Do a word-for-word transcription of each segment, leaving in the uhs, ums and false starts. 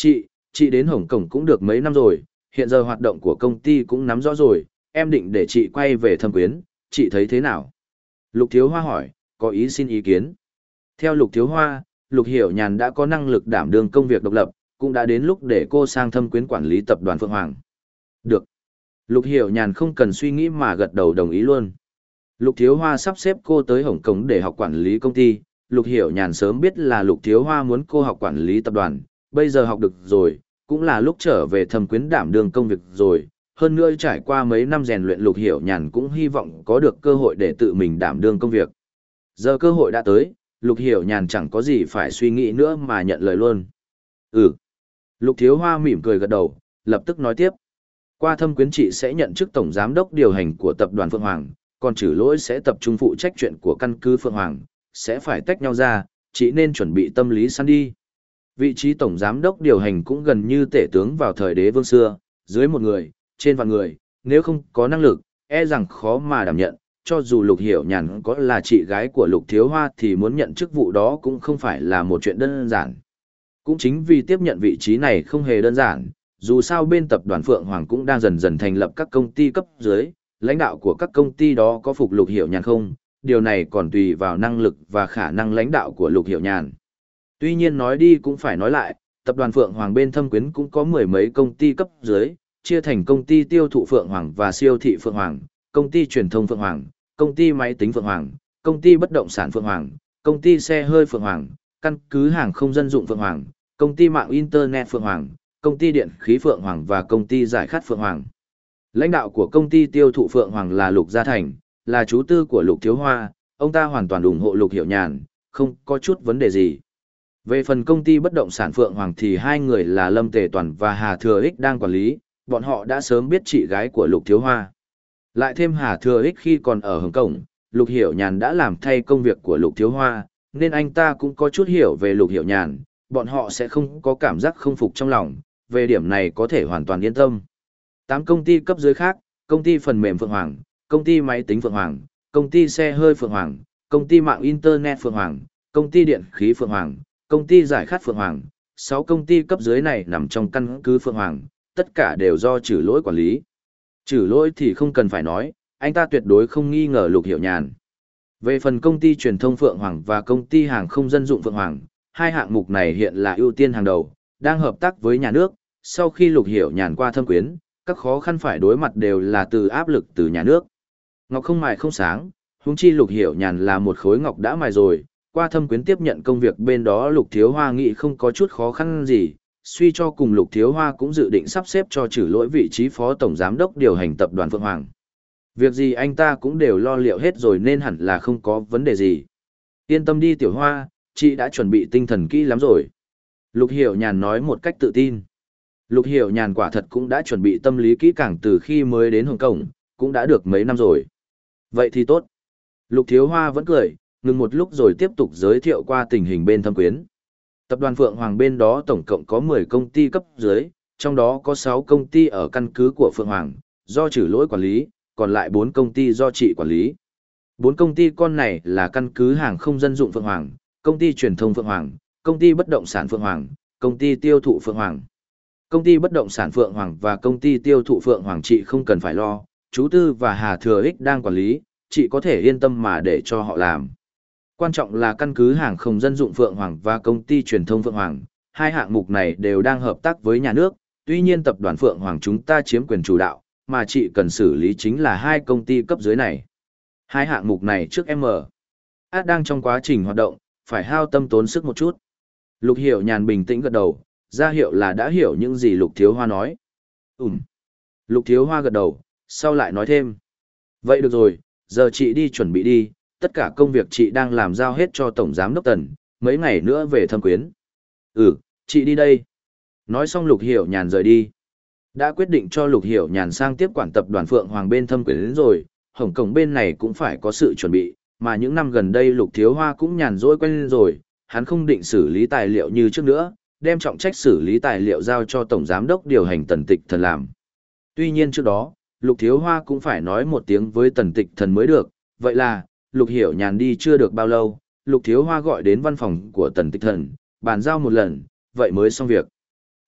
Chị, chị đến Hồng Kông cũng được mấy năm rồi, hiện giờ hoạt động của công ty cũng nắm rõ rồi, em định để chị quay về Thâm Quyến, chị thấy thế nào? Lục Thiếu Hoa hỏi, có ý xin ý kiến. Theo Lục Thiếu Hoa, Lục Hiểu Nhàn đã có năng lực đảm đương công việc độc lập, cũng đã đến lúc để cô sang Thâm Quyến quản lý tập đoàn Phượng Hoàng. Được. Lục Hiểu Nhàn không cần suy nghĩ mà gật đầu đồng ý luôn. Lục Thiếu Hoa sắp xếp cô tới Hồng Kông để học quản lý công ty. Lục Hiểu Nhàn sớm biết là Lục Thiếu Hoa muốn cô học quản lý tập đoàn, bây giờ học được rồi, cũng là lúc trở về Thâm Quyến đảm đương công việc rồi. Hơn nữa trải qua mấy năm rèn luyện, Lục Hiểu Nhàn cũng hy vọng có được cơ hội để tự mình đảm đương công việc. Giờ cơ hội đã tới, Lục Hiểu Nhàn chẳng có gì phải suy nghĩ nữa mà nhận lời luôn. Ừ. Lục Thiếu Hoa mỉm cười gật đầu, lập tức nói tiếp. Qua Thâm Quyến chị sẽ nhận chức tổng giám đốc điều hành của tập đoàn Phượng Hoàng, còn Trử Lỗi sẽ tập trung phụ trách chuyện của căn cứ Phượng Hoàng, sẽ phải tách nhau ra, chị nên chuẩn bị tâm lý sẵn đi. Vị trí tổng giám đốc điều hành cũng gần như tể tướng vào thời đế vương xưa, dưới một người, trên vạn người, nếu không có năng lực, e rằng khó mà đảm nhận, cho dù Lục Hiểu Nhàn có là chị gái của Lục Thiếu Hoa thì muốn nhận chức vụ đó cũng không phải là một chuyện đơn giản. Cũng chính vì tiếp nhận vị trí này không hề đơn giản, dù sao bên tập đoàn Phượng Hoàng cũng đang dần dần thành lập các công ty cấp dưới, lãnh đạo của các công ty đó có phục Lục Hiểu Nhàn không, điều này còn tùy vào năng lực và khả năng lãnh đạo của Lục Hiểu Nhàn. Tuy nhiên nói đi cũng phải nói lại, tập đoàn Phượng Hoàng bên Thâm Quyến cũng có mười mấy công ty cấp dưới, chia thành công ty tiêu thụ Phượng Hoàng và siêu thị Phượng Hoàng, công ty truyền thông Phượng Hoàng, công ty máy tính Phượng Hoàng, công ty bất động sản Phượng Hoàng, công ty xe hơi Phượng Hoàng, căn cứ hàng không dân dụng Phượng Hoàng, công ty mạng Internet Phượng Hoàng, công ty điện khí Phượng Hoàng và công ty giải khát Phượng Hoàng. Lãnh đạo của công ty tiêu thụ Phượng Hoàng là Lục Gia Thành, là chú tư của Lục Thiếu Hoa, ông ta hoàn toàn ủng hộ Lục Hiểu Nhàn, không có chút vấn đề gì. Về phần công ty bất động sản Phượng Hoàng thì hai người là Lâm Tề Toàn và Hà Thừa Ích đang quản lý, bọn họ đã sớm biết chị gái của Lục Thiếu Hoa. Lại thêm Hà Thừa Ích khi còn ở Hồng Kông, Lục Hiểu Nhàn đã làm thay công việc của Lục Thiếu Hoa, nên anh ta cũng có chút hiểu về Lục Hiểu Nhàn, bọn họ sẽ không có cảm giác không phục trong lòng, về điểm này có thể hoàn toàn yên tâm. Tám công ty cấp dưới khác, công ty phần mềm Phượng Hoàng, công ty máy tính Phượng Hoàng, công ty xe hơi Phượng Hoàng, công ty mạng Internet Phượng Hoàng, công ty điện khí Phượng Hoàng, công ty giải khát Phượng Hoàng, sáu công ty cấp dưới này nằm trong căn cứ Phượng Hoàng, tất cả đều do Trử Lỗi quản lý. Trử Lỗi thì không cần phải nói, anh ta tuyệt đối không nghi ngờ Lục Hiểu Nhàn. Về phần công ty truyền thông Phượng Hoàng và công ty hàng không dân dụng Phượng Hoàng, hai hạng mục này hiện là ưu tiên hàng đầu, đang hợp tác với nhà nước. Sau khi Lục Hiểu Nhàn qua Thâm Quyến, các khó khăn phải đối mặt đều là từ áp lực từ nhà nước. Ngọc không mài không sáng, huống chi Lục Hiểu Nhàn là một khối ngọc đã mài rồi, qua Thâm Quyến tiếp nhận công việc bên đó Lục Thiếu Hoa nghĩ không có chút khó khăn gì, suy cho cùng Lục Thiếu Hoa cũng dự định sắp xếp cho Trử Lỗi vị trí phó tổng giám đốc điều hành tập đoàn Phượng Hoàng. Việc gì anh ta cũng đều lo liệu hết rồi nên hẳn là không có vấn đề gì. Yên tâm đi Tiểu Hoa, chị đã chuẩn bị tinh thần kỹ lắm rồi. Lục Hiểu Nhàn nói một cách tự tin. Lục Hiểu Nhàn quả thật cũng đã chuẩn bị tâm lý kỹ càng từ khi mới đến Hồng Kông, cũng đã được mấy năm rồi. Vậy thì tốt. Lục Thiếu Hoa vẫn cười, ngừng một lúc rồi tiếp tục giới thiệu qua tình hình bên Thâm Quyến. Tập đoàn Phượng Hoàng bên đó tổng cộng có mười công ty cấp dưới, trong đó có sáu công ty ở căn cứ của Phượng Hoàng, do Trử Lỗi quản lý, còn lại bốn công ty do chị quản lý. Bốn công ty con này là căn cứ hàng không dân dụng Phượng Hoàng, công ty truyền thông Phượng Hoàng, công ty bất động sản Phượng Hoàng, công ty tiêu thụ Phượng Hoàng. Công ty bất động sản Phượng Hoàng và công ty tiêu thụ Phượng Hoàng chị không cần phải lo, chú Tư và Hà Thừa Ích đang quản lý, chị có thể yên tâm mà để cho họ làm. Quan trọng là căn cứ hàng không dân dụng Phượng Hoàng và công ty truyền thông Phượng Hoàng, hai hạng mục này đều đang hợp tác với nhà nước, tuy nhiên tập đoàn Phượng Hoàng chúng ta chiếm quyền chủ đạo, mà chị cần xử lý chính là hai công ty cấp dưới này. Hai hạng mục này trước em mở. Át đang trong quá trình hoạt động, phải hao tâm tốn sức một chút. Lục Hiểu Nhàn bình tĩnh gật đầu, ra hiệu là đã hiểu những gì Lục Thiếu Hoa nói. Ừm. Lục Thiếu Hoa gật đầu, sau lại nói thêm. Vậy được rồi, giờ chị đi chuẩn bị đi, tất cả công việc chị đang làm giao hết cho Tổng Giám Đốc Tần, mấy ngày nữa về Thâm Quyến. Ừ, chị đi đây. Nói xong Lục Hiểu Nhàn rời đi. Đã quyết định cho Lục Hiểu Nhàn sang tiếp quản tập đoàn Phượng Hoàng bên Thâm Quyến rồi, Hồng Kông bên này cũng phải có sự chuẩn bị, mà những năm gần đây Lục Thiếu Hoa cũng nhàn rỗi quen lên rồi, hắn không định xử lý tài liệu như trước nữa, đem trọng trách xử lý tài liệu giao cho Tổng Giám Đốc điều hành Tần Tịch Thần làm. Tuy nhiên trước đó, Lục Thiếu Hoa cũng phải nói một tiếng với Tần Tịch Thần mới được, vậy là, Lục Hiểu Nhàn đi chưa được bao lâu, Lục Thiếu Hoa gọi đến văn phòng của Tần Tịch Thần, bàn giao một lần, vậy mới xong việc.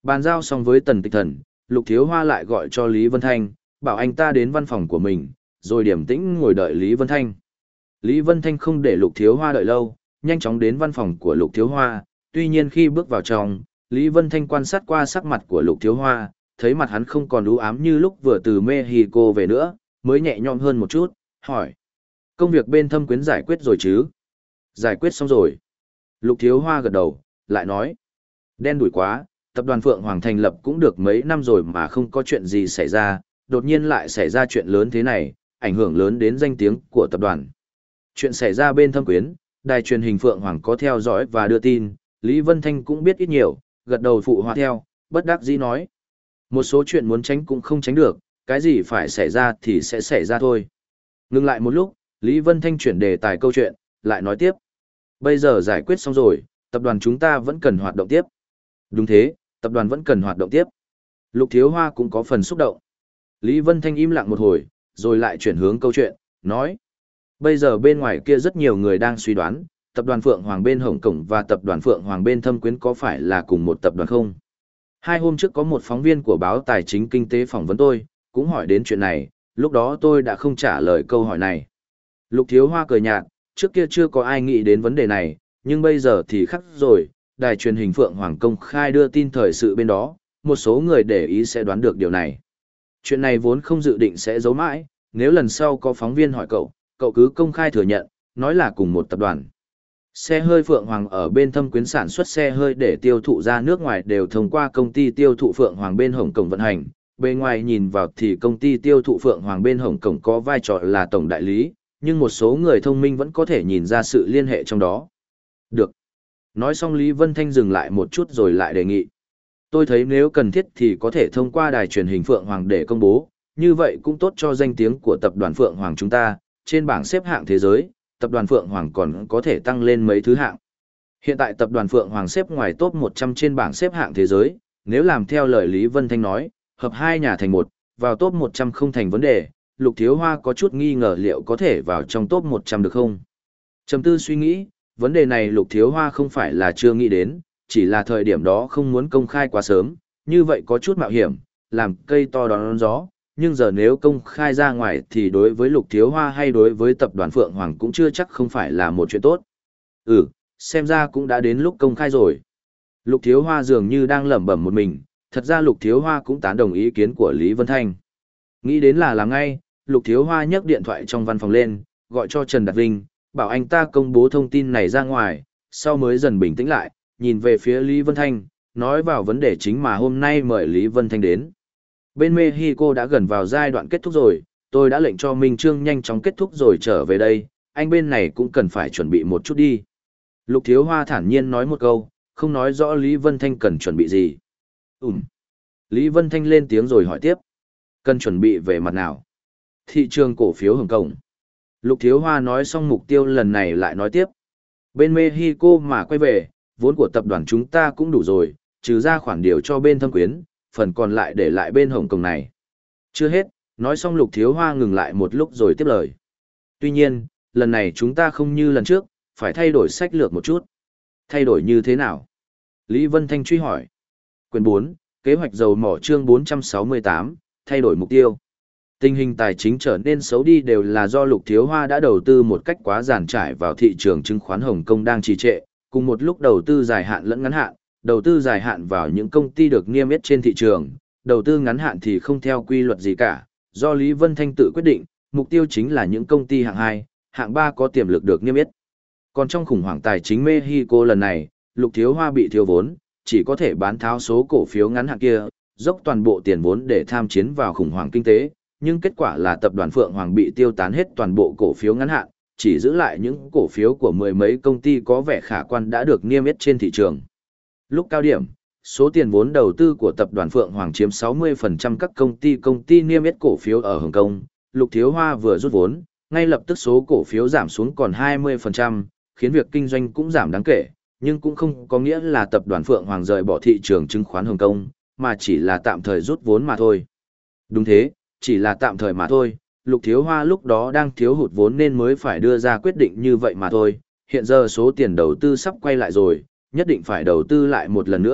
Bàn giao xong với Tần Tịch Thần, Lục Thiếu Hoa lại gọi cho Lý Vân Thanh, bảo anh ta đến văn phòng của mình, rồi điểm tĩnh ngồi đợi Lý Vân Thanh. Lý Vân Thanh không để Lục Thiếu Hoa đợi lâu, nhanh chóng đến văn phòng của Lục Thiếu Hoa, tuy nhiên khi bước vào trong, Lý Vân Thanh quan sát qua sắc mặt của Lục Thiếu Hoa, thấy mặt hắn không còn u ám như lúc vừa từ Mexico về nữa, mới nhẹ nhõm hơn một chút, hỏi. Công việc bên Thâm Quyến giải quyết rồi chứ? Giải quyết xong rồi. Lục Thiếu Hoa gật đầu, lại nói. Đen đủi quá, tập đoàn Phượng Hoàng thành lập cũng được mấy năm rồi mà không có chuyện gì xảy ra, đột nhiên lại xảy ra chuyện lớn thế này, ảnh hưởng lớn đến danh tiếng của tập đoàn. Chuyện xảy ra bên Thâm Quyến, đài truyền hình Phượng Hoàng có theo dõi và đưa tin, Lý Vân Thanh cũng biết ít nhiều, gật đầu phụ họa theo, bất đắc dĩ nói. Một số chuyện muốn tránh cũng không tránh được, cái gì phải xảy ra thì sẽ xảy ra thôi. Ngừng lại một lúc, Lý Vân Thanh chuyển đề tài câu chuyện, lại nói tiếp. Bây giờ giải quyết xong rồi, tập đoàn chúng ta vẫn cần hoạt động tiếp. Đúng thế, tập đoàn vẫn cần hoạt động tiếp. Lục Thiếu Hoa cũng có phần xúc động. Lý Vân Thanh im lặng một hồi, rồi lại chuyển hướng câu chuyện, nói. Bây giờ bên ngoài kia rất nhiều người đang suy đoán, tập đoàn Phượng Hoàng bên Hồng Kông và tập đoàn Phượng Hoàng bên Thâm Quyến có phải là cùng một tập đoàn không? Hai hôm trước có một phóng viên của báo Tài chính Kinh tế phỏng vấn tôi, cũng hỏi đến chuyện này, lúc đó tôi đã không trả lời câu hỏi này. Lục Thiếu Hoa cười nhạt, trước kia chưa có ai nghĩ đến vấn đề này, nhưng bây giờ thì khác rồi, đài truyền hình Phượng Hoàng công khai đưa tin thời sự bên đó, một số người để ý sẽ đoán được điều này. Chuyện này vốn không dự định sẽ giấu mãi, nếu lần sau có phóng viên hỏi cậu, cậu cứ công khai thừa nhận, nói là cùng một tập đoàn. Xe hơi Phượng Hoàng ở bên Thâm Quyến sản xuất xe hơi để tiêu thụ ra nước ngoài đều thông qua công ty tiêu thụ Phượng Hoàng bên Hồng Kông vận hành. Bên ngoài nhìn vào thì công ty tiêu thụ Phượng Hoàng bên Hồng Kông có vai trò là tổng đại lý, nhưng một số người thông minh vẫn có thể nhìn ra sự liên hệ trong đó. Được. Nói xong Lý Vân Thanh dừng lại một chút rồi lại đề nghị. Tôi thấy nếu cần thiết thì có thể thông qua đài truyền hình Phượng Hoàng để công bố, như vậy cũng tốt cho danh tiếng của tập đoàn Phượng Hoàng chúng ta, trên bảng xếp hạng thế giới, tập đoàn Phượng Hoàng còn có thể tăng lên mấy thứ hạng. Hiện tại tập đoàn Phượng Hoàng xếp ngoài top một trăm trên bảng xếp hạng thế giới, nếu làm theo lời Lý Vân Thanh nói, hợp hai nhà thành một, vào top một trăm không thành vấn đề, Lục Thiếu Hoa có chút nghi ngờ liệu có thể vào trong top một trăm được không. Trầm tư suy nghĩ, vấn đề này Lục Thiếu Hoa không phải là chưa nghĩ đến, chỉ là thời điểm đó không muốn công khai quá sớm, như vậy có chút mạo hiểm, làm cây to đón gió. Nhưng giờ nếu công khai ra ngoài thì đối với Lục Thiếu Hoa hay đối với tập đoàn Phượng Hoàng cũng chưa chắc không phải là một chuyện tốt. Ừ, xem ra cũng đã đến lúc công khai rồi. Lục Thiếu Hoa dường như đang lẩm bẩm một mình, thật ra Lục Thiếu Hoa cũng tán đồng ý kiến của Lý Vân Thanh. Nghĩ đến là làm ngay, Lục Thiếu Hoa nhấc điện thoại trong văn phòng lên, gọi cho Trần Đạt Vinh, bảo anh ta công bố thông tin này ra ngoài, sau mới dần bình tĩnh lại, nhìn về phía Lý Vân Thanh, nói vào vấn đề chính mà hôm nay mời Lý Vân Thanh đến. Bên Mexico đã gần vào giai đoạn kết thúc rồi, tôi đã lệnh cho Minh Trương nhanh chóng kết thúc rồi trở về đây, anh bên này cũng cần phải chuẩn bị một chút đi. Lục Thiếu Hoa thản nhiên nói một câu, không nói rõ Lý Vân Thanh cần chuẩn bị gì. Ừm. Lý Vân Thanh lên tiếng rồi hỏi tiếp. Cần chuẩn bị về mặt nào? Thị trường cổ phiếu Hồng Kông. Lục Thiếu Hoa nói xong mục tiêu lần này lại nói tiếp. Bên Mexico mà quay về, vốn của tập đoàn chúng ta cũng đủ rồi, trừ ra khoản điều cho bên Thâm Quyến, phần còn lại để lại bên Hồng Kông này. Chưa hết, nói xong Lục Thiếu Hoa ngừng lại một lúc rồi tiếp lời. Tuy nhiên, lần này chúng ta không như lần trước, phải thay đổi sách lược một chút. Thay đổi như thế nào? Lý Vân Thanh truy hỏi. Quyển bốn, kế hoạch dầu mỏ chương bốn trăm sáu mươi tám, thay đổi mục tiêu. Tình hình tài chính trở nên xấu đi đều là do Lục Thiếu Hoa đã đầu tư một cách quá giàn trải vào thị trường chứng khoán Hồng Kông đang trì trệ, cùng một lúc đầu tư dài hạn lẫn ngắn hạn, đầu tư dài hạn vào những công ty được niêm yết trên thị trường, đầu tư ngắn hạn thì không theo quy luật gì cả, do Lý Vân Thanh tự quyết định, mục tiêu chính là những công ty hạng hai, hạng ba có tiềm lực được niêm yết. Còn trong khủng hoảng tài chính Mexico lần này, Lục Thiếu Hoa bị thiếu vốn, chỉ có thể bán tháo số cổ phiếu ngắn hạn kia, dốc toàn bộ tiền vốn để tham chiến vào khủng hoảng kinh tế, nhưng kết quả là tập đoàn Phượng Hoàng bị tiêu tán hết toàn bộ cổ phiếu ngắn hạn, chỉ giữ lại những cổ phiếu của mười mấy công ty có vẻ khả quan đã được niêm yết trên thị trường. Lúc cao điểm, số tiền vốn đầu tư của tập đoàn Phượng Hoàng chiếm sáu mươi phần trăm các công ty công ty niêm yết cổ phiếu ở Hồng Kông. Lục Thiếu Hoa vừa rút vốn, ngay lập tức số cổ phiếu giảm xuống còn hai mươi phần trăm, khiến việc kinh doanh cũng giảm đáng kể, nhưng cũng không có nghĩa là tập đoàn Phượng Hoàng rời bỏ thị trường chứng khoán Hồng Kông, mà chỉ là tạm thời rút vốn mà thôi. Đúng thế, chỉ là tạm thời mà thôi, Lục Thiếu Hoa lúc đó đang thiếu hụt vốn nên mới phải đưa ra quyết định như vậy mà thôi, hiện giờ số tiền đầu tư sắp quay lại rồi, nhất định phải đầu tư lại một lần nữa,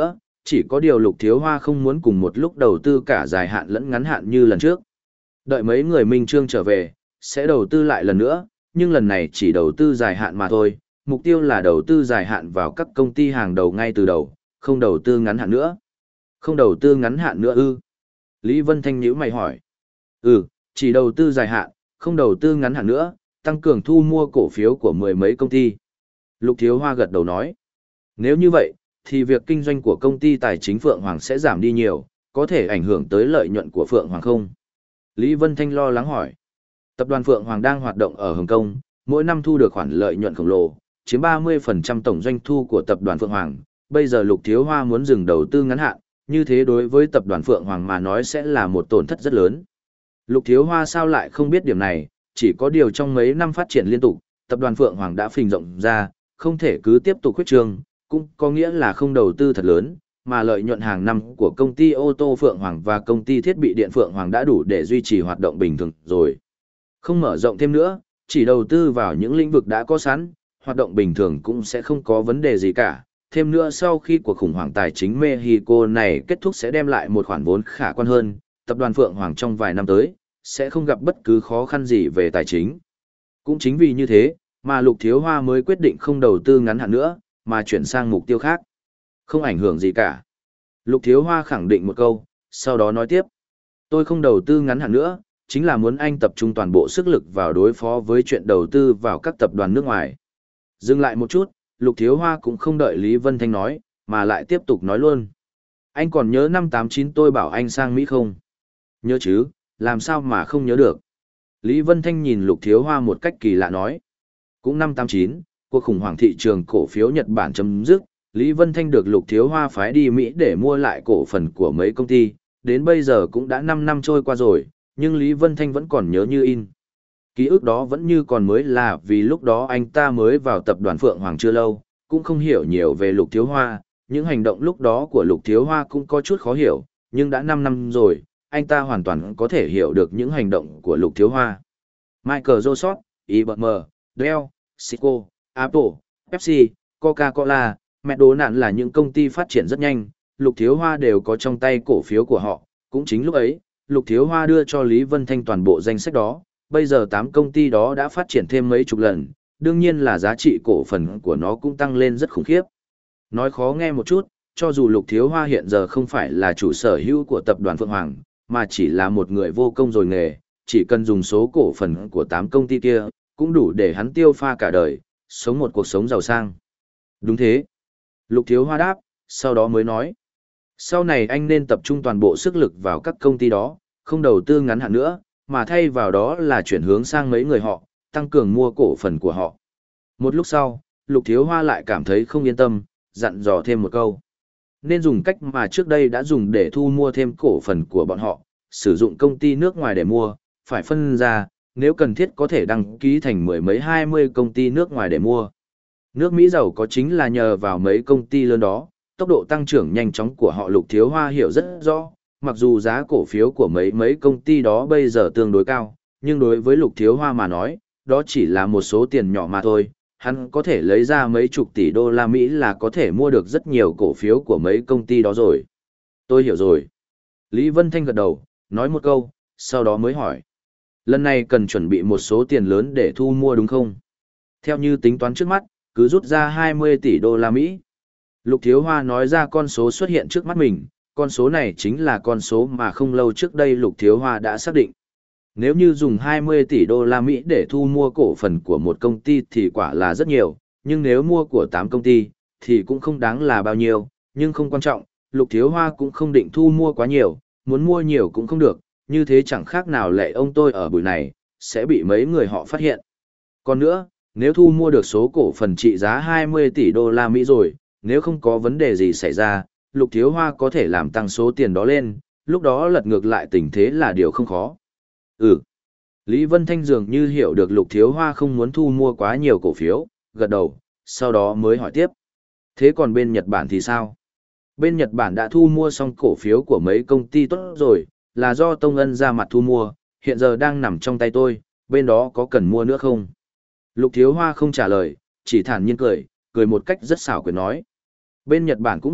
chỉ có điều Lục Thiếu Hoa không muốn cùng một lúc đầu tư cả dài hạn lẫn ngắn hạn như lần trước. Đợi mấy người Minh Trương trở về, sẽ đầu tư lại lần nữa, nhưng lần này chỉ đầu tư dài hạn mà thôi, mục tiêu là đầu tư dài hạn vào các công ty hàng đầu ngay từ đầu, không đầu tư ngắn hạn nữa. Không đầu tư ngắn hạn nữa ư? Lý Vân Thanh nhíu mày hỏi. Ừ, chỉ đầu tư dài hạn, không đầu tư ngắn hạn nữa, tăng cường thu mua cổ phiếu của mười mấy công ty. Lục Thiếu Hoa gật đầu nói. Nếu như vậy, thì việc kinh doanh của công ty tài chính Phượng Hoàng sẽ giảm đi nhiều, có thể ảnh hưởng tới lợi nhuận của Phượng Hoàng không? Lý Vân Thanh lo lắng hỏi. Tập đoàn Phượng Hoàng đang hoạt động ở Hồng Kông, mỗi năm thu được khoản lợi nhuận khổng lồ, chiếm ba mươi phần trăm tổng doanh thu của tập đoàn Phượng Hoàng. Bây giờ Lục Thiếu Hoa muốn dừng đầu tư ngắn hạn, như thế đối với tập đoàn Phượng Hoàng mà nói sẽ là một tổn thất rất lớn. Lục Thiếu Hoa sao lại không biết điểm này, chỉ có điều trong mấy năm phát triển liên tục, tập đoàn Phượng Hoàng đã phình rộng ra, không thể cứ tiếp tục khuyết trương, cũng có nghĩa là không đầu tư thật lớn, mà lợi nhuận hàng năm của công ty ô tô Phượng Hoàng và công ty thiết bị điện Phượng Hoàng đã đủ để duy trì hoạt động bình thường rồi. Không mở rộng thêm nữa, chỉ đầu tư vào những lĩnh vực đã có sẵn, hoạt động bình thường cũng sẽ không có vấn đề gì cả. Thêm nữa sau khi cuộc khủng hoảng tài chính Mexico này kết thúc sẽ đem lại một khoản vốn khả quan hơn, tập đoàn Phượng Hoàng trong vài năm tới, sẽ không gặp bất cứ khó khăn gì về tài chính. Cũng chính vì như thế, mà Lục Thiếu Hoa mới quyết định không đầu tư ngắn hạn nữa, mà chuyển sang mục tiêu khác. Không ảnh hưởng gì cả. Lục Thiếu Hoa khẳng định một câu, sau đó nói tiếp. Tôi không đầu tư ngắn hạn nữa, chính là muốn anh tập trung toàn bộ sức lực vào đối phó với chuyện đầu tư vào các tập đoàn nước ngoài. Dừng lại một chút, Lục Thiếu Hoa cũng không đợi Lý Vân Thanh nói, mà lại tiếp tục nói luôn. Anh còn nhớ năm tám chín tôi bảo anh sang Mỹ không? Nhớ chứ, làm sao mà không nhớ được? Lý Vân Thanh nhìn Lục Thiếu Hoa một cách kỳ lạ nói. Cũng năm tám chín, cuộc khủng hoảng thị trường cổ phiếu Nhật Bản chấm dứt, Lý Vân Thanh được Lục Thiếu Hoa phái đi Mỹ để mua lại cổ phần của mấy công ty, đến bây giờ cũng đã năm năm trôi qua rồi, nhưng Lý Vân Thanh vẫn còn nhớ như in. Ký ức đó vẫn như còn mới là vì lúc đó anh ta mới vào tập đoàn Phượng Hoàng chưa lâu, cũng không hiểu nhiều về Lục Thiếu Hoa, những hành động lúc đó của Lục Thiếu Hoa cũng có chút khó hiểu, nhưng đã năm năm rồi, anh ta hoàn toàn có thể hiểu được những hành động của Lục Thiếu Hoa. Michael Joseph, i bê em, Dell, Cisco, Apple, Pepsi, Coca-Cola, McDonald's là những công ty phát triển rất nhanh, Lục Thiếu Hoa đều có trong tay cổ phiếu của họ, cũng chính lúc ấy, Lục Thiếu Hoa đưa cho Lý Vân Thanh toàn bộ danh sách đó, bây giờ tám công ty đó đã phát triển thêm mấy chục lần, đương nhiên là giá trị cổ phần của nó cũng tăng lên rất khủng khiếp. Nói khó nghe một chút, cho dù Lục Thiếu Hoa hiện giờ không phải là chủ sở hữu của tập đoàn Phượng Hoàng, mà chỉ là một người vô công rồi nghề, chỉ cần dùng số cổ phần của tám công ty kia, cũng đủ để hắn tiêu pha cả đời, sống một cuộc sống giàu sang. Đúng thế. Lục Thiếu Hoa đáp, sau đó mới nói. Sau này anh nên tập trung toàn bộ sức lực vào các công ty đó, không đầu tư ngắn hạn nữa, mà thay vào đó là chuyển hướng sang mấy người họ, tăng cường mua cổ phần của họ. Một lúc sau, Lục Thiếu Hoa lại cảm thấy không yên tâm, dặn dò thêm một câu. Nên dùng cách mà trước đây đã dùng để thu mua thêm cổ phần của bọn họ, sử dụng công ty nước ngoài để mua, phải phân ra, nếu cần thiết có thể đăng ký thành mười mấy hai mươi công ty nước ngoài để mua. Nước Mỹ giàu có chính là nhờ vào mấy công ty lớn đó, tốc độ tăng trưởng nhanh chóng của họ Lục Thiếu Hoa hiểu rất rõ, mặc dù giá cổ phiếu của mấy mấy công ty đó bây giờ tương đối cao, nhưng đối với Lục Thiếu Hoa mà nói, đó chỉ là một số tiền nhỏ mà thôi, hắn có thể lấy ra mấy chục tỷ đô la Mỹ là có thể mua được rất nhiều cổ phiếu của mấy công ty đó rồi. Tôi hiểu rồi. Lý Vân Thanh gật đầu, nói một câu, sau đó mới hỏi. Lần này cần chuẩn bị một số tiền lớn để thu mua đúng không? Theo như tính toán trước mắt, cứ rút ra hai mươi tỷ đô la Mỹ. Lục Thiếu Hoa nói ra con số xuất hiện trước mắt mình, con số này chính là con số mà không lâu trước đây Lục Thiếu Hoa đã xác định. Nếu như dùng hai mươi tỷ đô la Mỹ để thu mua cổ phần của một công ty thì quả là rất nhiều, nhưng nếu mua của tám công ty, thì cũng không đáng là bao nhiêu, nhưng không quan trọng, Lục Thiếu Hoa cũng không định thu mua quá nhiều, muốn mua nhiều cũng không được, như thế chẳng khác nào lệ ông tôi ở buổi này, sẽ bị mấy người họ phát hiện. Còn nữa, nếu thu mua được số cổ phần trị giá hai mươi tỷ đô la Mỹ rồi, nếu không có vấn đề gì xảy ra, Lục Thiếu Hoa có thể làm tăng số tiền đó lên, lúc đó lật ngược lại tình thế là điều không khó. Ừ. Lý Vân Thanh dường như hiểu được Lục Thiếu Hoa không muốn thu mua quá nhiều cổ phiếu, gật đầu, sau đó mới hỏi tiếp. Thế còn bên Nhật Bản thì sao? Bên Nhật Bản đã thu mua xong cổ phiếu của mấy công ty tốt rồi, là do Tông Ân ra mặt thu mua, hiện giờ đang nằm trong tay tôi, bên đó có cần mua nữa không? Lục Thiếu Hoa không trả lời, chỉ thản nhiên cười, cười một cách rất xảo quyệt nói. Bên Nhật Bản cũng vậy,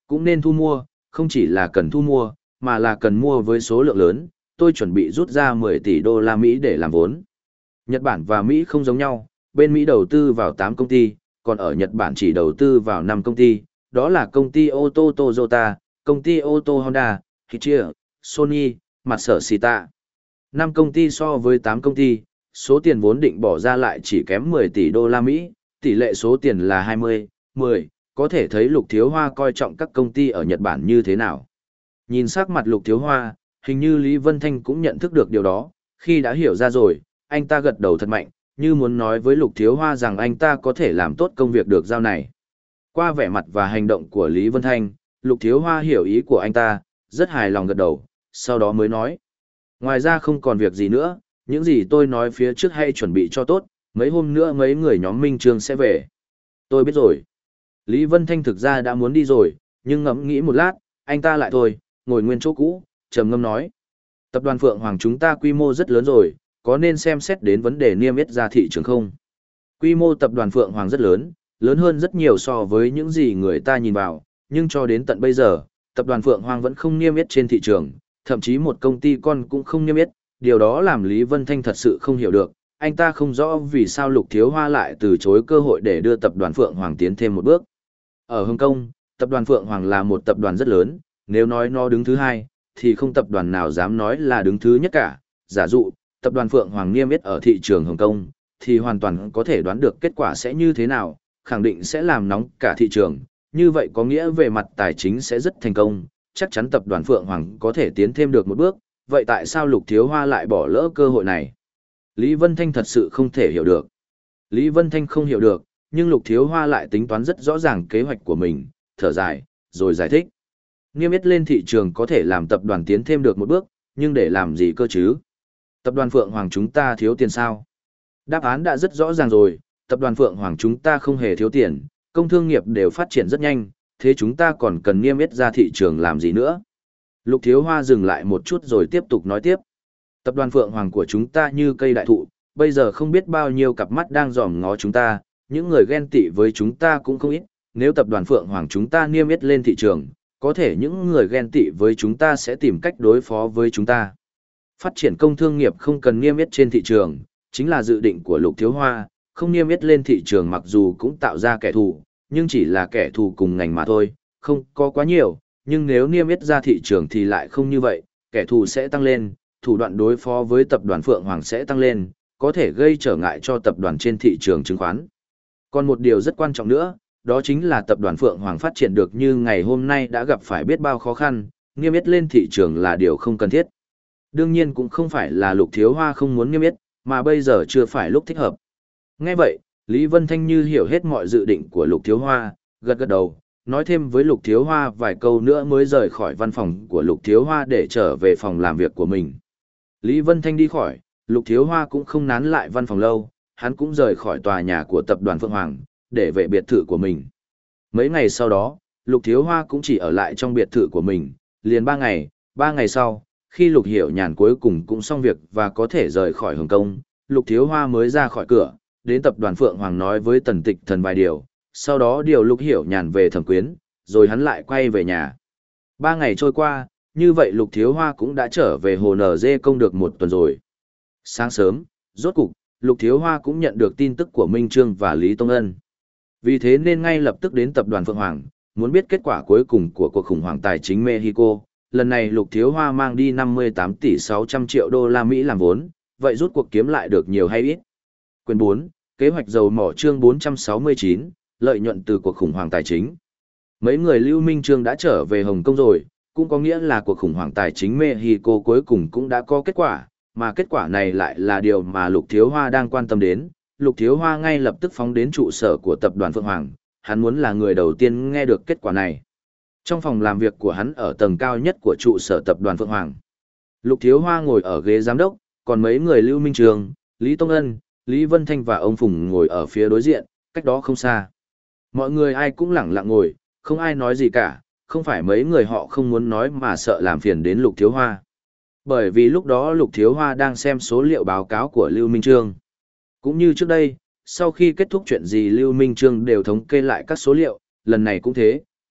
Cũng nên thu mua, không chỉ là cần thu mua, mà là cần mua với số lượng lớn, tôi chuẩn bị rút ra mười tỷ đô la Mỹ để làm vốn. Nhật Bản và Mỹ không giống nhau, bên Mỹ đầu tư vào tám công ty, còn ở Nhật Bản chỉ đầu tư vào năm công ty, đó là công ty ô tô Toyota, công ty ô tô Honda, Hitachi, Sony, Matsushita. năm công ty so với tám công ty, số tiền vốn định bỏ ra lại chỉ kém mười tỷ đô la Mỹ, tỷ lệ số tiền là hai mươi, mười, có thể thấy Lục Thiếu Hoa coi trọng các công ty ở Nhật Bản như thế nào. Nhìn sắc mặt Lục Thiếu Hoa, hình như Lý Vân Thanh cũng nhận thức được điều đó, khi đã hiểu ra rồi, anh ta gật đầu thật mạnh, như muốn nói với Lục Thiếu Hoa rằng anh ta có thể làm tốt công việc được giao này. Qua vẻ mặt và hành động của Lý Vân Thanh, Lục Thiếu Hoa hiểu ý của anh ta, rất hài lòng gật đầu, sau đó mới nói. Ngoài ra không còn việc gì nữa, những gì tôi nói phía trước hãy chuẩn bị cho tốt, mấy hôm nữa mấy người nhóm Minh Trương sẽ về. Tôi biết rồi. Lý Vân Thanh thực ra đã muốn đi rồi, nhưng ngẫm nghĩ một lát, anh ta lại thôi, ngồi nguyên chỗ cũ, trầm ngâm nói. Tập đoàn Phượng Hoàng chúng ta quy mô rất lớn rồi, có nên xem xét đến vấn đề niêm yết ra thị trường không? Quy mô tập đoàn Phượng Hoàng rất lớn, lớn hơn rất nhiều so với những gì người ta nhìn vào, nhưng cho đến tận bây giờ, tập đoàn Phượng Hoàng vẫn không niêm yết trên thị trường, thậm chí một công ty con cũng không niêm yết, điều đó làm Lý Vân Thanh thật sự không hiểu được, anh ta không rõ vì sao Lục Thiếu Hoa lại từ chối cơ hội để đưa tập đoàn Phượng Hoàng tiến thêm một bước. Ở Hồng Kông, tập đoàn Phượng Hoàng là một tập đoàn rất lớn, nếu nói nó đứng thứ hai, thì không tập đoàn nào dám nói là đứng thứ nhất cả. Giả dụ, tập đoàn Phượng Hoàng niêm yết ở thị trường Hồng Kông, thì hoàn toàn có thể đoán được kết quả sẽ như thế nào, khẳng định sẽ làm nóng cả thị trường, như vậy có nghĩa về mặt tài chính sẽ rất thành công, chắc chắn tập đoàn Phượng Hoàng có thể tiến thêm được một bước, vậy tại sao Lục Thiếu Hoa lại bỏ lỡ cơ hội này? Lý Vân Thanh thật sự không thể hiểu được. Lý Vân Thanh không hiểu được, nhưng Lục Thiếu Hoa lại tính toán rất rõ ràng kế hoạch của mình, thở dài, rồi giải thích. Niêm yết lên thị trường có thể làm tập đoàn tiến thêm được một bước, nhưng để làm gì cơ chứ? Tập đoàn Phượng Hoàng chúng ta thiếu tiền sao? Đáp án đã rất rõ ràng rồi, tập đoàn Phượng Hoàng chúng ta không hề thiếu tiền, công thương nghiệp đều phát triển rất nhanh, thế chúng ta còn cần niêm yết ra thị trường làm gì nữa? Lục Thiếu Hoa dừng lại một chút rồi tiếp tục nói tiếp. Tập đoàn Phượng Hoàng của chúng ta như cây đại thụ, bây giờ không biết bao nhiêu cặp mắt đang dòm ngó chúng ta, những người ghen tị với chúng ta cũng không ít, nếu tập đoàn Phượng Hoàng chúng ta niêm yết lên thị trường, có thể những người ghen tị với chúng ta sẽ tìm cách đối phó với chúng ta. Phát triển công thương nghiệp không cần niêm yết trên thị trường, chính là dự định của Lục Thiếu Hoa, không niêm yết lên thị trường mặc dù cũng tạo ra kẻ thù, nhưng chỉ là kẻ thù cùng ngành mà thôi, không có quá nhiều, nhưng nếu niêm yết ra thị trường thì lại không như vậy, kẻ thù sẽ tăng lên, thủ đoạn đối phó với tập đoàn Phượng Hoàng sẽ tăng lên, có thể gây trở ngại cho tập đoàn trên thị trường chứng khoán. Còn một điều rất quan trọng nữa, đó chính là tập đoàn Phượng Hoàng phát triển được như ngày hôm nay đã gặp phải biết bao khó khăn, niêm yết lên thị trường là điều không cần thiết. Đương nhiên cũng không phải là Lục Thiếu Hoa không muốn niêm yết, mà bây giờ chưa phải lúc thích hợp. Nghe vậy, Lý Vân Thanh như hiểu hết mọi dự định của Lục Thiếu Hoa, gật gật đầu, nói thêm với Lục Thiếu Hoa vài câu nữa mới rời khỏi văn phòng của Lục Thiếu Hoa để trở về phòng làm việc của mình. Lý Vân Thanh đi khỏi, Lục Thiếu Hoa cũng không nán lại văn phòng lâu, hắn cũng rời khỏi tòa nhà của tập đoàn Phượng Hoàng, để về biệt thự của mình. Mấy ngày sau đó, Lục Thiếu Hoa cũng chỉ ở lại trong biệt thự của mình, liền ba ngày, ba ngày sau, khi Lục Hiểu Nhàn cuối cùng cũng xong việc và có thể rời khỏi Hồng Kông, Lục Thiếu Hoa mới ra khỏi cửa, đến tập đoàn Phượng Hoàng nói với Tần Tịch Thần vài điều, sau đó điều Lục Hiểu Nhàn về thẩm quyến, rồi hắn lại quay về nhà. Ba ngày trôi qua, như vậy Lục Thiếu Hoa cũng đã trở về Hồ Nở Dê Công được một tuần rồi. Sáng sớm, rốt cục, Lục Thiếu Hoa cũng nhận được tin tức của Minh Trương và Lý Tông Ân. Vì thế nên ngay lập tức đến tập đoàn Phượng Hoàng, muốn biết kết quả cuối cùng của cuộc khủng hoảng tài chính Mexico. Lần này Lục Thiếu Hoa mang đi năm mươi tám tỷ sáu trăm triệu đô la Mỹ làm vốn, vậy rút cuộc kiếm lại được nhiều hay ít? Quyền bốn, kế hoạch dầu mỏ chương bốn trăm sáu mươi chín, lợi nhuận từ cuộc khủng hoảng tài chính. Mấy người Lưu Minh Trương đã trở về Hồng Kông rồi, cũng có nghĩa là cuộc khủng hoảng tài chính Mexico cuối cùng cũng đã có kết quả, mà kết quả này lại là điều mà Lục Thiếu Hoa đang quan tâm đến. Lục Thiếu Hoa ngay lập tức phóng đến trụ sở của tập đoàn Phượng Hoàng, hắn muốn là người đầu tiên nghe được kết quả này. Trong phòng làm việc của hắn ở tầng cao nhất của trụ sở tập đoàn Phượng Hoàng, Lục Thiếu Hoa ngồi ở ghế giám đốc, còn mấy người Lưu Minh Trường, Lý Tông Ân, Lý Vân Thanh và ông Phùng ngồi ở phía đối diện, cách đó không xa. Mọi người ai cũng lẳng lặng ngồi, không ai nói gì cả, không phải mấy người họ không muốn nói mà sợ làm phiền đến Lục Thiếu Hoa. Bởi vì lúc đó Lục Thiếu Hoa đang xem số liệu báo cáo của Lưu Minh Trương. Cũng như trước đây, sau khi kết thúc chuyện gì Lưu Minh Trương đều thống kê lại các số liệu, lần này cũng thế,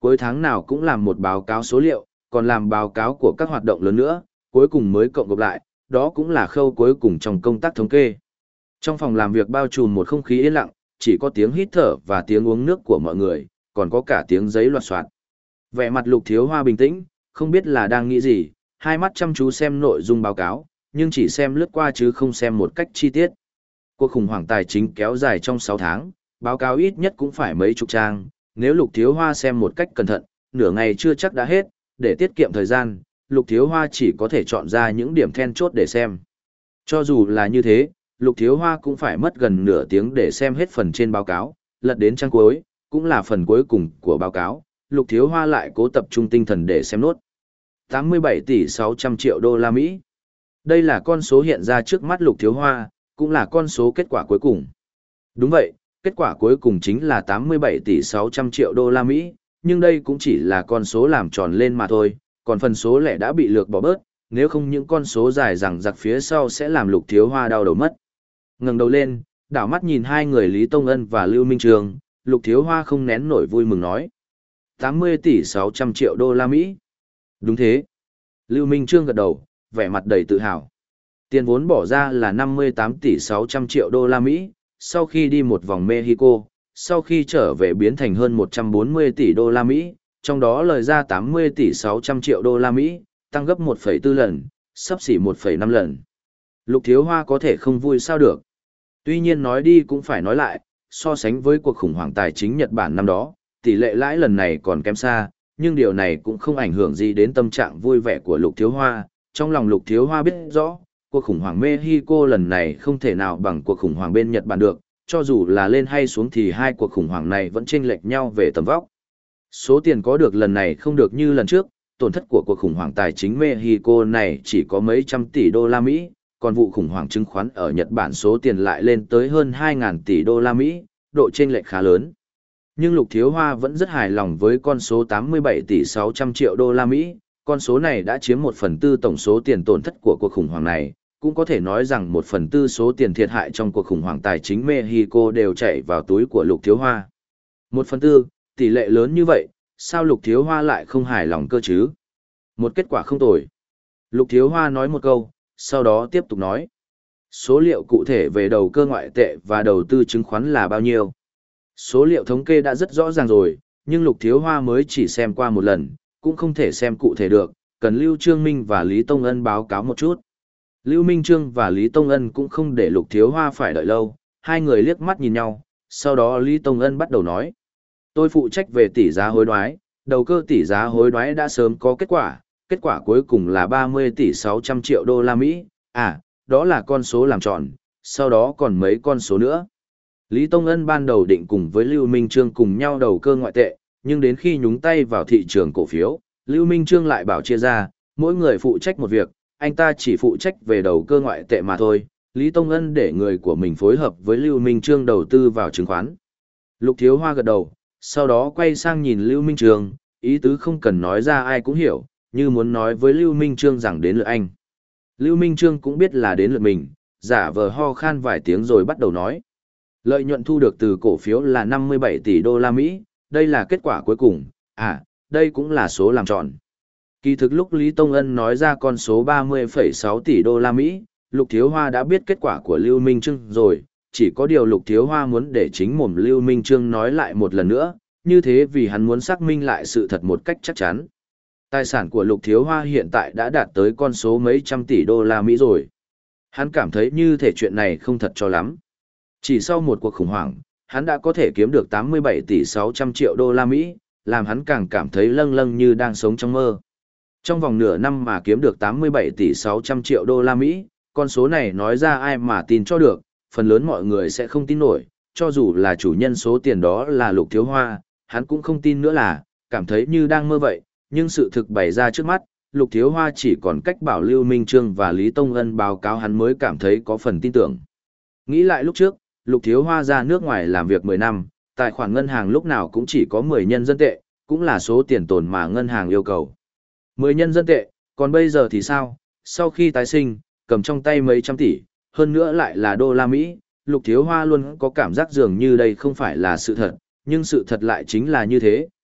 cuối tháng nào cũng làm một báo cáo số liệu, còn làm báo cáo của các hoạt động lớn nữa, cuối cùng mới cộng gộp lại, đó cũng là khâu cuối cùng trong công tác thống kê. Trong phòng làm việc bao trùm một không khí yên lặng, chỉ có tiếng hít thở và tiếng uống nước của mọi người, còn có cả tiếng giấy loạt soạt. Vẻ mặt Lục Thiếu Hoa bình tĩnh, không biết là đang nghĩ gì, hai mắt chăm chú xem nội dung báo cáo, nhưng chỉ xem lướt qua chứ không xem một cách chi tiết. Cuộc khủng hoảng tài chính kéo dài trong sáu tháng, báo cáo ít nhất cũng phải mấy chục trang, nếu Lục Thiếu Hoa xem một cách cẩn thận, nửa ngày chưa chắc đã hết, để tiết kiệm thời gian, Lục Thiếu Hoa chỉ có thể chọn ra những điểm then chốt để xem. Cho dù là như thế, Lục Thiếu Hoa cũng phải mất gần nửa tiếng để xem hết phần trên báo cáo, lật đến trang cuối, cũng là phần cuối cùng của báo cáo, Lục Thiếu Hoa lại cố tập trung tinh thần để xem nốt. tám mươi bảy tỷ sáu trăm triệu đô la Mỹ. Đây là con số hiện ra trước mắt Lục Thiếu Hoa, cũng là con số kết quả cuối cùng. Đúng vậy, kết quả cuối cùng chính là tám mươi bảy tỷ sáu trăm triệu đô la Mỹ, nhưng đây cũng chỉ là con số làm tròn lên mà thôi, còn phần số lẻ đã bị lược bỏ bớt, nếu không những con số dài rằng giặc phía sau sẽ làm Lục Thiếu Hoa đau đầu mất. Ngẩng đầu lên, đảo mắt nhìn hai người Lý Tông Ân và Lưu Minh Trường, Lục Thiếu Hoa không nén nổi vui mừng nói. tám mươi tỷ sáu trăm triệu đô la Mỹ. Đúng thế. Lưu Minh Trương gật đầu, vẻ mặt đầy tự hào. Tiền vốn bỏ ra là năm mươi tám tỷ sáu trăm triệu đô la Mỹ, sau khi đi một vòng Mexico, sau khi trở về biến thành hơn một trăm bốn mươi tỷ đô la Mỹ, trong đó lời ra tám mươi tỷ sáu trăm triệu đô la Mỹ, tăng gấp một phẩy bốn lần, sắp xỉ một phẩy năm lần. Lục Thiếu Hoa có thể không vui sao được. Tuy nhiên nói đi cũng phải nói lại, so sánh với cuộc khủng hoảng tài chính Nhật Bản năm đó, tỷ lệ lãi lần này còn kém xa, nhưng điều này cũng không ảnh hưởng gì đến tâm trạng vui vẻ của Lục Thiếu Hoa. Trong lòng Lục Thiếu Hoa biết rõ, cuộc khủng hoảng Mexico lần này không thể nào bằng cuộc khủng hoảng bên Nhật Bản được, cho dù là lên hay xuống thì hai cuộc khủng hoảng này vẫn chênh lệch nhau về tầm vóc. Số tiền có được lần này không được như lần trước, tổn thất của cuộc khủng hoảng tài chính Mexico này chỉ có mấy trăm tỷ đô la Mỹ, còn vụ khủng hoảng chứng khoán ở Nhật Bản số tiền lại lên tới hơn hai nghìn tỷ đô la Mỹ, độ chênh lệch khá lớn. Nhưng Lục Thiếu Hoa vẫn rất hài lòng với con số tám mươi bảy tỷ sáu trăm triệu đô la Mỹ, con số này đã chiếm một phần tư tổng số tiền tổn thất của cuộc khủng hoảng này, cũng có thể nói rằng một phần tư số tiền thiệt hại trong cuộc khủng hoảng tài chính Mexico đều chảy vào túi của Lục Thiếu Hoa. Một phần tư, tỷ lệ lớn như vậy, sao Lục Thiếu Hoa lại không hài lòng cơ chứ? Một kết quả không tồi. Lục Thiếu Hoa nói một câu, sau đó tiếp tục nói. Số liệu cụ thể về đầu cơ ngoại tệ và đầu tư chứng khoán là bao nhiêu? Số liệu thống kê đã rất rõ ràng rồi, nhưng Lục Thiếu Hoa mới chỉ xem qua một lần, cũng không thể xem cụ thể được, cần Lưu Trương Minh và Lý Tông Ân báo cáo một chút. Lưu Minh Trương và Lý Tông Ân cũng không để Lục Thiếu Hoa phải đợi lâu, hai người liếc mắt nhìn nhau, sau đó Lý Tông Ân bắt đầu nói. Tôi phụ trách về tỷ giá hối đoái, đầu cơ tỷ giá hối đoái đã sớm có kết quả, kết quả cuối cùng là ba mươi tỷ sáu trăm triệu đô la Mỹ, à, đó là con số làm tròn, sau đó còn mấy con số nữa. Lý Tông Ân ban đầu định cùng với Lưu Minh Trương cùng nhau đầu cơ ngoại tệ, nhưng đến khi nhúng tay vào thị trường cổ phiếu, Lưu Minh Trương lại bảo chia ra, mỗi người phụ trách một việc, anh ta chỉ phụ trách về đầu cơ ngoại tệ mà thôi. Lý Tông Ân để người của mình phối hợp với Lưu Minh Trương đầu tư vào chứng khoán. Lục Thiếu Hoa gật đầu, sau đó quay sang nhìn Lưu Minh Trương, ý tứ không cần nói ra ai cũng hiểu, như muốn nói với Lưu Minh Trương rằng đến lượt anh. Lưu Minh Trương cũng biết là đến lượt mình, giả vờ ho khan vài tiếng rồi bắt đầu nói. Lợi nhuận thu được từ cổ phiếu là năm mươi bảy tỷ đô la Mỹ, đây là kết quả cuối cùng, à, đây cũng là số làm tròn. Kỳ thực lúc Lý Tông Ân nói ra con số ba mươi phẩy sáu tỷ đô la Mỹ, Lục Thiếu Hoa đã biết kết quả của Lưu Minh Trương rồi, chỉ có điều Lục Thiếu Hoa muốn để chính mồm Lưu Minh Trương nói lại một lần nữa, như thế vì hắn muốn xác minh lại sự thật một cách chắc chắn. Tài sản của Lục Thiếu Hoa hiện tại đã đạt tới con số mấy trăm tỷ đô la Mỹ rồi. Hắn cảm thấy như thể chuyện này không thật cho lắm. Chỉ sau một cuộc khủng hoảng, hắn đã có thể kiếm được tám mươi bảy tỷ sáu trăm triệu đô la Mỹ, làm hắn càng cảm thấy lâng lâng như đang sống trong mơ. Trong vòng nửa năm mà kiếm được tám mươi bảy tỷ sáu trăm triệu đô la Mỹ, con số này nói ra ai mà tin cho được, phần lớn mọi người sẽ không tin nổi, cho dù là chủ nhân số tiền đó là Lục Thiếu Hoa, hắn cũng không tin nữa là, cảm thấy như đang mơ vậy, nhưng sự thực bày ra trước mắt, Lục Thiếu Hoa chỉ còn cách bảo Lưu Minh Trương và Lý Tông Ân báo cáo hắn mới cảm thấy có phần tin tưởng. Nghĩ lại lúc trước, Lục Thiếu Hoa ra nước ngoài làm việc mười năm, tài khoản ngân hàng lúc nào cũng chỉ có mười nhân dân tệ, cũng là số tiền tồn mà ngân hàng yêu cầu. mười nhân dân tệ, còn bây giờ thì sao? Sau khi tái sinh, cầm trong tay mấy trăm tỷ, hơn nữa lại là đô la Mỹ, Lục Thiếu Hoa luôn có cảm giác dường như đây không phải là sự thật, nhưng sự thật lại chính là như thế,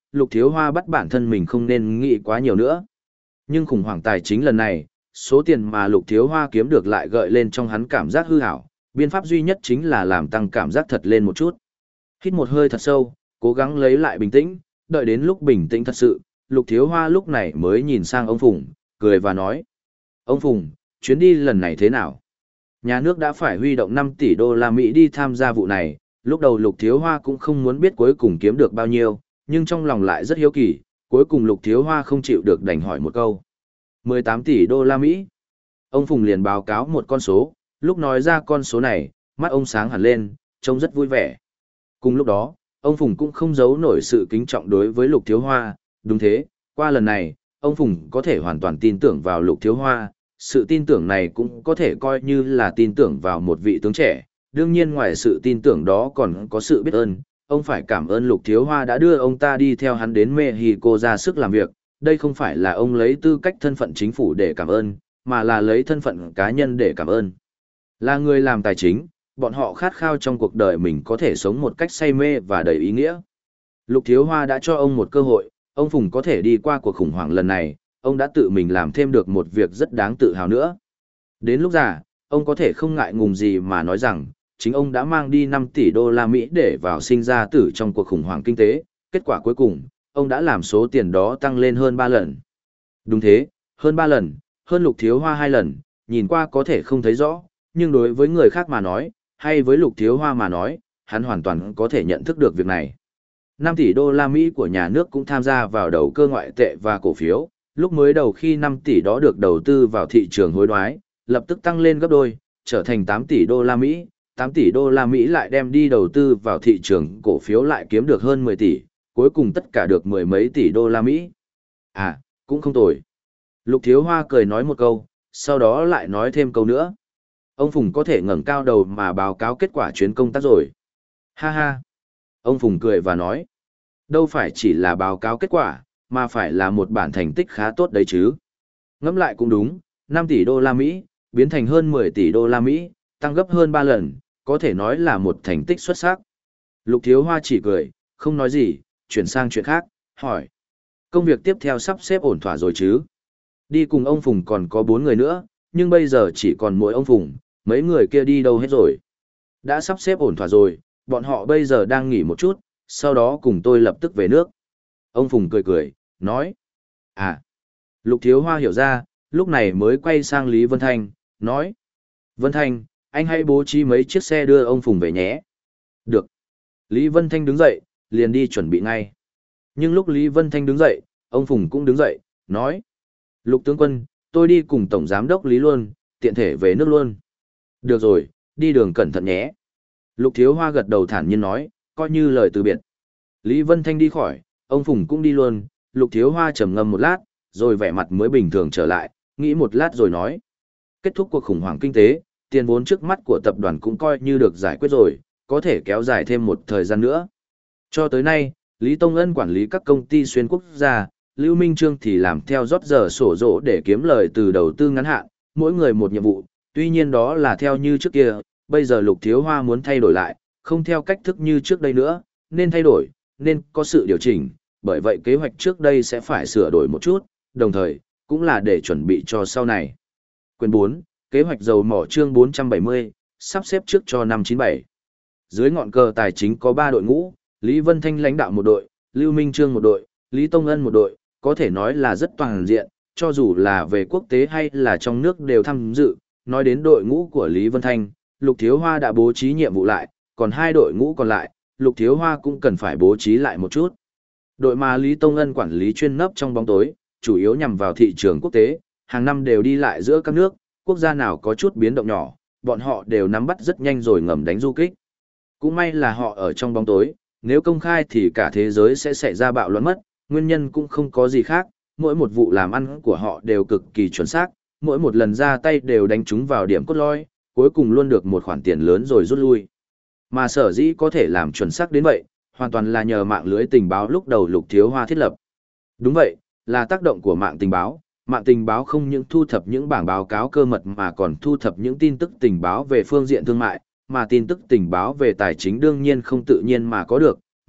Lục Thiếu Hoa bắt bản thân mình không nên nghĩ quá nhiều nữa. Nhưng khủng hoảng tài chính lần này, số tiền mà Lục Thiếu Hoa kiếm được lại gợi lên trong hắn cảm giác hư hảo, biện pháp duy nhất chính là làm tăng cảm giác thật lên một chút. Hít một hơi thật sâu, cố gắng lấy lại bình tĩnh, đợi đến lúc bình tĩnh thật sự, Lục Thiếu Hoa lúc này mới nhìn sang ông Phùng, cười và nói. Ông Phùng, chuyến đi lần này thế nào? Nhà nước đã phải huy động năm tỷ đô la Mỹ đi tham gia vụ này, lúc đầu Lục Thiếu Hoa cũng không muốn biết cuối cùng kiếm được bao nhiêu, nhưng trong lòng lại rất hiếu kỳ, cuối cùng Lục Thiếu Hoa không chịu được đành hỏi một câu. mười tám tỷ đô la Mỹ. Ông Phùng liền báo cáo một con số, lúc nói ra con số này, mắt ông sáng hẳn lên, trông rất vui vẻ. Cùng lúc đó, ông Phùng cũng không giấu nổi sự kính trọng đối với Lục Thiếu Hoa, đúng thế, qua lần này, ông Phùng có thể hoàn toàn tin tưởng vào Lục Thiếu Hoa, sự tin tưởng này cũng có thể coi như là tin tưởng vào một vị tướng trẻ, đương nhiên ngoài sự tin tưởng đó còn có sự biết ơn, ông phải cảm ơn Lục Thiếu Hoa đã đưa ông ta đi theo hắn đến Mexico ra sức làm việc, đây không phải là ông lấy tư cách thân phận chính phủ để cảm ơn, mà là lấy thân phận cá nhân để cảm ơn. Là người làm tài chính, bọn họ khát khao trong cuộc đời mình có thể sống một cách say mê và đầy ý nghĩa. Lục Thiếu Hoa đã cho ông một cơ hội, ông Phùng có thể đi qua cuộc khủng hoảng lần này, ông đã tự mình làm thêm được một việc rất đáng tự hào nữa. Đến lúc già, ông có thể không ngại ngùng gì mà nói rằng, chính ông đã mang đi năm tỷ đô la Mỹ để vào sinh ra tử trong cuộc khủng hoảng kinh tế, kết quả cuối cùng, ông đã làm số tiền đó tăng lên hơn ba lần. Đúng thế, hơn ba lần, hơn Lục Thiếu Hoa hai lần, nhìn qua có thể không thấy rõ, nhưng đối với người khác mà nói, hay với Lục Thiếu Hoa mà nói, hắn hoàn toàn có thể nhận thức được việc này. năm tỷ đô la Mỹ của nhà nước cũng tham gia vào đầu cơ ngoại tệ và cổ phiếu, lúc mới đầu khi năm tỷ đó được đầu tư vào thị trường hối đoái, lập tức tăng lên gấp đôi, trở thành tám tỷ đô la Mỹ, tám tỷ đô la Mỹ lại đem đi đầu tư vào thị trường cổ phiếu lại kiếm được hơn mười tỷ, cuối cùng tất cả được mười mấy tỷ đô la Mỹ. À, cũng không tồi. Lục Thiếu Hoa cười nói một câu, sau đó lại nói thêm câu nữa. Ông Phùng có thể ngẩng cao đầu mà báo cáo kết quả chuyến công tác rồi. Ha ha. Ông Phùng cười và nói. Đâu phải chỉ là báo cáo kết quả, mà phải là một bản thành tích khá tốt đấy chứ. Ngẫm lại cũng đúng, năm tỷ đô la Mỹ, biến thành hơn mười tỷ đô la Mỹ, tăng gấp hơn ba lần, có thể nói là một thành tích xuất sắc. Lục Thiếu Hoa chỉ cười, không nói gì, chuyển sang chuyện khác, hỏi. Công việc tiếp theo sắp xếp ổn thỏa rồi chứ? Đi cùng ông Phùng còn có bốn người nữa, nhưng bây giờ chỉ còn mỗi ông Phùng, mấy người kia đi đâu hết rồi? Đã sắp xếp ổn thỏa rồi, bọn họ bây giờ đang nghỉ một chút, sau đó cùng tôi lập tức về nước. Ông Phùng cười cười, nói. À, Lục Thiếu Hoa hiểu ra, lúc này mới quay sang Lý Vân Thanh, nói. Vân Thanh, anh hãy bố trí mấy chiếc xe đưa ông Phùng về nhé. Được. Lý Vân Thanh đứng dậy, liền đi chuẩn bị ngay. Nhưng lúc Lý Vân Thanh đứng dậy, ông Phùng cũng đứng dậy, nói. Lục tướng quân, tôi đi cùng Tổng Giám đốc Lý luôn, tiện thể về nước luôn. Được rồi, đi đường cẩn thận nhé. Lục Thiếu Hoa gật đầu thản nhiên nói, coi như lời từ biệt. Lý Vân Thanh đi khỏi, ông Phùng cũng đi luôn, Lục Thiếu Hoa trầm ngâm một lát, rồi vẻ mặt mới bình thường trở lại, nghĩ một lát rồi nói. Kết thúc cuộc khủng hoảng kinh tế, tiền vốn trước mắt của tập đoàn cũng coi như được giải quyết rồi, có thể kéo dài thêm một thời gian nữa. Cho tới nay, Lý Tông Ân quản lý các công ty xuyên quốc gia, Lưu Minh Trương thì làm theo rót giờ sổ rỗ để kiếm lời từ đầu tư ngắn hạn, mỗi người một nhiệm vụ, tuy nhiên đó là theo như trước kia, bây giờ Lục Thiếu Hoa muốn thay đổi lại, không theo cách thức như trước đây nữa, nên thay đổi, nên có sự điều chỉnh, bởi vậy kế hoạch trước đây sẽ phải sửa đổi một chút, đồng thời, cũng là để chuẩn bị cho sau này. Quyền bốn, kế hoạch dầu mỏ chương bốn trăm bảy mươi, sắp xếp trước cho năm chín bảy. Dưới ngọn cờ tài chính có ba đội ngũ, Lý Vân Thanh lãnh đạo một đội, Lưu Minh Trương một đội, Lý Tông Ân một đội, có thể nói là rất toàn diện, cho dù là về quốc tế hay là trong nước đều tham dự. Nói đến đội ngũ của Lý Vân Thanh, Lục Thiếu Hoa đã bố trí nhiệm vụ lại, còn hai đội ngũ còn lại, Lục Thiếu Hoa cũng cần phải bố trí lại một chút. Đội mà Lý Tông Ân quản lý chuyên nấp trong bóng tối, chủ yếu nhằm vào thị trường quốc tế, hàng năm đều đi lại giữa các nước, quốc gia nào có chút biến động nhỏ, bọn họ đều nắm bắt rất nhanh rồi ngầm đánh du kích. Cũng may là họ ở trong bóng tối, nếu công khai thì cả thế giới sẽ xảy ra bạo loạn mất, nguyên nhân cũng không có gì khác, mỗi một vụ làm ăn của họ đều cực kỳ chuẩn xác, mỗi một lần ra tay đều đánh trúng vào điểm cốt lõi, cuối cùng luôn được một khoản tiền lớn rồi rút lui. Mà sở dĩ có thể làm chuẩn xác đến vậy, hoàn toàn là nhờ mạng lưới tình báo lúc đầu Lục Thiếu Hoa thiết lập. Đúng vậy, là tác động của mạng tình báo. Mạng tình báo không những thu thập những bảng báo cáo cơ mật mà còn thu thập những tin tức tình báo về phương diện thương mại, mà tin tức tình báo về tài chính đương nhiên không tự nhiên mà có được,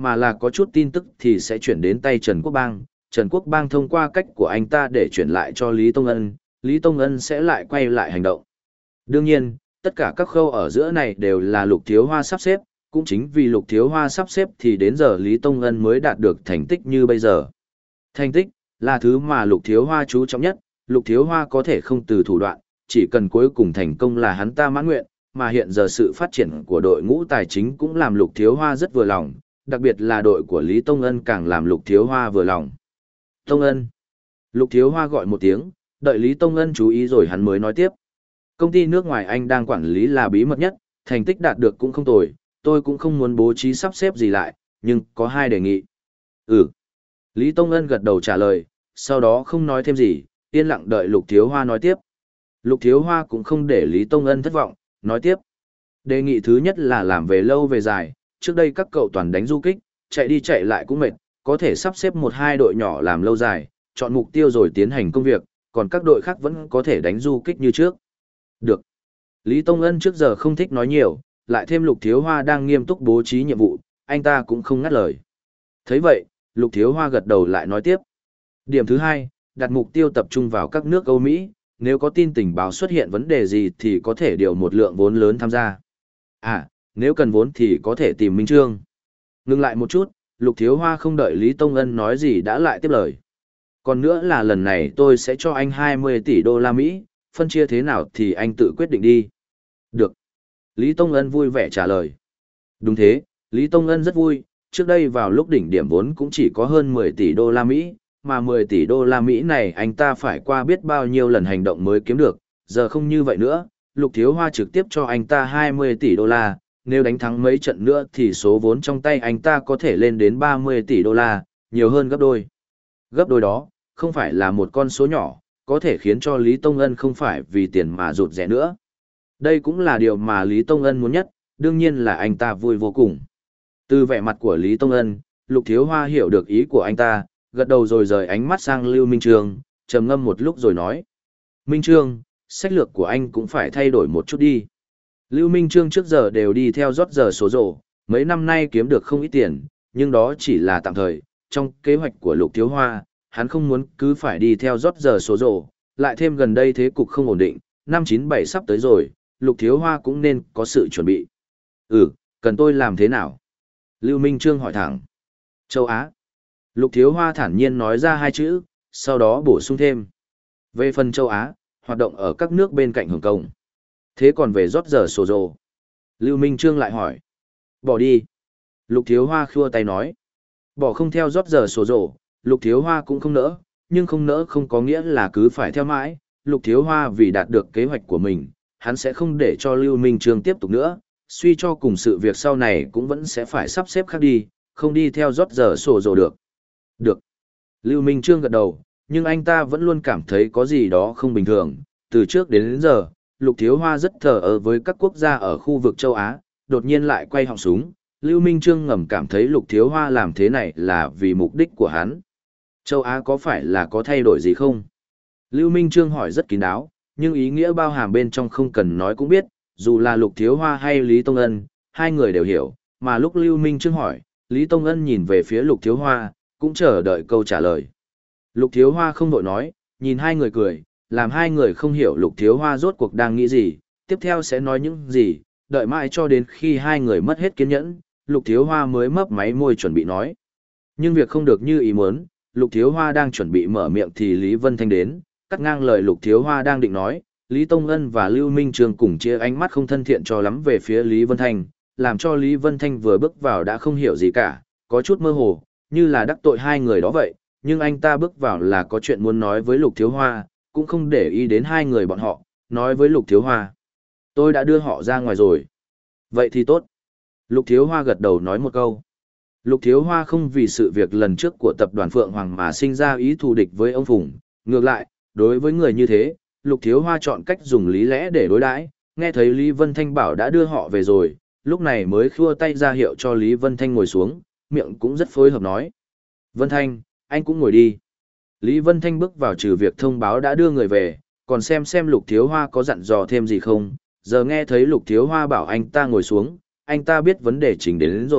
mà là có chút tin tức thì sẽ chuyển đến tay Trần Quốc Bang. Trần Quốc Bang thông qua cách của anh ta để chuyển lại cho Lý Tông Ân, Lý Tông Ân sẽ lại quay lại hành động. Đương nhiên, tất cả các khâu ở giữa này đều là Lục Thiếu Hoa sắp xếp, cũng chính vì Lục Thiếu Hoa sắp xếp thì đến giờ Lý Tông Ân mới đạt được thành tích như bây giờ. Thành tích là thứ mà Lục Thiếu Hoa chú trọng nhất, Lục Thiếu Hoa có thể không từ thủ đoạn, chỉ cần cuối cùng thành công là hắn ta mãn nguyện, mà hiện giờ sự phát triển của đội ngũ tài chính cũng làm Lục Thiếu Hoa rất vừa lòng, đặc biệt là đội của Lý Tông Ân càng làm Lục Thiếu Hoa vừa lòng. Tông Ân. Lục Thiếu Hoa gọi một tiếng, đợi Lý Tông Ân chú ý rồi hắn mới nói tiếp. Công ty nước ngoài anh đang quản lý là bí mật nhất, thành tích đạt được cũng không tồi, tôi cũng không muốn bố trí sắp xếp gì lại, nhưng có hai đề nghị. Ừ. Lý Tông Ân gật đầu trả lời, sau đó không nói thêm gì, yên lặng đợi Lục Thiếu Hoa nói tiếp. Lục Thiếu Hoa cũng không để Lý Tông Ân thất vọng, nói tiếp. Đề nghị thứ nhất là làm về lâu về dài, trước đây các cậu toàn đánh du kích, chạy đi chạy lại cũng mệt, có thể sắp xếp một hai đội nhỏ làm lâu dài, chọn mục tiêu rồi tiến hành công việc, còn các đội khác vẫn có thể đánh du kích như trước. Được. Lý Tông Ân trước giờ không thích nói nhiều, lại thêm Lục Thiếu Hoa đang nghiêm túc bố trí nhiệm vụ, anh ta cũng không ngắt lời. Thấy vậy, Lục Thiếu Hoa gật đầu lại nói tiếp. Điểm thứ hai, đặt mục tiêu tập trung vào các nước Âu Mỹ, nếu có tin tình báo xuất hiện vấn đề gì thì có thể điều một lượng vốn lớn tham gia. À, nếu cần vốn thì có thể tìm Minh Trương. Ngừng lại một chút, Lục Thiếu Hoa không đợi Lý Tông Ân nói gì đã lại tiếp lời. Còn nữa là lần này tôi sẽ cho anh hai mươi tỷ đô la Mỹ, phân chia thế nào thì anh tự quyết định đi. Được. Lý Tông Ân vui vẻ trả lời. Đúng thế, Lý Tông Ân rất vui, trước đây vào lúc đỉnh điểm vốn cũng chỉ có hơn mười tỷ đô la Mỹ, mà mười tỷ đô la Mỹ này anh ta phải qua biết bao nhiêu lần hành động mới kiếm được, giờ không như vậy nữa, Lục Thiếu Hoa trực tiếp cho anh ta hai mươi tỷ đô la, nếu đánh thắng mấy trận nữa thì số vốn trong tay anh ta có thể lên đến ba mươi tỷ đô la, nhiều hơn gấp đôi. Gấp đôi đó, không phải là một con số nhỏ, có thể khiến cho Lý Tông Ân không phải vì tiền mà rụt rẻ nữa. Đây cũng là điều mà Lý Tông Ân muốn nhất, đương nhiên là anh ta vui vô cùng. Từ vẻ mặt của Lý Tông Ân, Lục Thiếu Hoa hiểu được ý của anh ta, gật đầu rồi rời ánh mắt sang Lưu Minh Trương, trầm ngâm một lúc rồi nói. Minh Trương, sách lược của anh cũng phải thay đổi một chút đi. Lưu Minh Trương trước giờ đều đi theo rót giờ số rổ, mấy năm nay kiếm được không ít tiền, nhưng đó chỉ là tạm thời, trong kế hoạch của Lục Thiếu Hoa, hắn không muốn cứ phải đi theo rót giờ số rổ, lại thêm gần đây thế cục không ổn định, năm chín bảy sắp tới rồi, Lục Thiếu Hoa cũng nên có sự chuẩn bị. Ừ, cần tôi làm thế nào? Lưu Minh Trương hỏi thẳng. Châu Á. Lục Thiếu Hoa thản nhiên nói ra hai chữ, sau đó bổ sung thêm. Về phần châu Á, hoạt động ở các nước bên cạnh Hồng Kông. Thế còn về rót giờ sổ rồ? Lưu Minh Trương lại hỏi. Bỏ đi. Lục Thiếu Hoa khua tay nói. Bỏ không theo rót giờ sổ rồ, Lục Thiếu Hoa cũng không nỡ, nhưng không nỡ không có nghĩa là cứ phải theo mãi. Lục Thiếu Hoa vì đạt được kế hoạch của mình, hắn sẽ không để cho Lưu Minh Trương tiếp tục nữa, suy cho cùng sự việc sau này cũng vẫn sẽ phải sắp xếp khác đi, không đi theo rót giờ sổ rồ được. Được. Lưu Minh Trương gật đầu, nhưng anh ta vẫn luôn cảm thấy có gì đó không bình thường. Từ trước đến, đến giờ, Lục Thiếu Hoa rất thờ ơ với các quốc gia ở khu vực châu Á, đột nhiên lại quay họng súng. Lưu Minh Trương ngầm cảm thấy Lục Thiếu Hoa làm thế này là vì mục đích của hắn. Châu Á có phải là có thay đổi gì không? Lưu Minh Trương hỏi rất kín đáo, nhưng ý nghĩa bao hàm bên trong không cần nói cũng biết, dù là Lục Thiếu Hoa hay Lý Tông Ân, hai người đều hiểu, mà lúc Lưu Minh Trương hỏi, Lý Tông Ân nhìn về phía Lục Thiếu Hoa, cũng chờ đợi câu trả lời. Lục Thiếu Hoa không vội nói, nhìn hai người cười, làm hai người không hiểu Lục Thiếu Hoa rốt cuộc đang nghĩ gì, tiếp theo sẽ nói những gì, đợi mãi cho đến khi hai người mất hết kiên nhẫn, Lục Thiếu Hoa mới mấp máy môi chuẩn bị nói. Nhưng việc không được như ý muốn, Lục Thiếu Hoa đang chuẩn bị mở miệng thì Lý Vân Thanh đến, cắt ngang lời Lục Thiếu Hoa đang định nói, Lý Tông Ân và Lưu Minh Trương cùng chia ánh mắt không thân thiện cho lắm về phía Lý Vân Thanh, làm cho Lý Vân Thanh vừa bước vào đã không hiểu gì cả, có chút mơ hồ, như là đắc tội hai người đó vậy, nhưng anh ta bước vào là có chuyện muốn nói với Lục Thiếu Hoa, cũng không để ý đến hai người bọn họ, nói với Lục Thiếu Hoa. Tôi đã đưa họ ra ngoài rồi. Vậy thì tốt. Lục Thiếu Hoa gật đầu nói một câu. Lục Thiếu Hoa không vì sự việc lần trước của tập đoàn Phượng Hoàng mà sinh ra ý thù địch với ông Phùng, ngược lại, đối với người như thế, Lục Thiếu Hoa chọn cách dùng lý lẽ để đối đãi, nghe thấy Lý Vân Thanh bảo đã đưa họ về rồi, lúc này mới khua tay ra hiệu cho Lý Vân Thanh ngồi xuống, miệng cũng rất phối hợp nói. Vân Thanh, anh cũng ngồi đi. Lý Vân Thanh bước vào trừ việc thông báo đã đưa người về, còn xem xem Lục Thiếu Hoa có dặn dò thêm gì không, giờ nghe thấy Lục Thiếu Hoa bảo anh ta ngồi xuống, anh ta biết vấn đề chính đến, đến rồi,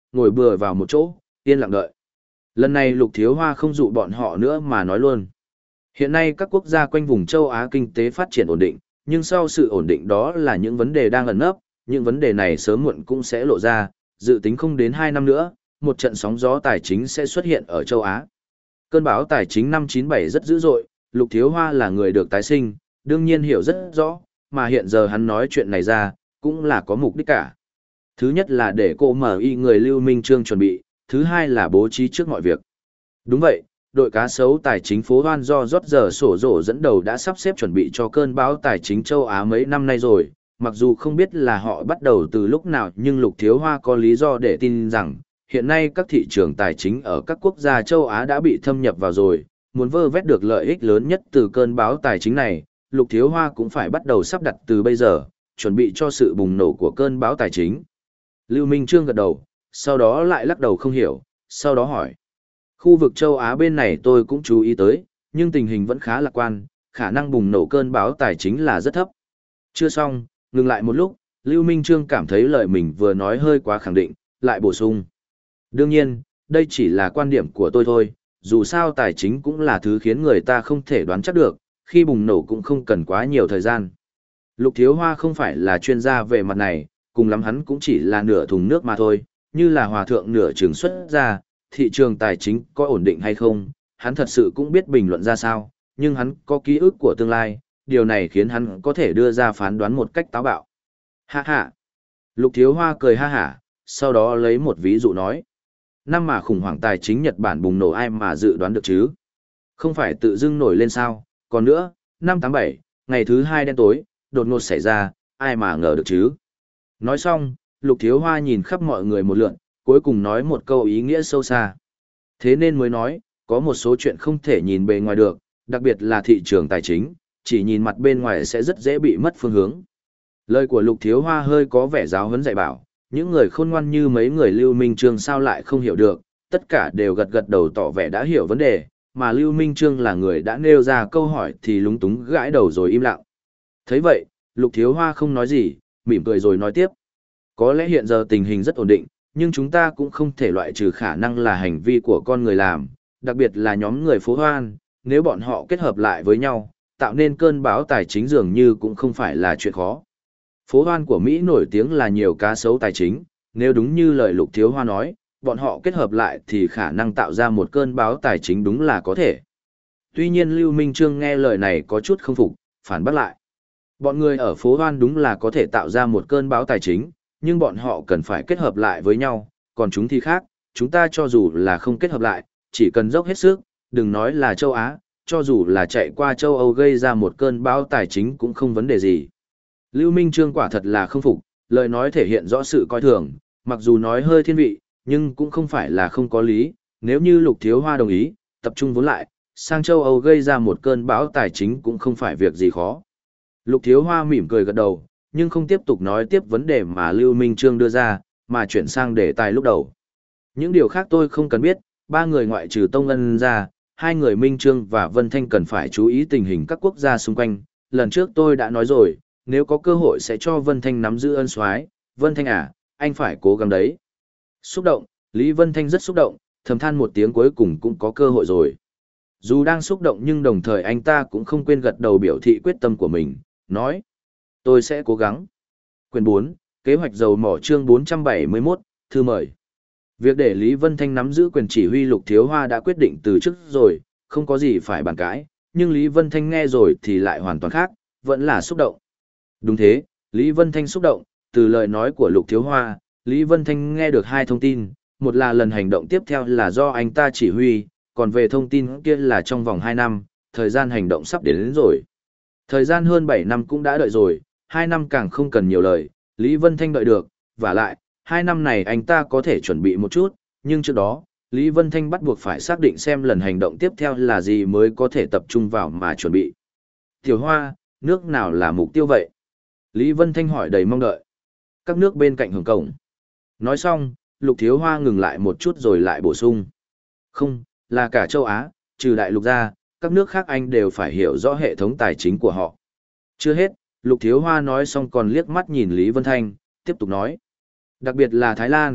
ngồi bừa vào một chỗ, yên lặng đợi. Lần này Lục Thiếu Hoa không dụ bọn họ nữa mà nói luôn. Hiện nay các quốc gia quanh vùng châu Á kinh tế phát triển ổn định, nhưng sau sự ổn định đó là những vấn đề đang ẩn nấp, những vấn đề này sớm muộn cũng sẽ lộ ra, dự tính không đến hai năm nữa, một trận sóng gió tài chính sẽ xuất hiện ở châu Á. Cơn bão tài chính năm chín bảy rất dữ dội, Lục Thiếu Hoa là người được tái sinh, đương nhiên hiểu rất rõ, mà hiện giờ hắn nói chuyện này ra, cũng là có mục đích cả. Thứ nhất là để cô mở y người Lưu Minh Trương chuẩn bị, thứ hai là bố trí trước mọi việc. Đúng vậy, đội cá sấu tài chính phố Hoan do rót giờ sổ rổ dẫn đầu đã sắp xếp chuẩn bị cho cơn bão tài chính châu Á mấy năm nay rồi, mặc dù không biết là họ bắt đầu từ lúc nào nhưng Lục Thiếu Hoa có lý do để tin rằng, hiện nay các thị trường tài chính ở các quốc gia châu Á đã bị thâm nhập vào rồi, muốn vơ vét được lợi ích lớn nhất từ cơn bão tài chính này, Lục Thiếu Hoa cũng phải bắt đầu sắp đặt từ bây giờ, chuẩn bị cho sự bùng nổ của cơn bão tài chính. Lưu Minh Trương gật đầu, sau đó lại lắc đầu không hiểu, sau đó hỏi. Khu vực châu Á bên này tôi cũng chú ý tới, nhưng tình hình vẫn khá lạc quan, khả năng bùng nổ cơn bão tài chính là rất thấp. Chưa xong, ngừng lại một lúc, Lưu Minh Trương cảm thấy lời mình vừa nói hơi quá khẳng định, lại bổ sung. Đương nhiên, đây chỉ là quan điểm của tôi thôi, dù sao tài chính cũng là thứ khiến người ta không thể đoán chắc được, khi bùng nổ cũng không cần quá nhiều thời gian. Lục Thiếu Hoa không phải là chuyên gia về mặt này, cùng lắm hắn cũng chỉ là nửa thùng nước mà thôi, như là hòa thượng nửa trường xuất ra, thị trường tài chính có ổn định hay không, hắn thật sự cũng biết bình luận ra sao, nhưng hắn có ký ức của tương lai, điều này khiến hắn có thể đưa ra phán đoán một cách táo bạo. Ha ha! Lục Thiếu Hoa cười ha hả, sau đó lấy một ví dụ nói. Năm mà khủng hoảng tài chính Nhật Bản bùng nổ ai mà dự đoán được chứ? Không phải tự dưng nổi lên sao? Còn nữa, năm tám bảy, ngày thứ hai đen tối, đột ngột xảy ra, ai mà ngờ được chứ? Nói xong, Lục Thiếu Hoa nhìn khắp mọi người một lượn, cuối cùng nói một câu ý nghĩa sâu xa. Thế nên mới nói, có một số chuyện không thể nhìn bề ngoài được, đặc biệt là thị trường tài chính, chỉ nhìn mặt bên ngoài sẽ rất dễ bị mất phương hướng. Lời của Lục Thiếu Hoa hơi có vẻ giáo huấn dạy bảo, những người khôn ngoan như mấy người Lưu Minh Trương sao lại không hiểu được, tất cả đều gật gật đầu tỏ vẻ đã hiểu vấn đề, mà Lưu Minh Trương là người đã nêu ra câu hỏi thì lúng túng gãi đầu rồi im lặng. Thấy vậy, Lục Thiếu Hoa không nói gì, mỉm cười rồi nói tiếp. Có lẽ hiện giờ tình hình rất ổn định, nhưng chúng ta cũng không thể loại trừ khả năng là hành vi của con người làm, đặc biệt là nhóm người phố Hoan, nếu bọn họ kết hợp lại với nhau, tạo nên cơn bão tài chính dường như cũng không phải là chuyện khó. Phố Hoan của Mỹ nổi tiếng là nhiều cá sấu tài chính, nếu đúng như lời Lục Thiếu Hoa nói, bọn họ kết hợp lại thì khả năng tạo ra một cơn bão tài chính đúng là có thể. Tuy nhiên Lưu Minh Trương nghe lời này có chút không phục, phản bác lại. Bọn người ở phố Hoan đúng là có thể tạo ra một cơn bão tài chính, nhưng bọn họ cần phải kết hợp lại với nhau, còn chúng thì khác, chúng ta cho dù là không kết hợp lại, chỉ cần dốc hết sức, đừng nói là châu Á, cho dù là chạy qua châu Âu gây ra một cơn bão tài chính cũng không vấn đề gì. Lưu Minh Trương quả thật là không phục, lời nói thể hiện rõ sự coi thường, mặc dù nói hơi thiên vị, nhưng cũng không phải là không có lý, nếu như Lục Thiếu Hoa đồng ý, tập trung vốn lại, sang châu Âu gây ra một cơn bão tài chính cũng không phải việc gì khó. Lục Thiếu Hoa mỉm cười gật đầu, nhưng không tiếp tục nói tiếp vấn đề mà Lưu Minh Trương đưa ra, mà chuyển sang đề tài lúc đầu. Những điều khác tôi không cần biết, ba người ngoại trừ Tông Ân ra, hai người Minh Trương và Vân Thanh cần phải chú ý tình hình các quốc gia xung quanh. Lần trước tôi đã nói rồi, nếu có cơ hội sẽ cho Vân Thanh nắm giữ ân soái. Vân Thanh à, anh phải cố gắng đấy. Xúc động, Lý Vân Thanh rất xúc động, thầm than một tiếng cuối cùng cũng có cơ hội rồi. Dù đang xúc động nhưng đồng thời anh ta cũng không quên gật đầu biểu thị quyết tâm của mình, nói. Tôi sẽ cố gắng. Quyển bốn, Kế hoạch dầu mỏ chương bốn trăm bảy mươi mốt, thư mời. Việc để Lý Vân Thanh nắm giữ quyền chỉ huy Lục Thiếu Hoa đã quyết định từ trước rồi, không có gì phải bàn cãi, nhưng Lý Vân Thanh nghe rồi thì lại hoàn toàn khác, vẫn là xúc động. Đúng thế, Lý Vân Thanh xúc động, từ lời nói của Lục Thiếu Hoa, Lý Vân Thanh nghe được hai thông tin, một là lần hành động tiếp theo là do anh ta chỉ huy, còn về thông tin kia là trong vòng hai năm, thời gian hành động sắp đến, đến rồi. Thời gian hơn bảy năm cũng đã đợi rồi, hai năm càng không cần nhiều lời, Lý Vân Thanh đợi được, và lại, hai năm này anh ta có thể chuẩn bị một chút, nhưng trước đó, Lý Vân Thanh bắt buộc phải xác định xem lần hành động tiếp theo là gì mới có thể tập trung vào mà chuẩn bị. Tiểu Hoa, nước nào là mục tiêu vậy? Lý Vân Thanh hỏi đầy mong đợi. Các nước bên cạnh Hồng Kông. Nói xong, Lục Thiếu Hoa ngừng lại một chút rồi lại bổ sung. Không, là cả châu Á, trừ đại lục ra, các nước khác anh đều phải hiểu rõ hệ thống tài chính của họ. Chưa hết, Lục Thiếu Hoa nói xong còn liếc mắt nhìn Lý Vân Thanh, tiếp tục nói. Đặc biệt là Thái Lan,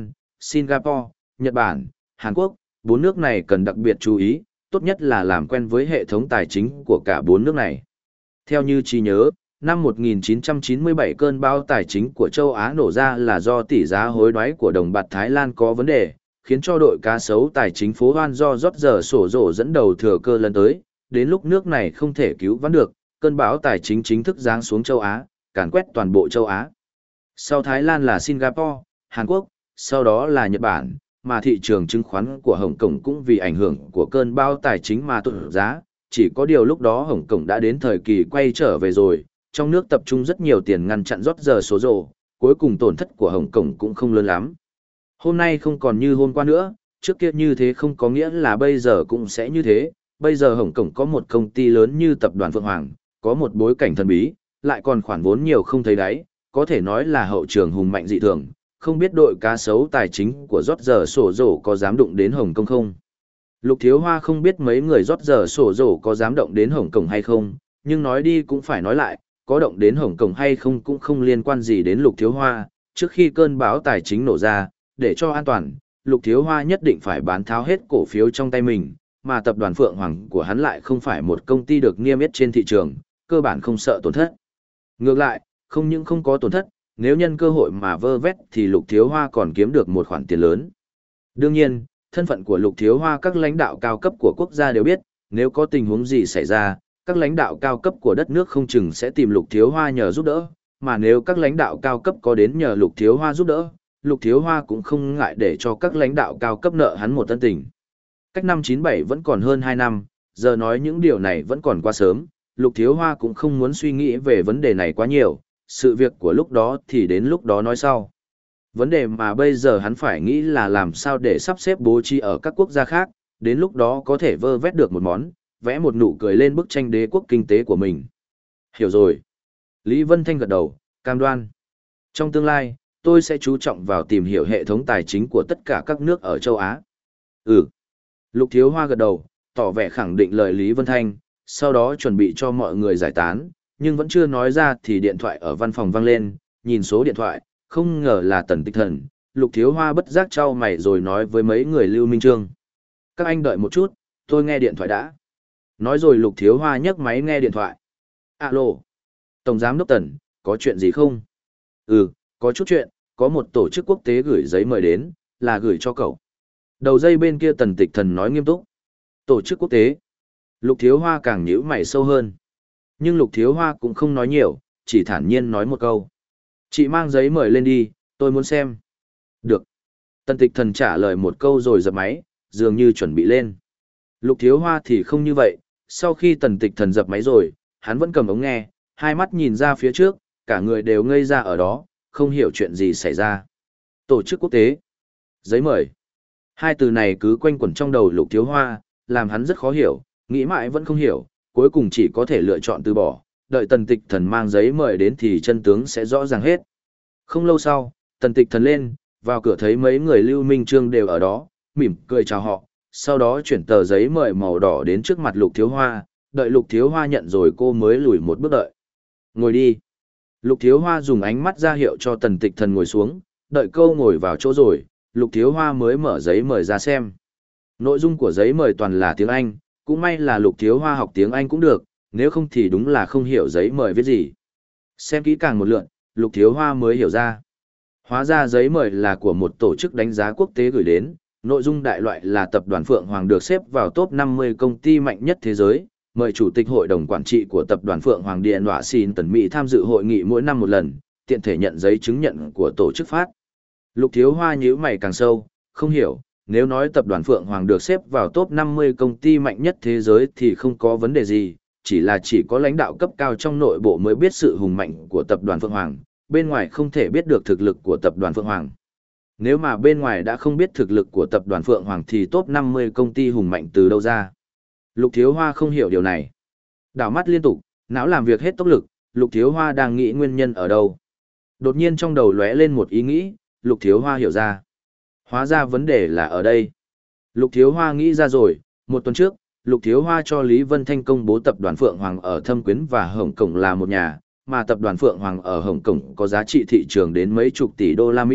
Singapore, Nhật Bản, Hàn Quốc, bốn nước này cần đặc biệt chú ý, tốt nhất là làm quen với hệ thống tài chính của cả bốn nước này. Theo như trí nhớ, năm một nghìn chín trăm chín mươi bảy cơn bão tài chính của châu Á nổ ra là do tỷ giá hối đoái của đồng bạc Thái Lan có vấn đề, khiến cho đội cá sấu tài chính phố Hoan do rót giờ sổ rổ dẫn đầu thừa cơ lần tới, đến lúc nước này không thể cứu vãn được, cơn bão tài chính chính thức giáng xuống châu Á, càn quét toàn bộ châu Á. Sau Thái Lan là Singapore, Hàn Quốc, sau đó là Nhật Bản, mà thị trường chứng khoán của Hồng Kông cũng vì ảnh hưởng của cơn bão tài chính mà tụt giá, chỉ có điều lúc đó Hồng Kông đã đến thời kỳ quay trở về rồi, trong nước tập trung rất nhiều tiền ngăn chặn rót giờ số rổ, cuối cùng tổn thất của Hồng Kông cũng không lớn lắm. Hôm nay không còn như hôm qua nữa, trước kia như thế không có nghĩa là bây giờ cũng sẽ như thế, bây giờ Hồng Kông có một công ty lớn như tập đoàn Phượng Hoàng, có một bối cảnh thần bí, lại còn khoản vốn nhiều không thấy đáy, có thể nói là hậu trường hùng mạnh dị thường, không biết đội cá sấu tài chính của rót giờ sổ rổ có dám đụng đến Hồng Kông không. Lục Thiếu Hoa không biết mấy người rót giờ sổ rổ có dám động đến Hồng Kông hay không, nhưng nói đi cũng phải nói lại, có động đến Hồng Kông hay không cũng không liên quan gì đến Lục Thiếu Hoa, trước khi cơn bão tài chính nổ ra, để cho an toàn, Lục Thiếu Hoa nhất định phải bán tháo hết cổ phiếu trong tay mình, mà tập đoàn Phượng Hoàng của hắn lại không phải một công ty được niêm yết trên thị trường, cơ bản không sợ tổn thất. Ngược lại, không những không có tổn thất, nếu nhân cơ hội mà vơ vét thì Lục Thiếu Hoa còn kiếm được một khoản tiền lớn. Đương nhiên, thân phận của Lục Thiếu Hoa các lãnh đạo cao cấp của quốc gia đều biết, nếu có tình huống gì xảy ra, các lãnh đạo cao cấp của đất nước không chừng sẽ tìm Lục Thiếu Hoa nhờ giúp đỡ, mà nếu các lãnh đạo cao cấp có đến nhờ Lục Thiếu Hoa giúp đỡ, Lục Thiếu Hoa cũng không ngại để cho các lãnh đạo cao cấp nợ hắn một tân tình. Cách năm chín bảy vẫn còn hơn hai năm, giờ nói những điều này vẫn còn quá sớm, Lục Thiếu Hoa cũng không muốn suy nghĩ về vấn đề này quá nhiều, sự việc của lúc đó thì đến lúc đó nói sau. Vấn đề mà bây giờ hắn phải nghĩ là làm sao để sắp xếp bố trí ở các quốc gia khác, đến lúc đó có thể vơ vét được một món, vẽ một nụ cười lên bức tranh đế quốc kinh tế của mình. Hiểu rồi. Lý Vân Thanh gật đầu, cam đoan. Trong tương lai, tôi sẽ chú trọng vào tìm hiểu hệ thống tài chính của tất cả các nước ở châu Á. Ừ. Lục Thiếu Hoa gật đầu, tỏ vẻ khẳng định lời Lý Vân Thanh, sau đó chuẩn bị cho mọi người giải tán, nhưng vẫn chưa nói ra thì điện thoại ở văn phòng vang lên, nhìn số điện thoại, không ngờ là Tần Tịch Thần. Lục Thiếu Hoa bất giác trao mày rồi nói với mấy người Lưu Minh Trương. Các anh đợi một chút, tôi nghe điện thoại đã. Nói rồi Lục Thiếu Hoa nhấc máy nghe điện thoại. Alo. Tổng Giám đốc Tần, có chuyện gì không? Ừ, có chút chuyện, có một tổ chức quốc tế gửi giấy mời đến, là gửi cho cậu. Đầu dây bên kia Tần Tịch Thần nói nghiêm túc. Tổ chức quốc tế. Lục Thiếu Hoa càng nhíu mày sâu hơn. Nhưng Lục Thiếu Hoa cũng không nói nhiều, chỉ thản nhiên nói một câu. Chị mang giấy mời lên đi, tôi muốn xem. Được. Tần Tịch Thần trả lời một câu rồi dập máy, dường như chuẩn bị lên. Lục Thiếu Hoa thì không như vậy, sau khi Tần Tịch Thần dập máy rồi, hắn vẫn cầm ống nghe, hai mắt nhìn ra phía trước, cả người đều ngây ra ở đó, không hiểu chuyện gì xảy ra. Tổ chức quốc tế. Giấy mời. Hai từ này cứ quanh quẩn trong đầu Lục Thiếu Hoa, làm hắn rất khó hiểu, nghĩ mãi vẫn không hiểu, cuối cùng chỉ có thể lựa chọn từ bỏ, đợi Tần Tịch Thần mang giấy mời đến thì chân tướng sẽ rõ ràng hết. Không lâu sau, Tần Tịch Thần lên, vào cửa thấy mấy người Lưu Minh Trương đều ở đó, mỉm cười chào họ, sau đó chuyển tờ giấy mời màu đỏ đến trước mặt Lục Thiếu Hoa, đợi Lục Thiếu Hoa nhận rồi cô mới lùi một bước đợi. Ngồi đi. Lục Thiếu Hoa dùng ánh mắt ra hiệu cho Tần Tịch Thần ngồi xuống, đợi cô ngồi vào chỗ rồi, Lục Thiếu Hoa mới mở giấy mời ra xem. Nội dung của giấy mời toàn là tiếng Anh, cũng may là Lục Thiếu Hoa học tiếng Anh cũng được, nếu không thì đúng là không hiểu giấy mời viết gì. Xem kỹ càng một lượt, Lục Thiếu Hoa mới hiểu ra. Hóa ra giấy mời là của một tổ chức đánh giá quốc tế gửi đến, nội dung đại loại là tập đoàn Phượng Hoàng được xếp vào top năm mươi công ty mạnh nhất thế giới, mời chủ tịch hội đồng quản trị của tập đoàn Phượng Hoàng Điện Đọa Xin Tần Mỹ tham dự hội nghị mỗi năm một lần, tiện thể nhận giấy chứng nhận của tổ chức phát. Lục Thiếu Hoa nhíu mày càng sâu, không hiểu, nếu nói tập đoàn Phượng Hoàng được xếp vào top năm mươi công ty mạnh nhất thế giới thì không có vấn đề gì, chỉ là chỉ có lãnh đạo cấp cao trong nội bộ mới biết sự hùng mạnh của tập đoàn Phượng Hoàng, bên ngoài không thể biết được thực lực của tập đoàn Phượng Hoàng. Nếu mà bên ngoài đã không biết thực lực của tập đoàn Phượng Hoàng thì top năm mươi công ty hùng mạnh từ đâu ra? Lục Thiếu Hoa không hiểu điều này. Đảo mắt liên tục, não làm việc hết tốc lực, Lục Thiếu Hoa đang nghĩ nguyên nhân ở đâu. Đột nhiên trong đầu lóe lên một ý nghĩ, Lục Thiếu Hoa hiểu ra. Hóa ra vấn đề là ở đây. Lục Thiếu Hoa nghĩ ra rồi, một tuần trước, Lục Thiếu Hoa cho Lý Vân Thanh công bố tập đoàn Phượng Hoàng ở Thâm Quyến và Hồng Kông là một nhà, mà tập đoàn Phượng Hoàng ở Hồng Kông có giá trị thị trường đến mấy chục tỷ đô la Mỹ,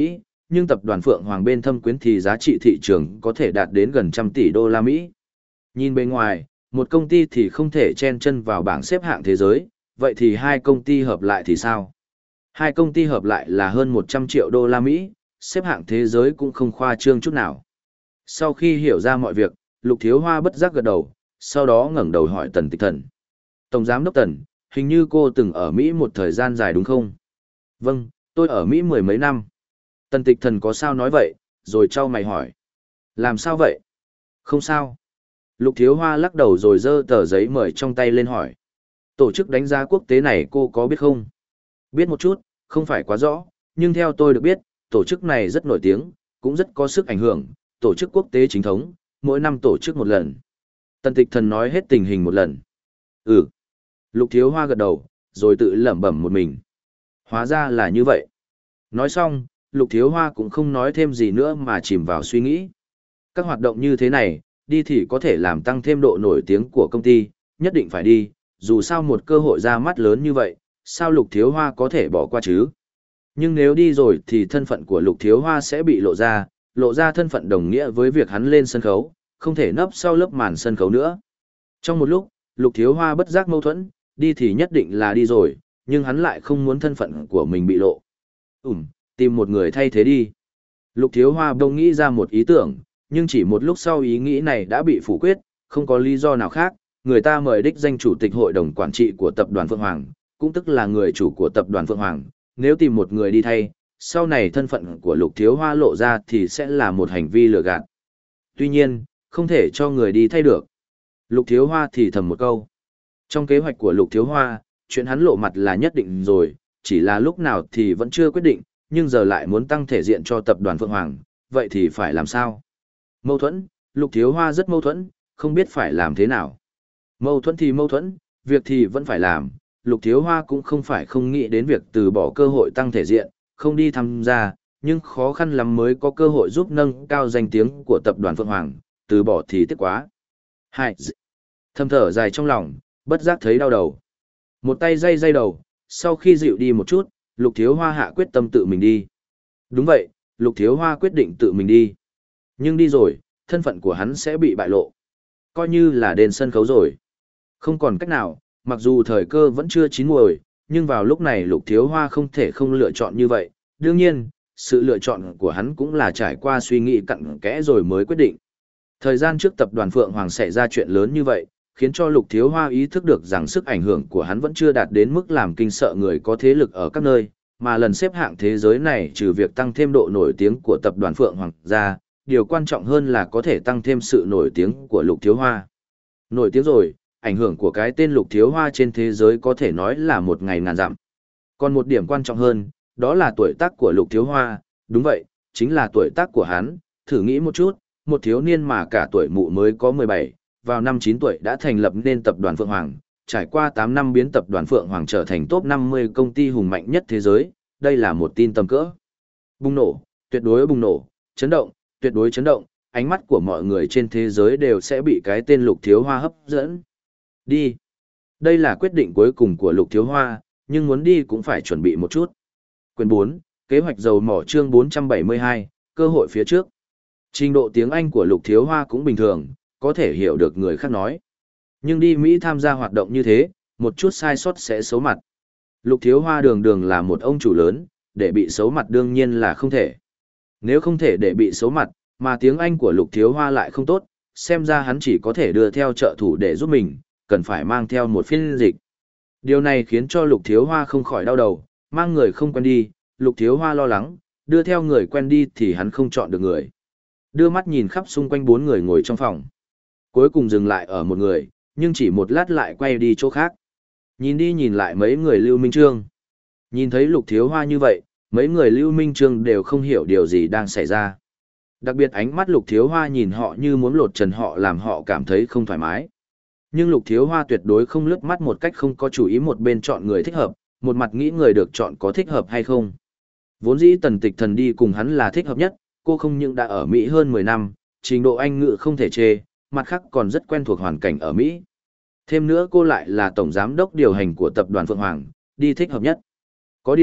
nhưng tập đoàn Phượng Hoàng bên thâm quyến thì giá trị thị trường có thể đạt đến gần trăm tỷ đô la Mỹ. Nhìn bên ngoài, một công ty thì không thể chen chân vào bảng xếp hạng thế giới, vậy thì hai công ty hợp lại thì sao? Hai công ty hợp lại là hơn một trăm triệu đô la Mỹ, xếp hạng thế giới cũng không khoa trương chút nào. Sau khi hiểu ra mọi việc, Lục Thiếu Hoa bất giác gật đầu, sau đó ngẩng đầu hỏi Tần Tịch Thần. Tổng giám đốc Tần, hình như cô từng ở Mỹ một thời gian dài đúng không? Vâng, tôi ở Mỹ mười mấy năm. Tần Tịch Thần có sao nói vậy, rồi trao mày hỏi. Làm sao vậy? Không sao. Lục Thiếu Hoa lắc đầu rồi giơ tờ giấy mời trong tay lên hỏi. Tổ chức đánh giá quốc tế này cô có biết không? Biết một chút, không phải quá rõ, nhưng theo tôi được biết, tổ chức này rất nổi tiếng, cũng rất có sức ảnh hưởng, tổ chức quốc tế chính thống, mỗi năm tổ chức một lần. Tần Tịch Thần nói hết tình hình một lần. Ừ. Lục Thiếu Hoa gật đầu, rồi tự lẩm bẩm một mình. Hóa ra là như vậy. Nói xong, Lục Thiếu Hoa cũng không nói thêm gì nữa mà chìm vào suy nghĩ. Các hoạt động như thế này, đi thì có thể làm tăng thêm độ nổi tiếng của công ty, nhất định phải đi, dù sao một cơ hội ra mắt lớn như vậy, sao Lục Thiếu Hoa có thể bỏ qua chứ? Nhưng nếu đi rồi thì thân phận của Lục Thiếu Hoa sẽ bị lộ ra, lộ ra thân phận đồng nghĩa với việc hắn lên sân khấu, không thể nấp sau lớp màn sân khấu nữa. Trong một lúc, Lục Thiếu Hoa bất giác mâu thuẫn, đi thì nhất định là đi rồi, nhưng hắn lại không muốn thân phận của mình bị lộ. Ừm, tìm một người thay thế đi. Lục Thiếu Hoa bỗng nghĩ ra một ý tưởng, nhưng chỉ một lúc sau ý nghĩ này đã bị phủ quyết, không có lý do nào khác, người ta mời đích danh chủ tịch hội đồng quản trị của tập đoàn Phượng Hoàng, cũng tức là người chủ của tập đoàn Phượng Hoàng, nếu tìm một người đi thay, sau này thân phận của Lục Thiếu Hoa lộ ra thì sẽ là một hành vi lừa gạt. Tuy nhiên, không thể cho người đi thay được. Lục Thiếu Hoa thì thầm một câu. Trong kế hoạch của Lục Thiếu Hoa, chuyện hắn lộ mặt là nhất định rồi, chỉ là lúc nào thì vẫn chưa quyết định, nhưng giờ lại muốn tăng thể diện cho tập đoàn Phượng Hoàng, vậy thì phải làm sao? Mâu thuẫn, Lục Thiếu Hoa rất mâu thuẫn, không biết phải làm thế nào. Mâu thuẫn thì mâu thuẫn, việc thì vẫn phải làm, Lục Thiếu Hoa cũng không phải không nghĩ đến việc từ bỏ cơ hội tăng thể diện, không đi tham gia, nhưng khó khăn lắm mới có cơ hội giúp nâng cao danh tiếng của tập đoàn Phượng Hoàng, từ bỏ thì tiếc quá. Hai, thầm thở dài trong lòng, bất giác thấy đau đầu. Một tay day day đầu, sau khi dịu đi một chút, Lục Thiếu Hoa hạ quyết tâm tự mình đi. Đúng vậy, Lục Thiếu Hoa quyết định tự mình đi. Nhưng đi rồi, thân phận của hắn sẽ bị bại lộ. Coi như là đền sân khấu rồi. Không còn cách nào, mặc dù thời cơ vẫn chưa chín muồi, nhưng vào lúc này Lục Thiếu Hoa không thể không lựa chọn như vậy. Đương nhiên, sự lựa chọn của hắn cũng là trải qua suy nghĩ cặn kẽ rồi mới quyết định. Thời gian trước tập đoàn Phượng Hoàng xảy ra chuyện lớn như vậy, khiến cho Lục Thiếu Hoa ý thức được rằng sức ảnh hưởng của hắn vẫn chưa đạt đến mức làm kinh sợ người có thế lực ở các nơi, mà lần xếp hạng thế giới này trừ việc tăng thêm độ nổi tiếng của tập đoàn Phượng Hoàng ra, điều quan trọng hơn là có thể tăng thêm sự nổi tiếng của Lục Thiếu Hoa. Nổi tiếng rồi, ảnh hưởng của cái tên Lục Thiếu Hoa trên thế giới có thể nói là một ngày ngàn dặm. Còn một điểm quan trọng hơn, đó là tuổi tác của Lục Thiếu Hoa, đúng vậy, chính là tuổi tác của hắn, thử nghĩ một chút, một thiếu niên mà cả tuổi mụ mới có mười bảy, vào năm chín tuổi đã thành lập nên tập đoàn Phượng Hoàng, trải qua tám năm biến tập đoàn Phượng Hoàng trở thành top năm mươi công ty hùng mạnh nhất thế giới, đây là một tin tầm cỡ. Bùng nổ, tuyệt đối bùng nổ, chấn động, tuyệt đối chấn động, ánh mắt của mọi người trên thế giới đều sẽ bị cái tên Lục Thiếu Hoa hấp dẫn. Đi. Đây là quyết định cuối cùng của Lục Thiếu Hoa, nhưng muốn đi cũng phải chuẩn bị một chút. Quyền bốn, kế hoạch dầu mỏ chương bốn trăm bảy mươi hai, cơ hội phía trước. Trình độ tiếng Anh của Lục Thiếu Hoa cũng bình thường, có thể hiểu được người khác nói. Nhưng đi Mỹ tham gia hoạt động như thế, một chút sai sót sẽ xấu mặt. Lục Thiếu Hoa đường đường là một ông chủ lớn, để bị xấu mặt đương nhiên là không thể. Nếu không thể để bị xấu mặt, mà tiếng Anh của Lục Thiếu Hoa lại không tốt, xem ra hắn chỉ có thể đưa theo trợ thủ để giúp mình, cần phải mang theo một phiên dịch. Điều này khiến cho Lục Thiếu Hoa không khỏi đau đầu, mang người không quen đi, Lục Thiếu Hoa lo lắng, đưa theo người quen đi thì hắn không chọn được người. Đưa mắt nhìn khắp xung quanh bốn người ngồi trong phòng. Cuối cùng dừng lại ở một người, nhưng chỉ một lát lại quay đi chỗ khác. Nhìn đi nhìn lại mấy người Lưu Minh Trương. Nhìn thấy Lục Thiếu Hoa như vậy, mấy người Lưu Minh Trương đều không hiểu điều gì đang xảy ra. Đặc biệt ánh mắt Lục Thiếu Hoa nhìn họ như muốn lột trần họ làm họ cảm thấy không thoải mái. Nhưng Lục Thiếu Hoa tuyệt đối không lướt mắt một cách không có chủ ý một bên chọn người thích hợp, một mặt nghĩ người được chọn có thích hợp hay không. Vốn dĩ Tần Tịch Thần đi cùng hắn là thích hợp nhất, cô không những đã ở Mỹ hơn mười năm, trình độ Anh ngữ không thể chê, mặt khác còn rất quen thuộc hoàn cảnh ở Mỹ. Thêm nữa cô lại là tổng giám đốc điều hành của tập đoàn Phượng Hoàng, đi thích hợp nhất. Có điều,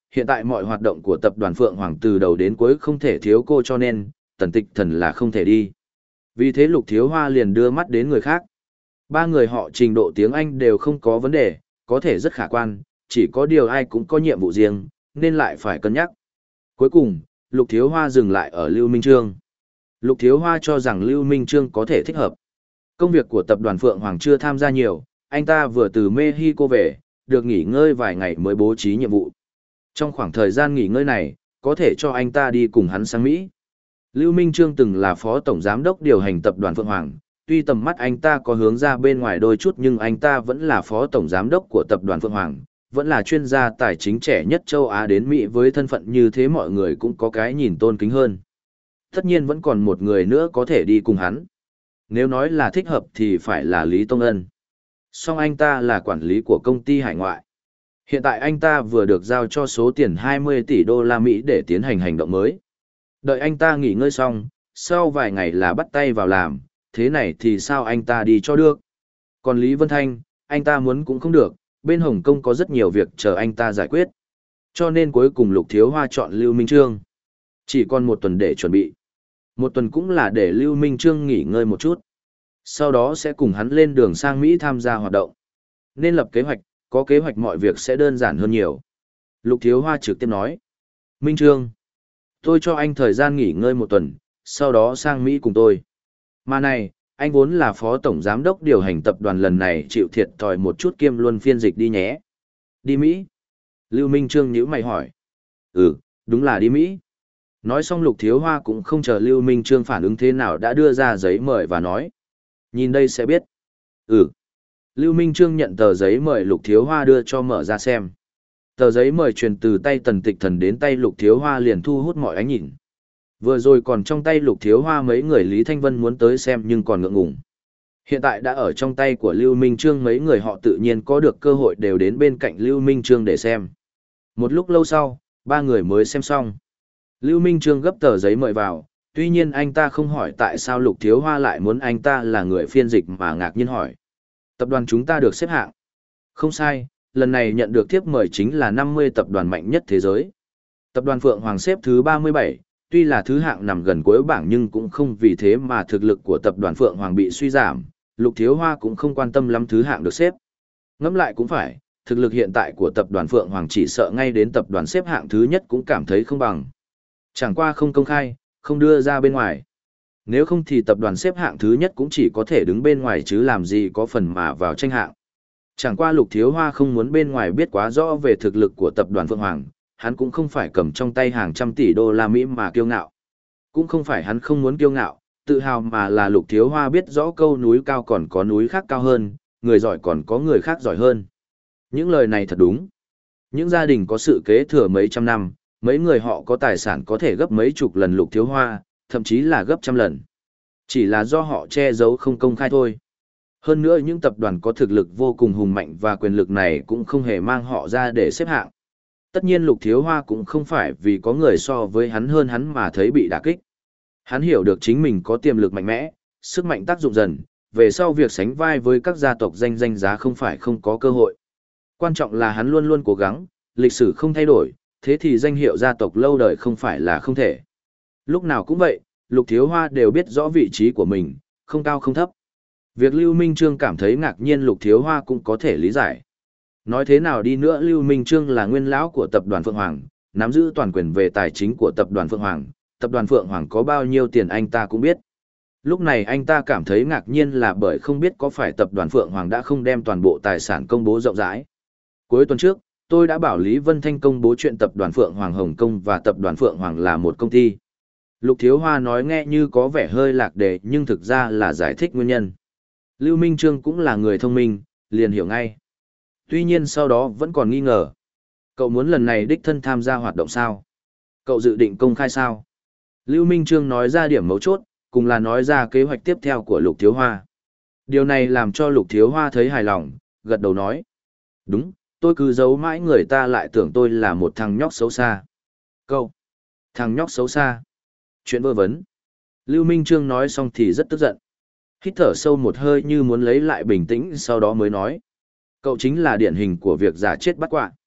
hiện tại mọi hoạt động của tập đoàn Phượng Hoàng từ đầu đến cuối không thể thiếu cô cho nên, Tần Tịch Thần là không thể đi. Vì thế Lục Thiếu Hoa liền đưa mắt đến người khác. Ba người họ trình độ tiếng Anh đều không có vấn đề, có thể rất khả quan, chỉ có điều ai cũng có nhiệm vụ riêng, nên lại phải cân nhắc. Cuối cùng, Lục Thiếu Hoa dừng lại ở Lưu Minh Trương. Lục Thiếu Hoa cho rằng Lưu Minh Trương có thể thích hợp. Công việc của tập đoàn Phượng Hoàng chưa tham gia nhiều, anh ta vừa từ Mexico về, được nghỉ ngơi vài ngày mới bố trí nhiệm vụ. Trong khoảng thời gian nghỉ ngơi này, có thể cho anh ta đi cùng hắn sang Mỹ. Lưu Minh Trương từng là phó tổng giám đốc điều hành tập đoàn Phượng Hoàng, tuy tầm mắt anh ta có hướng ra bên ngoài đôi chút nhưng anh ta vẫn là phó tổng giám đốc của tập đoàn Phượng Hoàng, vẫn là chuyên gia tài chính trẻ nhất châu Á đến Mỹ, với thân phận như thế mọi người cũng có cái nhìn tôn kính hơn. Tất nhiên vẫn còn một người nữa có thể đi cùng hắn. Nếu nói là thích hợp thì phải là Lý Tông Ân. Song anh ta là quản lý của công ty hải ngoại. Hiện tại anh ta vừa được giao cho số tiền hai mươi tỷ đô la Mỹ để tiến hành hành động mới. Đợi anh ta nghỉ ngơi xong, sau vài ngày là bắt tay vào làm, thế này thì sao anh ta đi cho được. Còn Lý Vân Thanh, anh ta muốn cũng không được, bên Hồng Kông có rất nhiều việc chờ anh ta giải quyết. Cho nên cuối cùng Lục Thiếu Hoa chọn Lưu Minh Trương. Chỉ còn một tuần để chuẩn bị. Một tuần cũng là để Lưu Minh Trương nghỉ ngơi một chút. Sau đó sẽ cùng hắn lên đường sang Mỹ tham gia hoạt động. Nên lập kế hoạch, có kế hoạch mọi việc sẽ đơn giản hơn nhiều. Lục Thiếu Hoa trực tiếp nói. Minh Trương, tôi cho anh thời gian nghỉ ngơi một tuần, sau đó sang Mỹ cùng tôi. Mà này, anh vốn là phó tổng giám đốc điều hành tập đoàn, lần này chịu thiệt thòi một chút kiêm luôn phiên dịch đi nhé. Đi Mỹ? Lưu Minh Trương nhíu mày hỏi. Ừ, đúng là đi Mỹ. Nói xong Lục Thiếu Hoa cũng không chờ Lưu Minh Trương phản ứng thế nào đã đưa ra giấy mời và nói. Nhìn đây sẽ biết. Ừ. Lưu Minh Trương nhận tờ giấy mời Lục Thiếu Hoa đưa cho mở ra xem. Tờ giấy mời truyền từ tay Tần Tịch Thần đến tay Lục Thiếu Hoa liền thu hút mọi ánh nhìn. Vừa rồi còn trong tay Lục Thiếu Hoa mấy người Lý Thanh Vân muốn tới xem nhưng còn ngượng ngùng. Hiện tại đã ở trong tay của Lưu Minh Trương, mấy người họ tự nhiên có được cơ hội đều đến bên cạnh Lưu Minh Trương để xem. Một lúc lâu sau, ba người mới xem xong. Lưu Minh Trương gấp tờ giấy mời vào, tuy nhiên anh ta không hỏi tại sao Lục Thiếu Hoa lại muốn anh ta là người phiên dịch mà ngạc nhiên hỏi. Tập đoàn chúng ta được xếp hạng. Không sai, lần này nhận được thiếp mời chính là năm mươi tập đoàn mạnh nhất thế giới. Tập đoàn Phượng Hoàng xếp thứ ba mươi bảy, tuy là thứ hạng nằm gần cuối bảng nhưng cũng không vì thế mà thực lực của tập đoàn Phượng Hoàng bị suy giảm, Lục Thiếu Hoa cũng không quan tâm lắm thứ hạng được xếp. Ngẫm lại cũng phải, thực lực hiện tại của tập đoàn Phượng Hoàng chỉ sợ ngay đến tập đoàn xếp hạng thứ nhất cũng cảm thấy không bằng. Chẳng qua không công khai, không đưa ra bên ngoài. Nếu không thì tập đoàn xếp hạng thứ nhất cũng chỉ có thể đứng bên ngoài chứ làm gì có phần mà vào tranh hạng. Chẳng qua Lục Thiếu Hoa không muốn bên ngoài biết quá rõ về thực lực của tập đoàn Phượng Hoàng, hắn cũng không phải cầm trong tay hàng trăm tỷ đô la Mỹ mà kiêu ngạo. Cũng không phải hắn không muốn kiêu ngạo, tự hào mà là Lục Thiếu Hoa biết rõ câu núi cao còn có núi khác cao hơn, người giỏi còn có người khác giỏi hơn. Những lời này thật đúng. Những gia đình có sự kế thừa mấy trăm năm, mấy người họ có tài sản có thể gấp mấy chục lần Lục Thiếu Hoa, thậm chí là gấp trăm lần. Chỉ là do họ che giấu không công khai thôi. Hơn nữa những tập đoàn có thực lực vô cùng hùng mạnh và quyền lực này cũng không hề mang họ ra để xếp hạng. Tất nhiên Lục Thiếu Hoa cũng không phải vì có người so với hắn hơn hắn mà thấy bị đả kích. Hắn hiểu được chính mình có tiềm lực mạnh mẽ, sức mạnh tác dụng dần, về sau việc sánh vai với các gia tộc danh danh giá không phải không có cơ hội. Quan trọng là hắn luôn luôn cố gắng, lịch sử không thay đổi, thế thì danh hiệu gia tộc lâu đời không phải là không thể. Lúc nào cũng vậy, Lục Thiếu Hoa đều biết rõ vị trí của mình, không cao không thấp. Việc Lưu Minh Trương cảm thấy ngạc nhiên Lục Thiếu Hoa cũng có thể lý giải. Nói thế nào đi nữa Lưu Minh Trương là nguyên lão của tập đoàn Phượng Hoàng, nắm giữ toàn quyền về tài chính của tập đoàn Phượng Hoàng, tập đoàn Phượng Hoàng có bao nhiêu tiền anh ta cũng biết. Lúc này anh ta cảm thấy ngạc nhiên là bởi không biết có phải tập đoàn Phượng Hoàng đã không đem toàn bộ tài sản công bố rộng rãi. Cuối tuần trước, tôi đã bảo Lý Vân Thanh công bố chuyện tập đoàn Phượng Hoàng Hồng Kông và tập đoàn Phượng Hoàng là một công ty. Lục Thiếu Hoa nói nghe như có vẻ hơi lạc đề nhưng thực ra là giải thích nguyên nhân. Lưu Minh Trương cũng là người thông minh, liền hiểu ngay. Tuy nhiên sau đó vẫn còn nghi ngờ. Cậu muốn lần này đích thân tham gia hoạt động sao? Cậu dự định công khai sao? Lưu Minh Trương nói ra điểm mấu chốt, cùng là nói ra kế hoạch tiếp theo của Lục Thiếu Hoa. Điều này làm cho Lục Thiếu Hoa thấy hài lòng, gật đầu nói. Đúng, tôi cứ giấu mãi người ta lại tưởng tôi là một thằng nhóc xấu xa. Cậu, thằng nhóc xấu xa. Chuyện vơ vẩn. Lưu Minh Trương nói xong thì rất tức giận. Hít thở sâu một hơi như muốn lấy lại bình tĩnh sau đó mới nói. Cậu chính là điển hình của việc giả chết bắt quạ.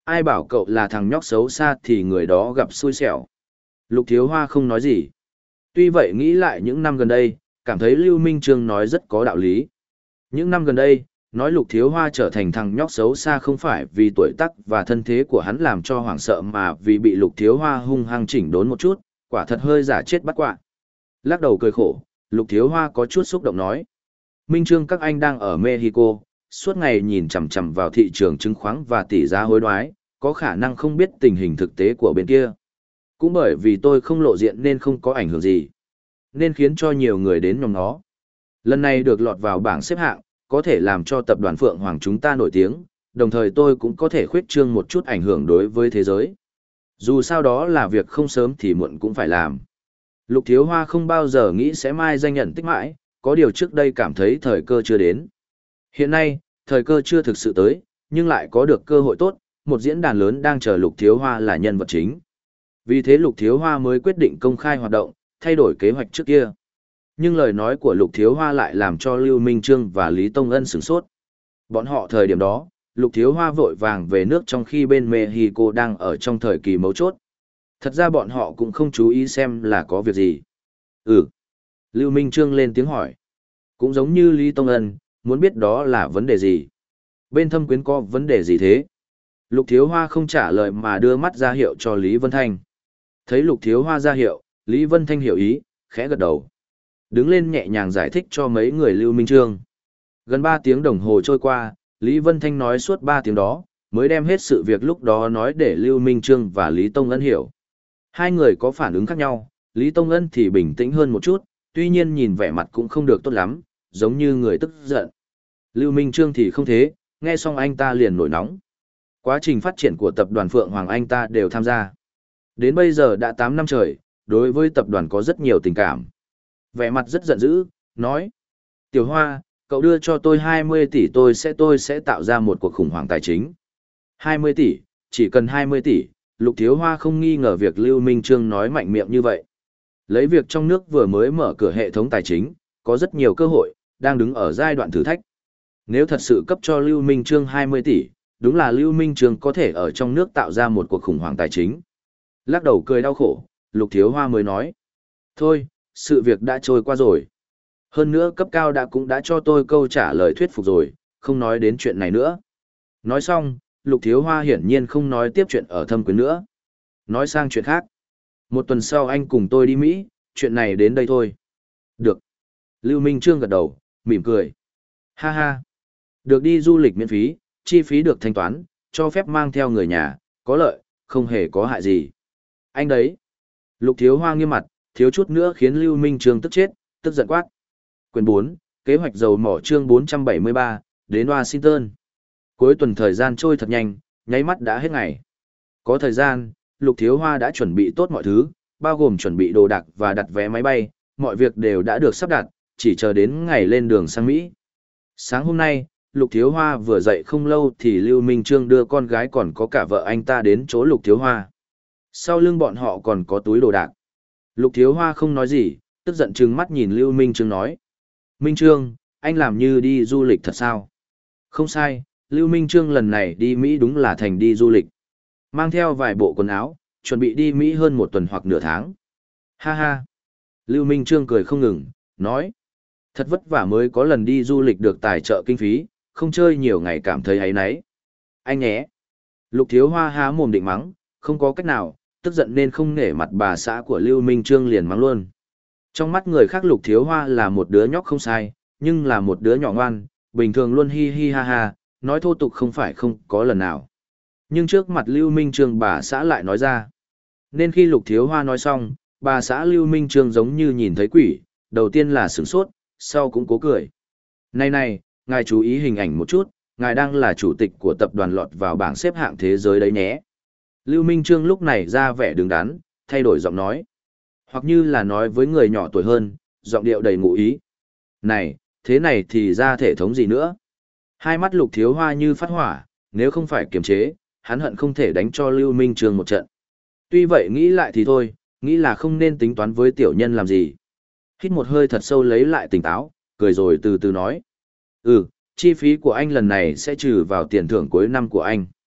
Ai bảo cậu là thằng nhóc xấu xa thì người đó gặp xui xẻo. Lục Thiếu Hoa không nói gì. Tuy vậy nghĩ lại những năm gần đây, cảm thấy Lưu Minh Trương nói rất có đạo lý. Những năm gần đây, nói Lục Thiếu Hoa trở thành thằng nhóc xấu xa không phải vì tuổi tác và thân thế của hắn làm cho hoảng sợ mà vì bị Lục Thiếu Hoa hung hăng chỉnh đốn một chút, quả thật hơi giả chết bắt quạ. Lắc đầu cười khổ, Lục Thiếu Hoa có chút xúc động nói. Minh Trương các anh đang ở Mexico, suốt ngày nhìn chằm chằm vào thị trường chứng khoán và tỷ giá hối đoái, có khả năng không biết tình hình thực tế của bên kia. Cũng bởi vì tôi không lộ diện nên không có ảnh hưởng gì, nên khiến cho nhiều người đến nhóm nó. Lần này được lọt vào bảng xếp hạng, có thể làm cho tập đoàn Phượng Hoàng chúng ta nổi tiếng, đồng thời tôi cũng có thể khuyết trương một chút ảnh hưởng đối với thế giới. Dù sao đó là việc không sớm thì muộn cũng phải làm. Lục Thiếu Hoa không bao giờ nghĩ sẽ mai danh nhận tích mãi, có điều trước đây cảm thấy thời cơ chưa đến. Hiện nay, thời cơ chưa thực sự tới, nhưng lại có được cơ hội tốt, một diễn đàn lớn đang chờ Lục Thiếu Hoa là nhân vật chính. Vì thế Lục Thiếu Hoa mới quyết định công khai hoạt động, thay đổi kế hoạch trước kia. Nhưng lời nói của Lục Thiếu Hoa lại làm cho Lưu Minh Trương và Lý Tông Ân sửng sốt. Bọn họ thời điểm đó, Lục Thiếu Hoa vội vàng về nước trong khi bên Mexico đang ở trong thời kỳ mấu chốt. Thật ra bọn họ cũng không chú ý xem là có việc gì. Ừ. Lưu Minh Trương lên tiếng hỏi. Cũng giống như Lý Tông Ân, muốn biết đó là vấn đề gì. Bên Thâm Quyến có vấn đề gì thế? Lục Thiếu Hoa không trả lời mà đưa mắt ra hiệu cho Lý Vân Thanh. Thấy Lục Thiếu Hoa ra hiệu, Lý Vân Thanh hiểu ý, khẽ gật đầu. Đứng lên nhẹ nhàng giải thích cho mấy người Lưu Minh Trương. Gần ba tiếng đồng hồ trôi qua, Lý Vân Thanh nói suốt ba tiếng đó, mới đem hết sự việc lúc đó nói để Lưu Minh Trương và Lý Tông Ân hiểu. Hai người có phản ứng khác nhau, Lý Tông Ân thì bình tĩnh hơn một chút, tuy nhiên nhìn vẻ mặt cũng không được tốt lắm, giống như người tức giận. Lưu Minh Trương thì không thế, nghe xong anh ta liền nổi nóng. Quá trình phát triển của tập đoàn Phượng Hoàng anh ta đều tham gia. Đến bây giờ đã tám năm trời, đối với tập đoàn có rất nhiều tình cảm. Vẻ mặt rất giận dữ, nói. Tiểu Hoa, cậu đưa cho tôi hai mươi tỷ tôi sẽ tôi sẽ tạo ra một cuộc khủng hoảng tài chính. hai mươi tỷ, chỉ cần hai mươi tỷ, Lục Thiếu Hoa không nghi ngờ việc Lưu Minh Trương nói mạnh miệng như vậy. Lấy việc trong nước vừa mới mở cửa hệ thống tài chính, có rất nhiều cơ hội, đang đứng ở giai đoạn thử thách. Nếu thật sự cấp cho Lưu Minh Trương hai mươi tỷ, đúng là Lưu Minh Trương có thể ở trong nước tạo ra một cuộc khủng hoảng tài chính. Lắc đầu cười đau khổ, Lục Thiếu Hoa mới nói. Thôi, sự việc đã trôi qua rồi. Hơn nữa cấp cao đã cũng đã cho tôi câu trả lời thuyết phục rồi, không nói đến chuyện này nữa. Nói xong, Lục Thiếu Hoa hiển nhiên không nói tiếp chuyện ở Thâm Quyến nữa. Nói sang chuyện khác. Một tuần sau anh cùng tôi đi Mỹ, chuyện này đến đây thôi. Được. Lưu Minh Trương gật đầu, mỉm cười. Ha ha. Được đi du lịch miễn phí, chi phí được thanh toán, cho phép mang theo người nhà, có lợi, không hề có hại gì. Anh đấy. Lục Thiếu Hoa nghiêm mặt, thiếu chút nữa khiến Lưu Minh Trương tức chết, tức giận quát. Quyền bốn, kế hoạch dầu mỏ chương bốn trăm bảy mươi ba, đến Washington. Cuối tuần thời gian trôi thật nhanh, nháy mắt đã hết ngày. Có thời gian, Lục Thiếu Hoa đã chuẩn bị tốt mọi thứ, bao gồm chuẩn bị đồ đạc và đặt vé máy bay, mọi việc đều đã được sắp đặt, chỉ chờ đến ngày lên đường sang Mỹ. Sáng hôm nay, Lục Thiếu Hoa vừa dậy không lâu thì Lưu Minh Trương đưa con gái còn có cả vợ anh ta đến chỗ Lục Thiếu Hoa. Sau lưng bọn họ còn có túi đồ đạc. Lục Thiếu Hoa không nói gì, tức giận trừng mắt nhìn Lưu Minh Trương nói. Minh Trương, anh làm như đi du lịch thật sao? Không sai, Lưu Minh Trương lần này đi Mỹ đúng là thành đi du lịch. Mang theo vài bộ quần áo, chuẩn bị đi Mỹ hơn một tuần hoặc nửa tháng. Ha ha. Lưu Minh Trương cười không ngừng, nói. Thật vất vả mới có lần đi du lịch được tài trợ kinh phí, không chơi nhiều ngày cảm thấy áy náy. Anh nhé. Lục Thiếu Hoa há mồm định mắng, không có cách nào, tức giận nên không nể mặt bà xã của Lưu Minh Trương liền mắng luôn. Trong mắt người khác Lục Thiếu Hoa là một đứa nhóc không sai, nhưng là một đứa nhỏ ngoan, bình thường luôn hi hi ha ha, nói thô tục không phải không có lần nào. Nhưng trước mặt Lưu Minh Trương bà xã lại nói ra. Nên khi Lục Thiếu Hoa nói xong, bà xã Lưu Minh Trương giống như nhìn thấy quỷ, đầu tiên là sửng sốt, sau cũng cố cười. Này này, ngài chú ý hình ảnh một chút, ngài đang là chủ tịch của tập đoàn lọt vào bảng xếp hạng thế giới đấy nhé. Lưu Minh Trương lúc này ra vẻ đứng đắn, thay đổi giọng nói. Hoặc như là nói với người nhỏ tuổi hơn, giọng điệu đầy ngụ ý. Này, thế này thì ra thể thống gì nữa? Hai mắt Lục Thiếu Hoa như phát hỏa, nếu không phải kiềm chế, hắn hận không thể đánh cho Lưu Minh Trương một trận. Tuy vậy nghĩ lại thì thôi, nghĩ là không nên tính toán với tiểu nhân làm gì. Hít một hơi thật sâu lấy lại tỉnh táo, cười rồi từ từ nói. Ừ, chi phí của anh lần này sẽ trừ vào tiền thưởng cuối năm của anh.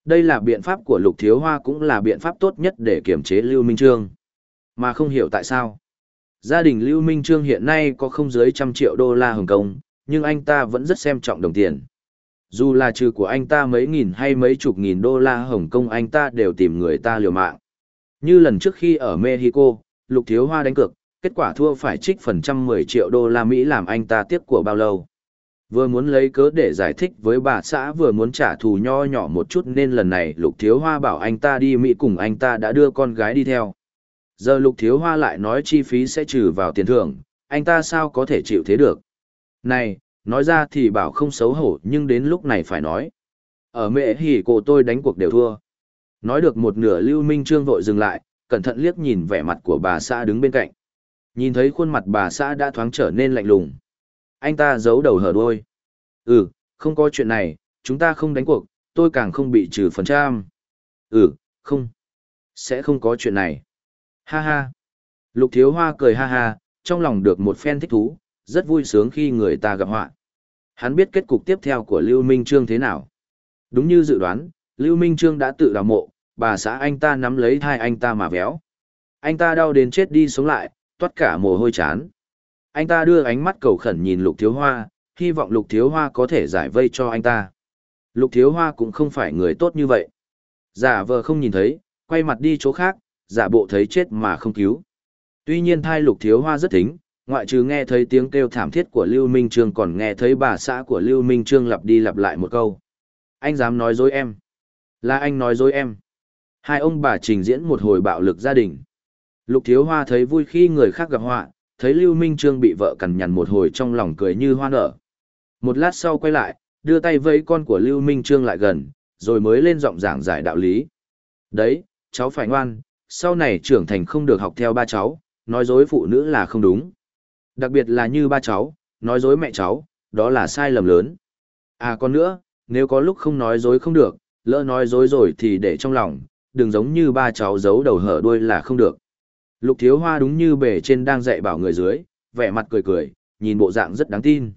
Đây là biện pháp của Lục Thiếu Hoa cũng là biện pháp tốt nhất để kiểm chế Lưu Minh Trương. Mà không hiểu tại sao. Gia đình Lưu Minh Trương hiện nay có không dưới trăm triệu đô la Hồng Kông, nhưng anh ta vẫn rất xem trọng đồng tiền. Dù là trừ của anh ta mấy nghìn hay mấy chục nghìn đô la Hồng Kông, anh ta đều tìm người ta liều mạng. Như lần trước khi ở Mexico, Lục Thiếu Hoa đánh cược, kết quả thua phải trích phần trăm mười triệu đô la Mỹ, làm anh ta tiếc của bao lâu. Vừa muốn lấy cớ để giải thích với bà xã, vừa muốn trả thù nho nhỏ một chút, nên lần này Lục Thiếu Hoa bảo anh ta đi Mỹ cùng anh ta đã đưa con gái đi theo. Giờ Lục Thiếu Hoa lại nói chi phí sẽ trừ vào tiền thưởng, anh ta sao có thể chịu thế được. Này, nói ra thì bảo không xấu hổ, nhưng đến lúc này phải nói. Ở mẹ hỉ cổ tôi đánh cuộc đều thua. Nói được một nửa, Lưu Minh Trương vội dừng lại, cẩn thận liếc nhìn vẻ mặt của bà xã đứng bên cạnh. Nhìn thấy khuôn mặt bà xã đã thoáng trở nên lạnh lùng. Anh ta giấu đầu hở đuôi. Ừ, không có chuyện này, chúng ta không đánh cuộc, tôi càng không bị trừ phần trăm. Ừ, không. Sẽ không có chuyện này. Ha ha. Lục Thiếu Hoa cười ha ha, trong lòng được một phen thích thú, rất vui sướng khi người ta gặp họa. Hắn biết kết cục tiếp theo của Lưu Minh Trương thế nào. Đúng như dự đoán, Lưu Minh Trương đã tự đào mộ, bà xã anh ta nắm lấy thai anh ta mà véo. Anh ta đau đến chết đi sống lại, toát cả mồ hôi chán. Anh ta đưa ánh mắt cầu khẩn nhìn Lục Thiếu Hoa, hy vọng Lục Thiếu Hoa có thể giải vây cho anh ta. Lục Thiếu Hoa cũng không phải người tốt như vậy. Giả vờ không nhìn thấy, quay mặt đi chỗ khác, giả bộ thấy chết mà không cứu. Tuy nhiên thai Lục Thiếu Hoa rất thính, ngoại trừ nghe thấy tiếng kêu thảm thiết của Lưu Minh Trương, còn nghe thấy bà xã của Lưu Minh Trương lặp đi lặp lại một câu. Anh dám nói dối em. Là anh nói dối em. Hai ông bà trình diễn một hồi bạo lực gia đình. Lục Thiếu Hoa thấy vui khi người khác gặp họa, thấy Lưu Minh Trương bị vợ cằn nhằn một hồi, trong lòng cười như hoa nở. Một lát sau quay lại, đưa tay vẫy con của Lưu Minh Trương lại gần, rồi mới lên giọng giảng giải đạo lý. Đấy, cháu phải ngoan, sau này trưởng thành không được học theo ba cháu, nói dối phụ nữ là không đúng. Đặc biệt là như ba cháu, nói dối mẹ cháu, đó là sai lầm lớn. À còn nữa, nếu có lúc không nói dối không được, lỡ nói dối rồi thì để trong lòng, đừng giống như ba cháu giấu đầu hở đuôi là không được. Lục Thiếu Hoa đúng như bề trên đang dạy bảo người dưới, vẻ mặt cười cười, nhìn bộ dạng rất đáng tin.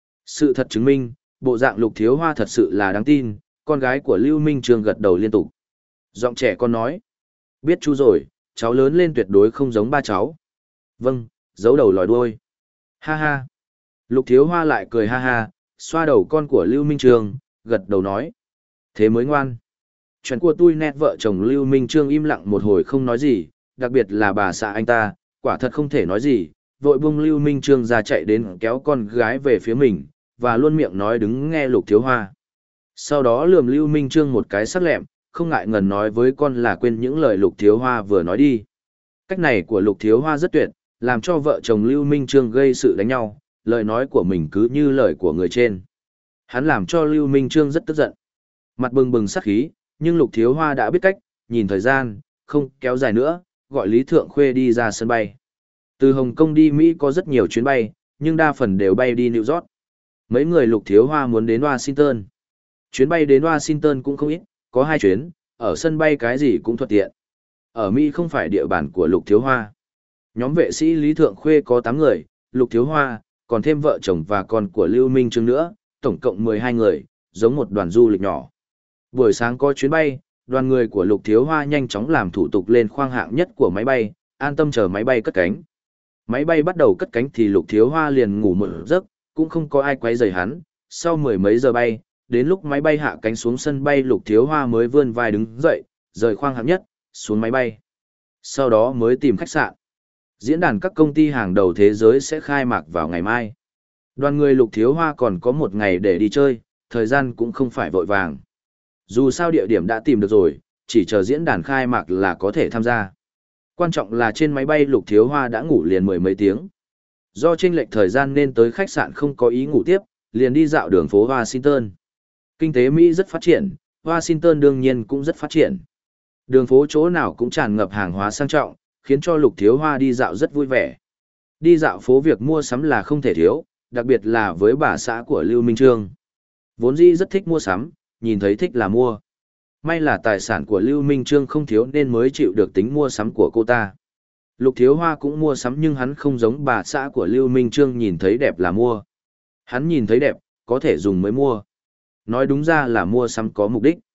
Sự thật chứng minh, bộ dạng Lục Thiếu Hoa thật sự là đáng tin, con gái của Lưu Minh Trương gật đầu liên tục. Giọng trẻ con nói, biết chú rồi, cháu lớn lên tuyệt đối không giống ba cháu. Vâng, giấu đầu lòi đuôi. Ha ha. Lục Thiếu Hoa lại cười ha ha, xoa đầu con của Lưu Minh Trương, gật đầu nói. Thế mới ngoan. Chuyện của tôi nét vợ chồng Lưu Minh Trương im lặng một hồi không nói gì, đặc biệt là bà xã anh ta, quả thật không thể nói gì, vội buông Lưu Minh Trương ra chạy đến kéo con gái về phía mình, và luôn miệng nói đứng nghe Lục Thiếu Hoa. Sau đó lườm Lưu Minh Trương một cái sắc lẹm, không ngại ngần nói với con là quên những lời Lục Thiếu Hoa vừa nói đi. Cách này của Lục Thiếu Hoa rất tuyệt, làm cho vợ chồng Lưu Minh Trương gây sự đánh nhau, lời nói của mình cứ như lời của người trên. Hắn làm cho Lưu Minh Trương rất tức giận. Mặt bừng bừng sát khí, nhưng Lục Thiếu Hoa đã biết cách, nhìn thời gian, không kéo dài nữa, gọi Lý Thượng Khuê đi ra sân bay. Từ Hồng Kông đi Mỹ có rất nhiều chuyến bay, nhưng đa phần đều bay đi New York. Mấy người Lục Thiếu Hoa muốn đến Washington. Chuyến bay đến Washington cũng không ít, có hai chuyến, ở sân bay cái gì cũng thuận tiện. Ở Mỹ không phải địa bàn của Lục Thiếu Hoa. Nhóm vệ sĩ Lý Thượng Khuê có tám người, Lục Thiếu Hoa, còn thêm vợ chồng và con của Lưu Minh Trương nữa, tổng cộng mười hai người, giống một đoàn du lịch nhỏ. Buổi sáng có chuyến bay, đoàn người của Lục Thiếu Hoa nhanh chóng làm thủ tục lên khoang hạng nhất của máy bay, an tâm chờ máy bay cất cánh. Máy bay bắt đầu cất cánh thì Lục Thiếu Hoa liền ngủ một giấc, cũng không có ai quấy rầy hắn. Sau mười mấy giờ bay, đến lúc máy bay hạ cánh xuống sân bay, Lục Thiếu Hoa mới vươn vai đứng dậy, rời khoang hạng nhất, xuống máy bay. Sau đó mới tìm khách sạn. Diễn đàn các công ty hàng đầu thế giới sẽ khai mạc vào ngày mai. Đoàn người Lục Thiếu Hoa còn có một ngày để đi chơi, thời gian cũng không phải vội vàng. Dù sao địa điểm đã tìm được rồi, chỉ chờ diễn đàn khai mạc là có thể tham gia. Quan trọng là trên máy bay Lục Thiếu Hoa đã ngủ liền mười mấy tiếng. Do chênh lệch thời gian nên tới khách sạn không có ý ngủ tiếp, liền đi dạo đường phố Washington. Kinh tế Mỹ rất phát triển, Washington đương nhiên cũng rất phát triển. Đường phố chỗ nào cũng tràn ngập hàng hóa sang trọng, khiến cho Lục Thiếu Hoa đi dạo rất vui vẻ. Đi dạo phố việc mua sắm là không thể thiếu, đặc biệt là với bà xã của Lưu Minh Trương. Vốn dĩ rất thích mua sắm, nhìn thấy thích là mua. May là tài sản của Lưu Minh Trương không thiếu nên mới chịu được tính mua sắm của cô ta. Lục Thiếu Hoa cũng mua sắm nhưng hắn không giống bà xã của Lưu Minh Trương nhìn thấy đẹp là mua. Hắn nhìn thấy đẹp, có thể dùng mới mua. Nói đúng ra là mua sắm có mục đích.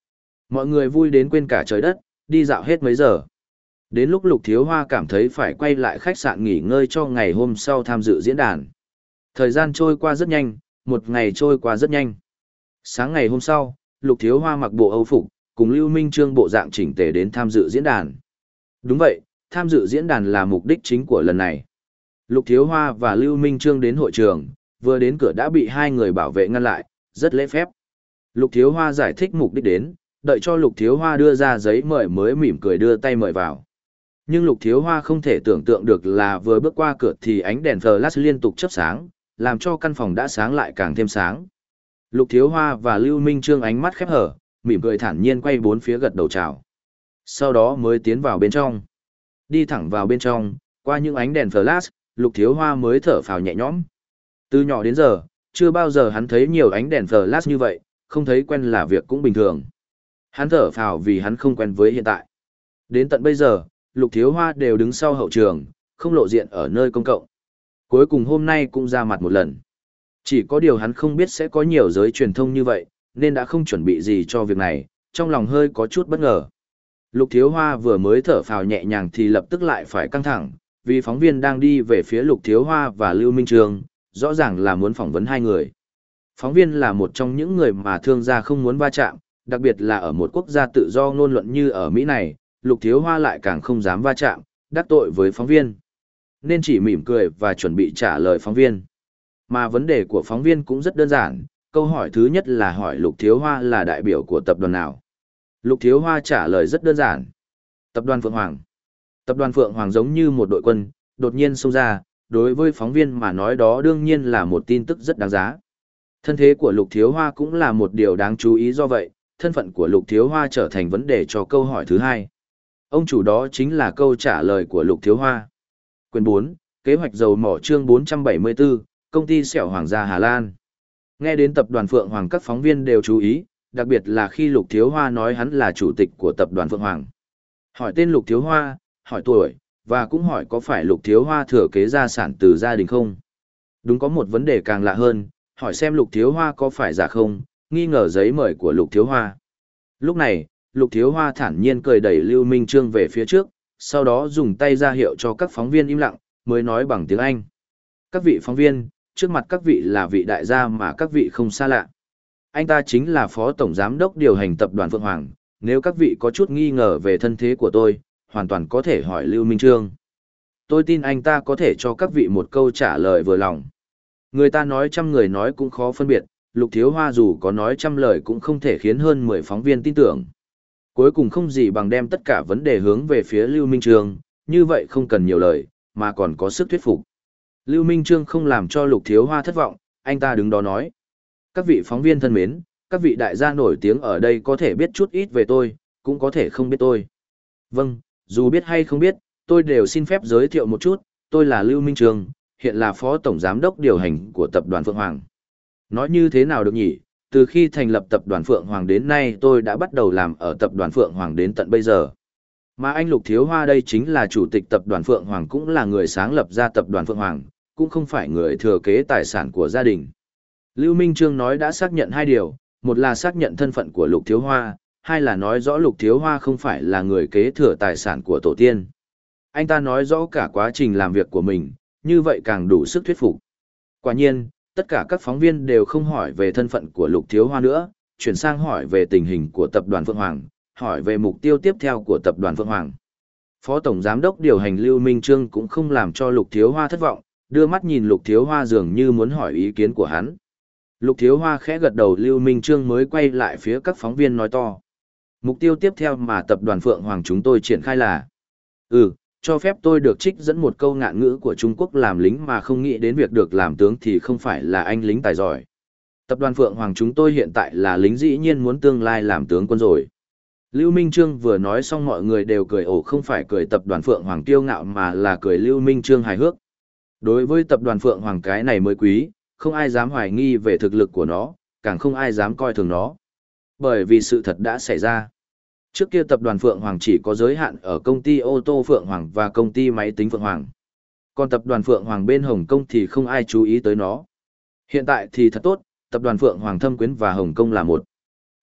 Mọi người vui đến quên cả trời đất, đi dạo hết mấy giờ. Đến lúc Lục Thiếu Hoa cảm thấy phải quay lại khách sạn nghỉ ngơi cho ngày hôm sau tham dự diễn đàn. Thời gian trôi qua rất nhanh, một ngày trôi qua rất nhanh. Sáng ngày hôm sau, Lục Thiếu Hoa mặc bộ Âu phục, cùng Lưu Minh Trương bộ dạng chỉnh tề đến tham dự diễn đàn. Đúng vậy, tham dự diễn đàn là mục đích chính của lần này. Lục Thiếu Hoa và Lưu Minh Trương đến hội trường, vừa đến cửa đã bị hai người bảo vệ ngăn lại, rất lễ phép. Lục Thiếu Hoa giải thích mục đích đến, đợi cho Lục Thiếu Hoa đưa ra giấy mời mới mỉm cười đưa tay mời vào. Nhưng Lục Thiếu Hoa không thể tưởng tượng được là vừa bước qua cửa thì ánh đèn flash liên tục chớp sáng, làm cho căn phòng đã sáng lại càng thêm sáng. Lục Thiếu Hoa và Lưu Minh Trương ánh mắt khép hở, mỉm cười thản nhiên quay bốn phía gật đầu chào. Sau đó mới tiến vào bên trong. Đi thẳng vào bên trong, qua những ánh đèn flash, Lục Thiếu Hoa mới thở phào nhẹ nhõm. Từ nhỏ đến giờ, chưa bao giờ hắn thấy nhiều ánh đèn flash như vậy, không thấy quen là việc cũng bình thường. Hắn thở phào vì hắn không quen với hiện tại. Đến tận bây giờ, Lục Thiếu Hoa đều đứng sau hậu trường, không lộ diện ở nơi công cộng. Cuối cùng hôm nay cũng ra mặt một lần. Chỉ có điều hắn không biết sẽ có nhiều giới truyền thông như vậy, nên đã không chuẩn bị gì cho việc này, trong lòng hơi có chút bất ngờ. Lục Thiếu Hoa vừa mới thở phào nhẹ nhàng thì lập tức lại phải căng thẳng, vì phóng viên đang đi về phía Lục Thiếu Hoa và Lưu Minh Trương, rõ ràng là muốn phỏng vấn hai người. Phóng viên là một trong những người mà thương gia không muốn va chạm, đặc biệt là ở một quốc gia tự do ngôn luận như ở Mỹ này, Lục Thiếu Hoa lại càng không dám va chạm, đắc tội với phóng viên. Nên chỉ mỉm cười và chuẩn bị trả lời phóng viên. Mà vấn đề của phóng viên cũng rất đơn giản, câu hỏi thứ nhất là hỏi Lục Thiếu Hoa là đại biểu của tập đoàn nào. Lục Thiếu Hoa trả lời rất đơn giản. Tập đoàn Phượng Hoàng. Tập đoàn Phượng Hoàng giống như một đội quân, đột nhiên xông ra, đối với phóng viên mà nói đó đương nhiên là một tin tức rất đáng giá. Thân thế của Lục Thiếu Hoa cũng là một điều đáng chú ý, do vậy, thân phận của Lục Thiếu Hoa trở thành vấn đề cho câu hỏi thứ hai. Ông chủ đó chính là câu trả lời của Lục Thiếu Hoa. Quyển bốn, Kế hoạch dầu mỏ chương bốn trăm bảy mươi tư, Công ty Sẹo Hoàng gia Hà Lan. Nghe đến tập đoàn Phượng Hoàng các phóng viên đều chú ý, đặc biệt là khi Lục Thiếu Hoa nói hắn là chủ tịch của tập đoàn Phượng Hoàng. Hỏi tên Lục Thiếu Hoa, hỏi tuổi, và cũng hỏi có phải Lục Thiếu Hoa thừa kế gia sản từ gia đình không. Đúng, có một vấn đề càng lạ hơn, hỏi xem Lục Thiếu Hoa có phải giả không, nghi ngờ giấy mời của Lục Thiếu Hoa. Lúc này, Lục Thiếu Hoa thản nhiên cười đẩy Lưu Minh Trương về phía trước, sau đó dùng tay ra hiệu cho các phóng viên im lặng, mới nói bằng tiếng Anh. Các vị phóng viên, trước mặt các vị là vị đại gia mà các vị không xa lạ. Anh ta chính là Phó Tổng Giám đốc điều hành tập đoàn Phượng Hoàng, nếu các vị có chút nghi ngờ về thân thế của tôi, hoàn toàn có thể hỏi Lưu Minh Trương. Tôi tin anh ta có thể cho các vị một câu trả lời vừa lòng. Người ta nói trăm người nói cũng khó phân biệt, Lục Thiếu Hoa dù có nói trăm lời cũng không thể khiến hơn mười phóng viên tin tưởng. Cuối cùng không gì bằng đem tất cả vấn đề hướng về phía Lưu Minh Trương, như vậy không cần nhiều lời, mà còn có sức thuyết phục. Lưu Minh Trương không làm cho Lục Thiếu Hoa thất vọng, anh ta đứng đó nói. Các vị phóng viên thân mến, các vị đại gia nổi tiếng ở đây có thể biết chút ít về tôi, cũng có thể không biết tôi. Vâng, dù biết hay không biết, tôi đều xin phép giới thiệu một chút, tôi là Lưu Minh Trương, hiện là Phó Tổng Giám đốc điều hành của tập đoàn Phượng Hoàng. Nói như thế nào được nhỉ, từ khi thành lập tập đoàn Phượng Hoàng đến nay tôi đã bắt đầu làm ở tập đoàn Phượng Hoàng đến tận bây giờ. Mà anh Lục Thiếu Hoa đây chính là chủ tịch tập đoàn Phượng Hoàng, cũng là người sáng lập ra tập đoàn Phượng Hoàng, cũng không phải người thừa kế tài sản của gia đình. Lưu Minh Trương nói đã xác nhận hai điều, một là xác nhận thân phận của Lục Thiếu Hoa, hai là nói rõ Lục Thiếu Hoa không phải là người kế thừa tài sản của tổ tiên. Anh ta nói rõ cả quá trình làm việc của mình, như vậy càng đủ sức thuyết phục. Quả nhiên, tất cả các phóng viên đều không hỏi về thân phận của Lục Thiếu Hoa nữa, chuyển sang hỏi về tình hình của tập đoàn Phượng Hoàng, hỏi về mục tiêu tiếp theo của tập đoàn Phượng Hoàng. Phó Tổng Giám đốc điều hành Lưu Minh Trương cũng không làm cho Lục Thiếu Hoa thất vọng, đưa mắt nhìn Lục Thiếu Hoa dường như muốn hỏi ý kiến của hắn. Lục Thiếu Hoa khẽ gật đầu, Lưu Minh Trương mới quay lại phía các phóng viên nói to. Mục tiêu tiếp theo mà tập đoàn Phượng Hoàng chúng tôi triển khai là Ừ, cho phép tôi được trích dẫn một câu ngạn ngữ của Trung Quốc, làm lính mà không nghĩ đến việc được làm tướng thì không phải là anh lính tài giỏi. Tập đoàn Phượng Hoàng chúng tôi hiện tại là lính, dĩ nhiên muốn tương lai làm tướng quân rồi. Lưu Minh Trương vừa nói xong mọi người đều cười, ồ không phải cười tập đoàn Phượng Hoàng kiêu ngạo mà là cười Lưu Minh Trương hài hước. Đối với tập đoàn Phượng Hoàng cái này mới quý, không ai dám hoài nghi về thực lực của nó, càng không ai dám coi thường nó. Bởi vì sự thật đã xảy ra. Trước kia tập đoàn Phượng Hoàng chỉ có giới hạn ở công ty ô tô Phượng Hoàng và công ty máy tính Phượng Hoàng. Còn tập đoàn Phượng Hoàng bên Hồng Kông thì không ai chú ý tới nó. Hiện tại thì thật tốt, tập đoàn Phượng Hoàng thâm quyến và Hồng Kông là một.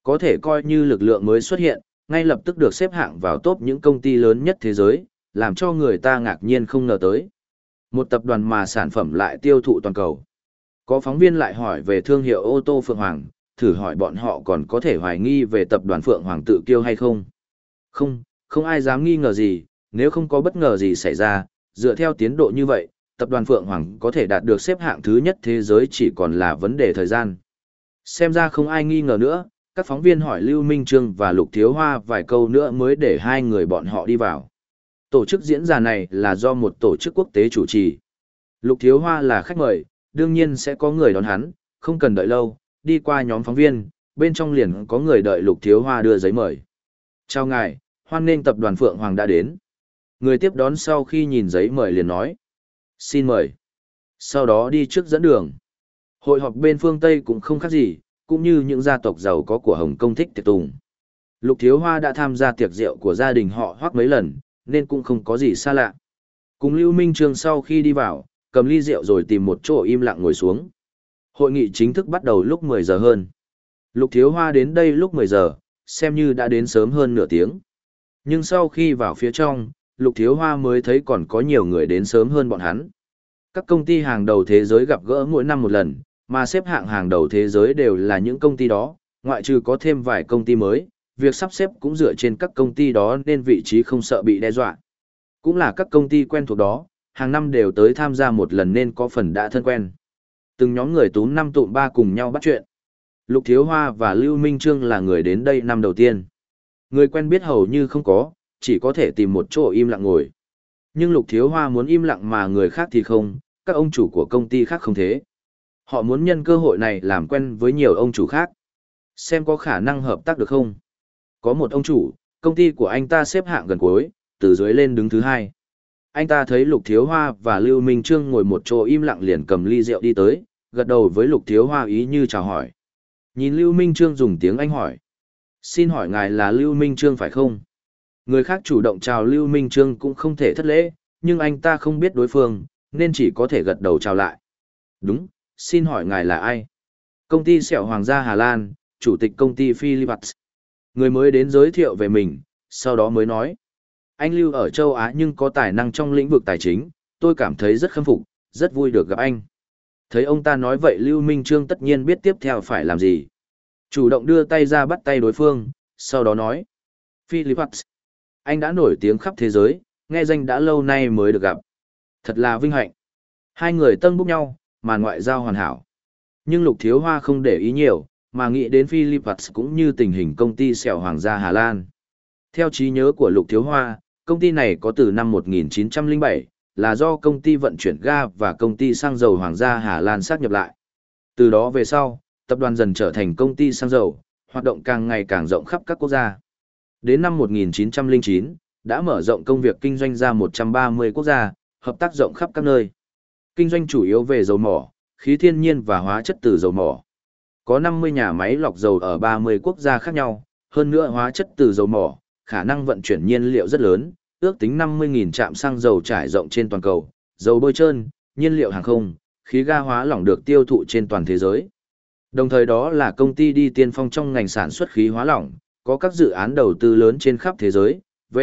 Có thể coi như lực lượng mới xuất hiện, ngay lập tức được xếp hạng vào top những công ty lớn nhất thế giới, làm cho người ta ngạc nhiên không ngờ tới. Một tập đoàn mà sản phẩm lại tiêu thụ toàn cầu. Có phóng viên lại hỏi về thương hiệu ô tô Phượng Hoàng, thử hỏi bọn họ còn có thể hoài nghi về tập đoàn Phượng Hoàng tự kiêu hay không? Không, không ai dám nghi ngờ gì, nếu không có bất ngờ gì xảy ra, dựa theo tiến độ như vậy, tập đoàn Phượng Hoàng có thể đạt được xếp hạng thứ nhất thế giới chỉ còn là vấn đề thời gian. Xem ra không ai nghi ngờ nữa, các phóng viên hỏi Lưu Minh Trương và Lục Thiếu Hoa vài câu nữa mới để hai người bọn họ đi vào. Tổ chức diễn giả này là do một tổ chức quốc tế chủ trì. Lục Thiếu Hoa là khách mời, đương nhiên sẽ có người đón hắn, không cần đợi lâu, đi qua nhóm phóng viên, bên trong liền có người đợi Lục Thiếu Hoa đưa giấy mời. Chào ngài, hoan nghênh tập đoàn Phượng Hoàng đã đến. Người tiếp đón sau khi nhìn giấy mời liền nói. Xin mời. Sau đó đi trước dẫn đường. Hội họp bên phương Tây cũng không khác gì, cũng như những gia tộc giàu có của Hồng Kông thích tiệc tùng. Lục Thiếu Hoa đã tham gia tiệc rượu của gia đình họ Hoắc mấy lần, nên cũng không có gì xa lạ. Cùng Lưu Minh Trương sau khi đi vào, cầm ly rượu rồi tìm một chỗ im lặng ngồi xuống. Hội nghị chính thức bắt đầu lúc mười giờ hơn. Lục Thiếu Hoa đến đây lúc mười giờ, xem như đã đến sớm hơn nửa tiếng. Nhưng sau khi vào phía trong, Lục Thiếu Hoa mới thấy còn có nhiều người đến sớm hơn bọn hắn. Các công ty hàng đầu thế giới gặp gỡ mỗi năm một lần, mà xếp hạng hàng đầu thế giới đều là những công ty đó, ngoại trừ có thêm vài công ty mới, việc sắp xếp cũng dựa trên các công ty đó nên vị trí không sợ bị đe dọa. Cũng là các công ty quen thuộc đó, hàng năm đều tới tham gia một lần nên có phần đã thân quen. Từng nhóm người túm năm tụm ba cùng nhau bắt chuyện. Lục Thiếu Hoa và Lưu Minh Trương là người đến đây năm đầu tiên. Người quen biết hầu như không có, chỉ có thể tìm một chỗ im lặng ngồi. Nhưng Lục Thiếu Hoa muốn im lặng mà người khác thì không, các ông chủ của công ty khác không thế. Họ muốn nhân cơ hội này làm quen với nhiều ông chủ khác. Xem có khả năng hợp tác được không. Có một ông chủ, công ty của anh ta xếp hạng gần cuối, từ dưới lên đứng thứ hai. Anh ta thấy Lục Thiếu Hoa và Lưu Minh Trương ngồi một chỗ im lặng liền cầm ly rượu đi tới, gật đầu với Lục Thiếu Hoa ý như chào hỏi. Nhìn Lưu Minh Trương dùng tiếng Anh hỏi. Xin hỏi ngài là Lưu Minh Trương phải không? Người khác chủ động chào Lưu Minh Trương cũng không thể thất lễ, nhưng anh ta không biết đối phương, nên chỉ có thể gật đầu chào lại. Đúng, xin hỏi ngài là ai? Công ty Sẹo Hoàng gia Hà Lan, chủ tịch công ty Philips. Người mới đến giới thiệu về mình, sau đó mới nói. Anh Lưu ở châu Á nhưng có tài năng trong lĩnh vực tài chính, tôi cảm thấy rất khâm phục, rất vui được gặp anh. Thấy ông ta nói vậy Lưu Minh Trương tất nhiên biết tiếp theo phải làm gì. Chủ động đưa tay ra bắt tay đối phương, sau đó nói. Philips, anh đã nổi tiếng khắp thế giới, nghe danh đã lâu nay mới được gặp. Thật là vinh hạnh. Hai người tân búc nhau, màn ngoại giao hoàn hảo. Nhưng Lục Thiếu Hoa không để ý nhiều, mà nghĩ đến Philips cũng như tình hình công ty Sẹo Hoàng gia Hà Lan. Theo trí nhớ của Lục Thiếu Hoa, công ty này có từ năm một nghìn chín trăm lẻ bảy, là do công ty vận chuyển ga và công ty xăng dầu Hoàng gia Hà Lan sát nhập lại. Từ đó về sau, tập đoàn dần trở thành công ty xăng dầu, hoạt động càng ngày càng rộng khắp các quốc gia. Đến năm một nghìn chín trăm lẻ chín, đã mở rộng công việc kinh doanh ra một trăm ba mươi quốc gia, hợp tác rộng khắp các nơi. Kinh doanh chủ yếu về dầu mỏ, khí thiên nhiên và hóa chất từ dầu mỏ. Có năm mươi nhà máy lọc dầu ở ba mươi quốc gia khác nhau, hơn nữa hóa chất từ dầu mỏ, khả năng vận chuyển nhiên liệu rất lớn, ước tính năm mươi nghìn trạm xăng dầu trải rộng trên toàn cầu, dầu bôi trơn, nhiên liệu hàng không, khí ga hóa lỏng được tiêu thụ trên toàn thế giới. Đồng thời đó là công ty đi tiên phong trong ngành sản xuất khí hóa lỏng, có các dự án đầu tư lớn trên khắp thế giới, v.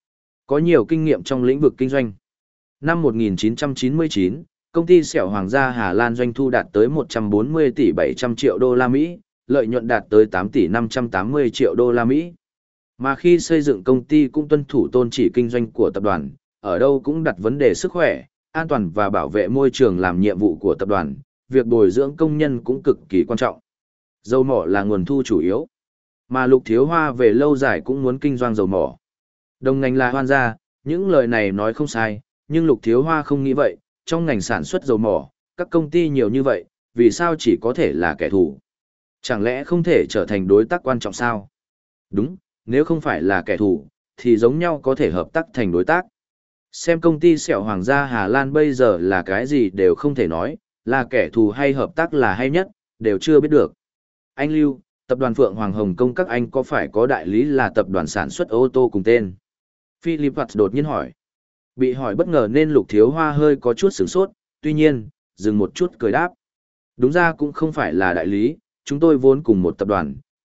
Có nhiều kinh nghiệm trong lĩnh vực kinh doanh. Năm một nghìn chín trăm chín mươi chín, công ty Sẹo Hoàng gia Hà Lan doanh thu đạt tới một trăm bốn mươi tỷ bảy trăm triệu đô la Mỹ, lợi nhuận đạt tới tám tỷ năm trăm tám mươi triệu đô la Mỹ. Mà khi xây dựng công ty cũng tuân thủ tôn chỉ kinh doanh của tập đoàn, ở đâu cũng đặt vấn đề sức khỏe, an toàn và bảo vệ môi trường làm nhiệm vụ của tập đoàn, việc bồi dưỡng công nhân cũng cực kỳ quan trọng. Dầu mỏ là nguồn thu chủ yếu, mà Lục Thiếu Hoa về lâu dài cũng muốn kinh doanh dầu mỏ. Đồng ngành là Hoan gia, những lời này nói không sai, nhưng Lục Thiếu Hoa không nghĩ vậy, trong ngành sản xuất dầu mỏ, các công ty nhiều như vậy, vì sao chỉ có thể là kẻ thù? Chẳng lẽ không thể trở thành đối tác quan trọng sao? Đúng, nếu không phải là kẻ thù, thì giống nhau có thể hợp tác thành đối tác. Xem công ty Sẹo Hoàng gia Hà Lan bây giờ là cái gì đều không thể nói, là kẻ thù hay hợp tác là hay nhất, đều chưa biết được. Anh Lưu, tập đoàn Phượng Hoàng Hồng Kông các anh có phải có đại lý là tập đoàn sản xuất ô tô cùng tên? Philips đột nhiên hỏi. Bị hỏi bất ngờ nên Lục Thiếu Hoa hơi có chút sửng sốt, tuy nhiên, dừng một chút cười đáp. Đúng ra cũng không phải là đại lý, chúng tôi vốn cùng một tập đoàn,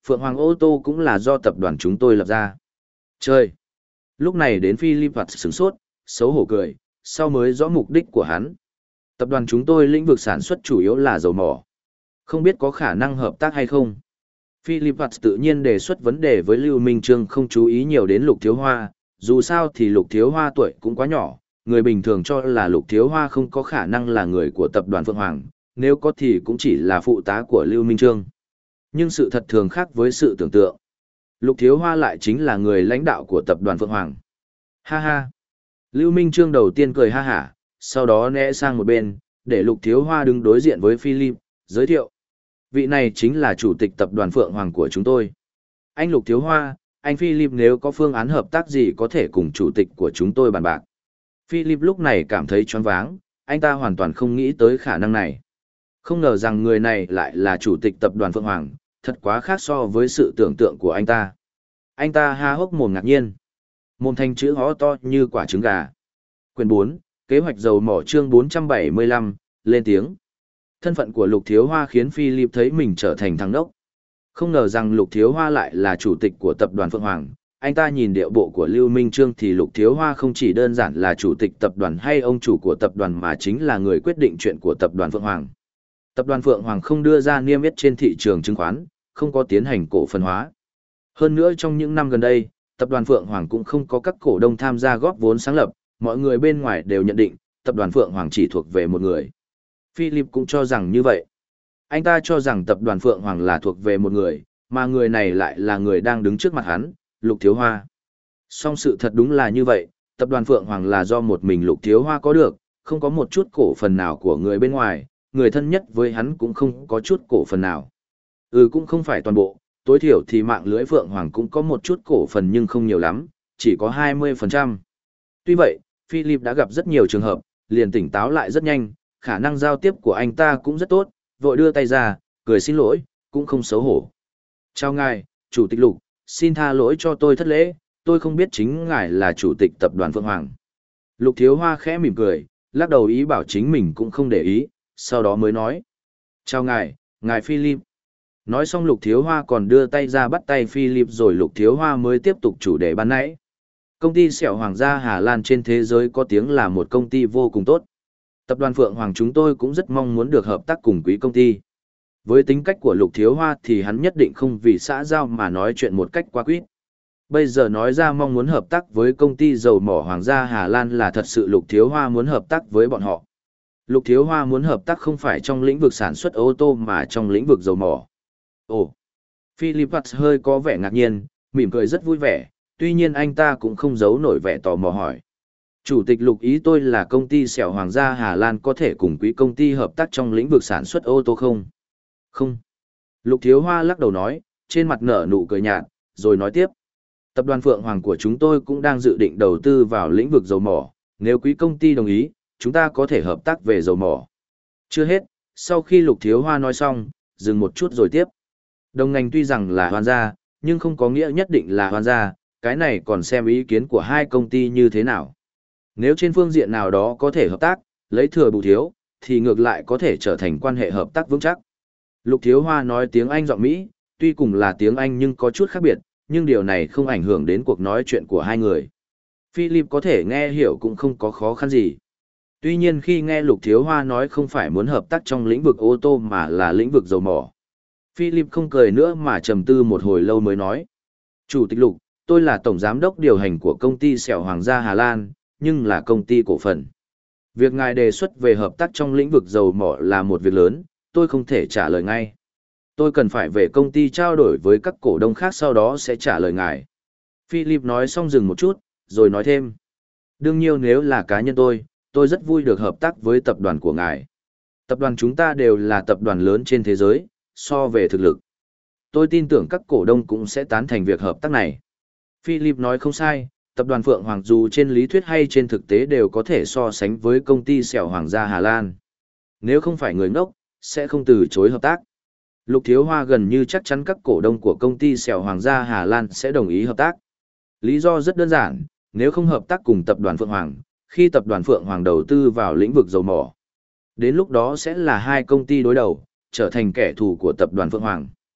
Phượng Hoàng ô tô cũng là do tập đoàn chúng tôi lập ra. Chơi! Lúc này đến Philip Watts sửng sốt, xấu hổ cười, sau mới rõ mục đích của hắn. Tập đoàn chúng tôi lĩnh vực sản xuất chủ yếu là dầu mỏ. Không biết có khả năng hợp tác hay không? Philip Watts tự nhiên đề xuất vấn đề với Lưu Minh Trương, không chú ý nhiều đến Lục Thiếu Hoa, dù sao thì Lục Thiếu Hoa tuổi cũng quá nhỏ, người bình thường cho là Lục Thiếu Hoa không có khả năng là người của tập đoàn Phượng Hoàng, nếu có thì cũng chỉ là phụ tá của Lưu Minh Trương. Nhưng sự thật thường khác với sự tưởng tượng. Lục Thiếu Hoa lại chính là người lãnh đạo của tập đoàn Phượng Hoàng. Ha ha! Lưu Minh Trương đầu tiên cười ha hả, sau đó né sang một bên, để Lục Thiếu Hoa đứng đối diện với Philip, giới thiệu. Vị này chính là chủ tịch tập đoàn Phượng Hoàng của chúng tôi. Anh Lục Thiếu Hoa, anh Philip nếu có phương án hợp tác gì có thể cùng chủ tịch của chúng tôi bàn bạc. Philip lúc này cảm thấy choáng váng, anh ta hoàn toàn không nghĩ tới khả năng này. Không ngờ rằng người này lại là chủ tịch tập đoàn Phượng Hoàng, thật quá khác so với sự tưởng tượng của anh ta. Anh ta há hốc mồm ngạc nhiên. Mồm thành chữ hó to như quả trứng gà. Quyền bốn, kế hoạch dầu mỏ chương bốn trăm bảy mươi lăm, lên tiếng. Thân phận của Lục Thiếu Hoa khiến Philip thấy mình trở thành thằng đốc. Không ngờ rằng Lục Thiếu Hoa lại là chủ tịch của tập đoàn Phượng Hoàng. Anh ta nhìn điệu bộ của Lưu Minh Trương thì Lục Thiếu Hoa không chỉ đơn giản là chủ tịch tập đoàn hay ông chủ của tập đoàn mà chính là người quyết định chuyện của tập đoàn Phượng Hoàng. Tập đoàn Phượng Hoàng không đưa ra niêm yết trên thị trường chứng khoán, không có tiến hành cổ phần hóa. Hơn nữa trong những năm gần đây, tập đoàn Phượng Hoàng cũng không có các cổ đông tham gia góp vốn sáng lập, mọi người bên ngoài đều nhận định, tập đoàn Phượng Hoàng chỉ thuộc về một người. Philip cũng cho rằng như vậy. Anh ta cho rằng tập đoàn Phượng Hoàng là thuộc về một người, mà người này lại là người đang đứng trước mặt hắn, Lục Thiếu Hoa. Song sự thật đúng là như vậy, tập đoàn Phượng Hoàng là do một mình Lục Thiếu Hoa có được, không có một chút cổ phần nào của người bên ngoài, người thân nhất với hắn cũng không có chút cổ phần nào. Ừ cũng không phải toàn bộ, tối thiểu thì mạng lưới Phượng Hoàng cũng có một chút cổ phần nhưng không nhiều lắm, chỉ có hai mươi phần trăm. Tuy vậy, Philip đã gặp rất nhiều trường hợp, liền tỉnh táo lại rất nhanh, khả năng giao tiếp của anh ta cũng rất tốt, vội đưa tay ra, cười xin lỗi, cũng không xấu hổ. Chào ngài, Chủ tịch Lục, xin tha lỗi cho tôi thất lễ, tôi không biết chính ngài là chủ tịch tập đoàn Phượng Hoàng. Lục Thiếu Hoa khẽ mỉm cười, lắc đầu ý bảo chính mình cũng không để ý, sau đó mới nói. Chào ngài, ngài Philip. Nói xong Lục Thiếu Hoa còn đưa tay ra bắt tay Philip rồi Lục Thiếu Hoa mới tiếp tục chủ đề ban nãy. Công ty sẹo Hoàng gia Hà Lan trên thế giới có tiếng là một công ty vô cùng tốt. Tập đoàn Phượng Hoàng chúng tôi cũng rất mong muốn được hợp tác cùng quý công ty. Với tính cách của Lục Thiếu Hoa thì hắn nhất định không vì xã giao mà nói chuyện một cách quá quýt. Bây giờ nói ra mong muốn hợp tác với công ty dầu mỏ Hoàng gia Hà Lan là thật sự Lục Thiếu Hoa muốn hợp tác với bọn họ. Lục Thiếu Hoa muốn hợp tác không phải trong lĩnh vực sản xuất ô tô mà trong lĩnh vực dầu mỏ. Ồ! Philip Watts hơi có vẻ ngạc nhiên, mỉm cười rất vui vẻ, tuy nhiên anh ta cũng không giấu nổi vẻ tò mò hỏi. Chủ tịch Lục ý tôi là công ty sẹo Hoàng gia Hà Lan có thể cùng quý công ty hợp tác trong lĩnh vực sản xuất ô tô không? Không. Lục Thiếu Hoa lắc đầu nói, trên mặt nở nụ cười nhạt, rồi nói tiếp. Tập đoàn Phượng Hoàng của chúng tôi cũng đang dự định đầu tư vào lĩnh vực dầu mỏ, nếu quý công ty đồng ý, chúng ta có thể hợp tác về dầu mỏ. Chưa hết, sau khi Lục Thiếu Hoa nói xong, dừng một chút rồi tiếp. Đồng ngành tuy rằng là Hoan gia, nhưng không có nghĩa nhất định là Hoan gia, cái này còn xem ý kiến của hai công ty như thế nào. Nếu trên phương diện nào đó có thể hợp tác, lấy thừa bù thiếu, thì ngược lại có thể trở thành quan hệ hợp tác vững chắc. Lục Thiếu Hoa nói tiếng Anh giọng Mỹ, tuy cùng là tiếng Anh nhưng có chút khác biệt, nhưng điều này không ảnh hưởng đến cuộc nói chuyện của hai người. Philip có thể nghe hiểu cũng không có khó khăn gì. Tuy nhiên khi nghe Lục Thiếu Hoa nói không phải muốn hợp tác trong lĩnh vực ô tô mà là lĩnh vực dầu mỏ, Philip không cười nữa mà trầm tư một hồi lâu mới nói. Chủ tịch Lục, tôi là tổng giám đốc điều hành của công ty sẹo Hoàng gia Hà Lan, nhưng là công ty cổ phần. Việc ngài đề xuất về hợp tác trong lĩnh vực dầu mỏ là một việc lớn, tôi không thể trả lời ngay. Tôi cần phải về công ty trao đổi với các cổ đông khác sau đó sẽ trả lời ngài. Philip nói xong dừng một chút, rồi nói thêm. Đương nhiên nếu là cá nhân tôi, tôi rất vui được hợp tác với tập đoàn của ngài. Tập đoàn chúng ta đều là tập đoàn lớn trên thế giới, so về thực lực. Tôi tin tưởng các cổ đông cũng sẽ tán thành việc hợp tác này. Philip nói không sai, tập đoàn Phượng Hoàng dù trên lý thuyết hay trên thực tế đều có thể so sánh với công ty sẹo Hoàng gia Hà Lan. Nếu không phải người ngốc, sẽ không từ chối hợp tác. Lục Thiếu Hoa gần như chắc chắn các cổ đông của công ty sẹo Hoàng gia Hà Lan sẽ đồng ý hợp tác. Lý do rất đơn giản, nếu không hợp tác cùng tập đoàn Phượng Hoàng, khi tập đoàn Phượng Hoàng đầu tư vào lĩnh vực dầu mỏ, đến lúc đó sẽ là hai công ty đối đầu, trở thành kẻ thù của tập đoàn Phượng Hoàng.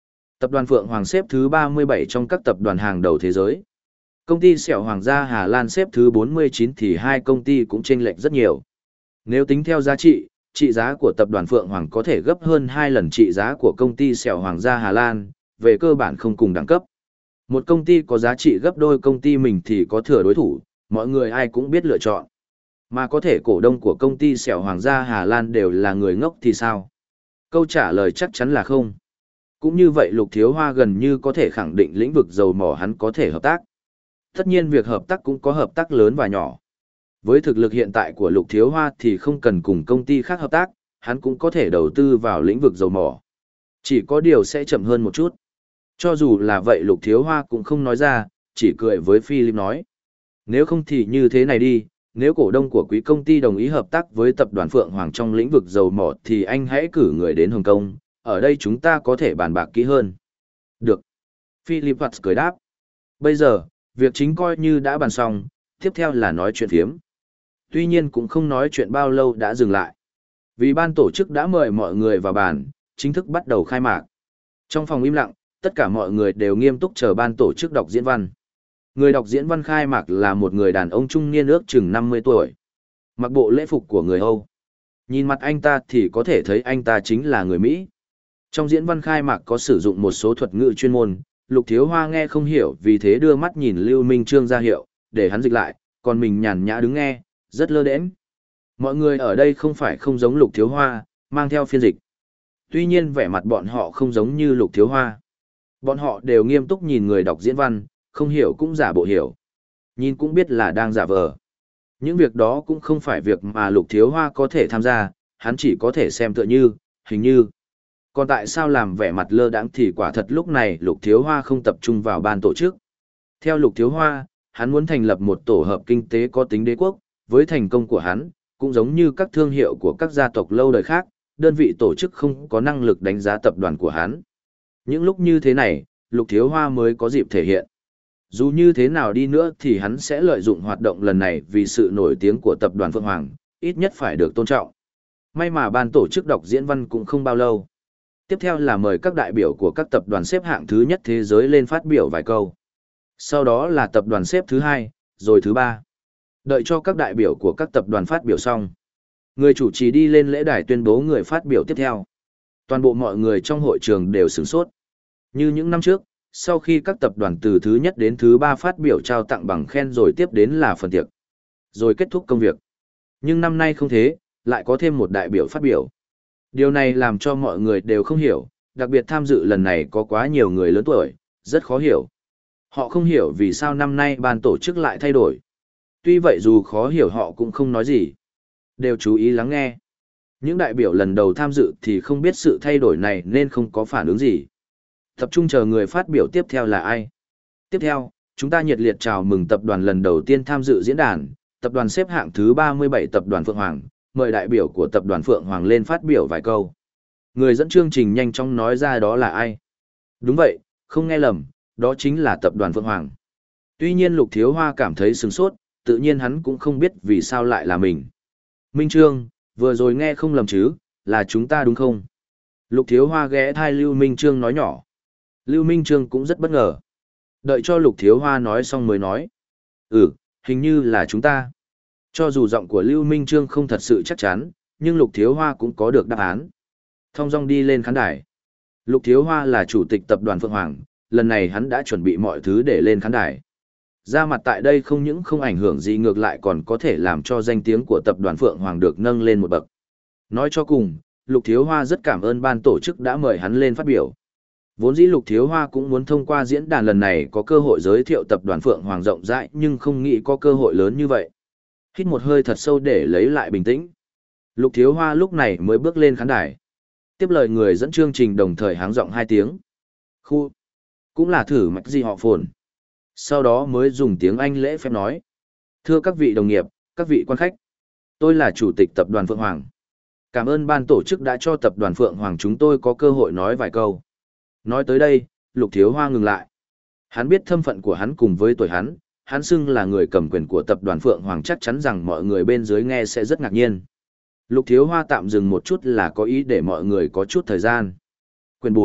Tập đoàn Phượng Hoàng xếp thứ ba mươi bảy trong các tập đoàn hàng đầu thế giới. Công ty Sẹo Hoàng gia Hà Lan xếp thứ bốn mươi chín thì hai công ty cũng chênh lệch rất nhiều. Nếu tính theo giá trị, trị giá của tập đoàn Phượng Hoàng có thể gấp hơn hai lần trị giá của công ty Sẹo Hoàng gia Hà Lan, về cơ bản không cùng đẳng cấp. Một công ty có giá trị gấp đôi công ty mình thì có thừa đối thủ, mọi người ai cũng biết lựa chọn. Mà có thể cổ đông của công ty Sẹo Hoàng gia Hà Lan đều là người ngốc thì sao? Câu trả lời chắc chắn là không. Cũng như vậy Lục Thiếu Hoa gần như có thể khẳng định lĩnh vực dầu mỏ hắn có thể hợp tác. Tất nhiên việc hợp tác cũng có hợp tác lớn và nhỏ. Với thực lực hiện tại của Lục Thiếu Hoa thì không cần cùng công ty khác hợp tác, hắn cũng có thể đầu tư vào lĩnh vực dầu mỏ. Chỉ có điều sẽ chậm hơn một chút. Cho dù là vậy Lục Thiếu Hoa cũng không nói ra, chỉ cười với Philip nói. Nếu không thì như thế này đi, nếu cổ đông của quý công ty đồng ý hợp tác với tập đoàn Phượng Hoàng trong lĩnh vực dầu mỏ thì anh hãy cử người đến Hồng Kông, ở đây chúng ta có thể bàn bạc kỹ hơn. Được. Philip Watts cười đáp. Bây giờ, việc chính coi như đã bàn xong, tiếp theo là nói chuyện phiếm. Tuy nhiên cũng không nói chuyện bao lâu đã dừng lại. Vì ban tổ chức đã mời mọi người vào bàn, chính thức bắt đầu khai mạc. Trong phòng im lặng, tất cả mọi người đều nghiêm túc chờ ban tổ chức đọc diễn văn. Người đọc diễn văn khai mạc là một người đàn ông trung niên ước chừng năm mươi tuổi. Mặc bộ lễ phục của người Âu. Nhìn mặt anh ta thì có thể thấy anh ta chính là người Mỹ. Trong diễn văn khai mạc có sử dụng một số thuật ngữ chuyên môn, Lục Thiếu Hoa nghe không hiểu vì thế đưa mắt nhìn Lưu Minh Trương ra hiệu, để hắn dịch lại, còn mình nhàn nhã đứng nghe, rất lơ đễnh. Mọi người ở đây không phải không giống Lục Thiếu Hoa, mang theo phiên dịch. Tuy nhiên vẻ mặt bọn họ không giống như Lục Thiếu Hoa. Bọn họ đều nghiêm túc nhìn người đọc diễn văn, không hiểu cũng giả bộ hiểu. Nhìn cũng biết là đang giả vờ. Những việc đó cũng không phải việc mà Lục Thiếu Hoa có thể tham gia, hắn chỉ có thể xem tựa như, hình như. Còn tại sao làm vẻ mặt lơ đãng thì quả thật lúc này Lục Thiếu Hoa không tập trung vào ban tổ chức. Theo Lục Thiếu Hoa, hắn muốn thành lập một tổ hợp kinh tế có tính đế quốc, với thành công của hắn, cũng giống như các thương hiệu của các gia tộc lâu đời khác, đơn vị tổ chức không có năng lực đánh giá tập đoàn của hắn. Những lúc như thế này, Lục Thiếu Hoa mới có dịp thể hiện. Dù như thế nào đi nữa thì hắn sẽ lợi dụng hoạt động lần này vì sự nổi tiếng của tập đoàn Phượng Hoàng, ít nhất phải được tôn trọng. May mà ban tổ chức đọc diễn văn cũng không bao lâu. Tiếp theo là mời các đại biểu của các tập đoàn xếp hạng thứ nhất thế giới lên phát biểu vài câu. Sau đó là tập đoàn xếp thứ hai, rồi thứ ba. Đợi cho các đại biểu của các tập đoàn phát biểu xong. Người chủ trì đi lên lễ đài tuyên bố người phát biểu tiếp theo. Toàn bộ mọi người trong hội trường đều sửng sốt. Như những năm trước, sau khi các tập đoàn từ thứ nhất đến thứ ba phát biểu trao tặng bằng khen rồi tiếp đến là phần tiệc. Rồi kết thúc công việc. Nhưng năm nay không thế, lại có thêm một đại biểu phát biểu. Điều này làm cho mọi người đều không hiểu, đặc biệt tham dự lần này có quá nhiều người lớn tuổi, rất khó hiểu. Họ không hiểu vì sao năm nay ban tổ chức lại thay đổi. Tuy vậy dù khó hiểu họ cũng không nói gì. Đều chú ý lắng nghe. Những đại biểu lần đầu tham dự thì không biết sự thay đổi này nên không có phản ứng gì. Tập trung chờ người phát biểu tiếp theo là ai. Tiếp theo, chúng ta nhiệt liệt chào mừng tập đoàn lần đầu tiên tham dự diễn đàn, tập đoàn xếp hạng thứ ba mươi bảy tập đoàn Phượng Hoàng, mời đại biểu của tập đoàn Phượng Hoàng lên phát biểu vài câu. Người dẫn chương trình nhanh chóng nói ra đó là ai. Đúng vậy, không nghe lầm, đó chính là tập đoàn Phượng Hoàng. Tuy nhiên Lục Thiếu Hoa cảm thấy sửng sốt, tự nhiên hắn cũng không biết vì sao lại là mình. Minh Trương, vừa rồi nghe không lầm chứ, là chúng ta đúng không? Lục Thiếu Hoa ghé thai Lưu Minh Trương nói nhỏ. Lưu Minh Trương cũng rất bất ngờ. Đợi cho Lục Thiếu Hoa nói xong mới nói. Ừ, hình như là chúng ta. Cho dù giọng của Lưu Minh Trương không thật sự chắc chắn, nhưng Lục Thiếu Hoa cũng có được đáp án. Thong dong đi lên khán đài. Lục Thiếu Hoa là chủ tịch tập đoàn Phượng Hoàng, lần này hắn đã chuẩn bị mọi thứ để lên khán đài. Ra mặt tại đây không những không ảnh hưởng gì ngược lại còn có thể làm cho danh tiếng của tập đoàn Phượng Hoàng được nâng lên một bậc. Nói cho cùng, Lục Thiếu Hoa rất cảm ơn ban tổ chức đã mời hắn lên phát biểu. Vốn dĩ Lục Thiếu Hoa cũng muốn thông qua diễn đàn lần này có cơ hội giới thiệu tập đoàn Phượng Hoàng rộng rãi nhưng không nghĩ có cơ hội lớn như vậy. Hít một hơi thật sâu để lấy lại bình tĩnh. Lục Thiếu Hoa lúc này mới bước lên khán đài. Tiếp lời người dẫn chương trình đồng thời háng giọng hai tiếng. Khu. Cũng là thử mạch gì họ phồn. Sau đó mới dùng tiếng Anh lễ phép nói. Thưa các vị đồng nghiệp, các vị quan khách. Tôi là chủ tịch tập đoàn Phượng Hoàng. Cảm ơn ban tổ chức đã cho tập đoàn Phượng Hoàng chúng tôi có cơ hội nói vài câu. Nói tới đây, Lục Thiếu Hoa ngừng lại. Hắn biết thân phận của hắn cùng với tuổi hắn, hắn xưng là người cầm quyền của tập đoàn Phượng Hoàng chắc chắn rằng mọi người bên dưới nghe sẽ rất ngạc nhiên. Lục Thiếu Hoa tạm dừng một chút là có ý để mọi người có chút thời gian. Quyền bốn,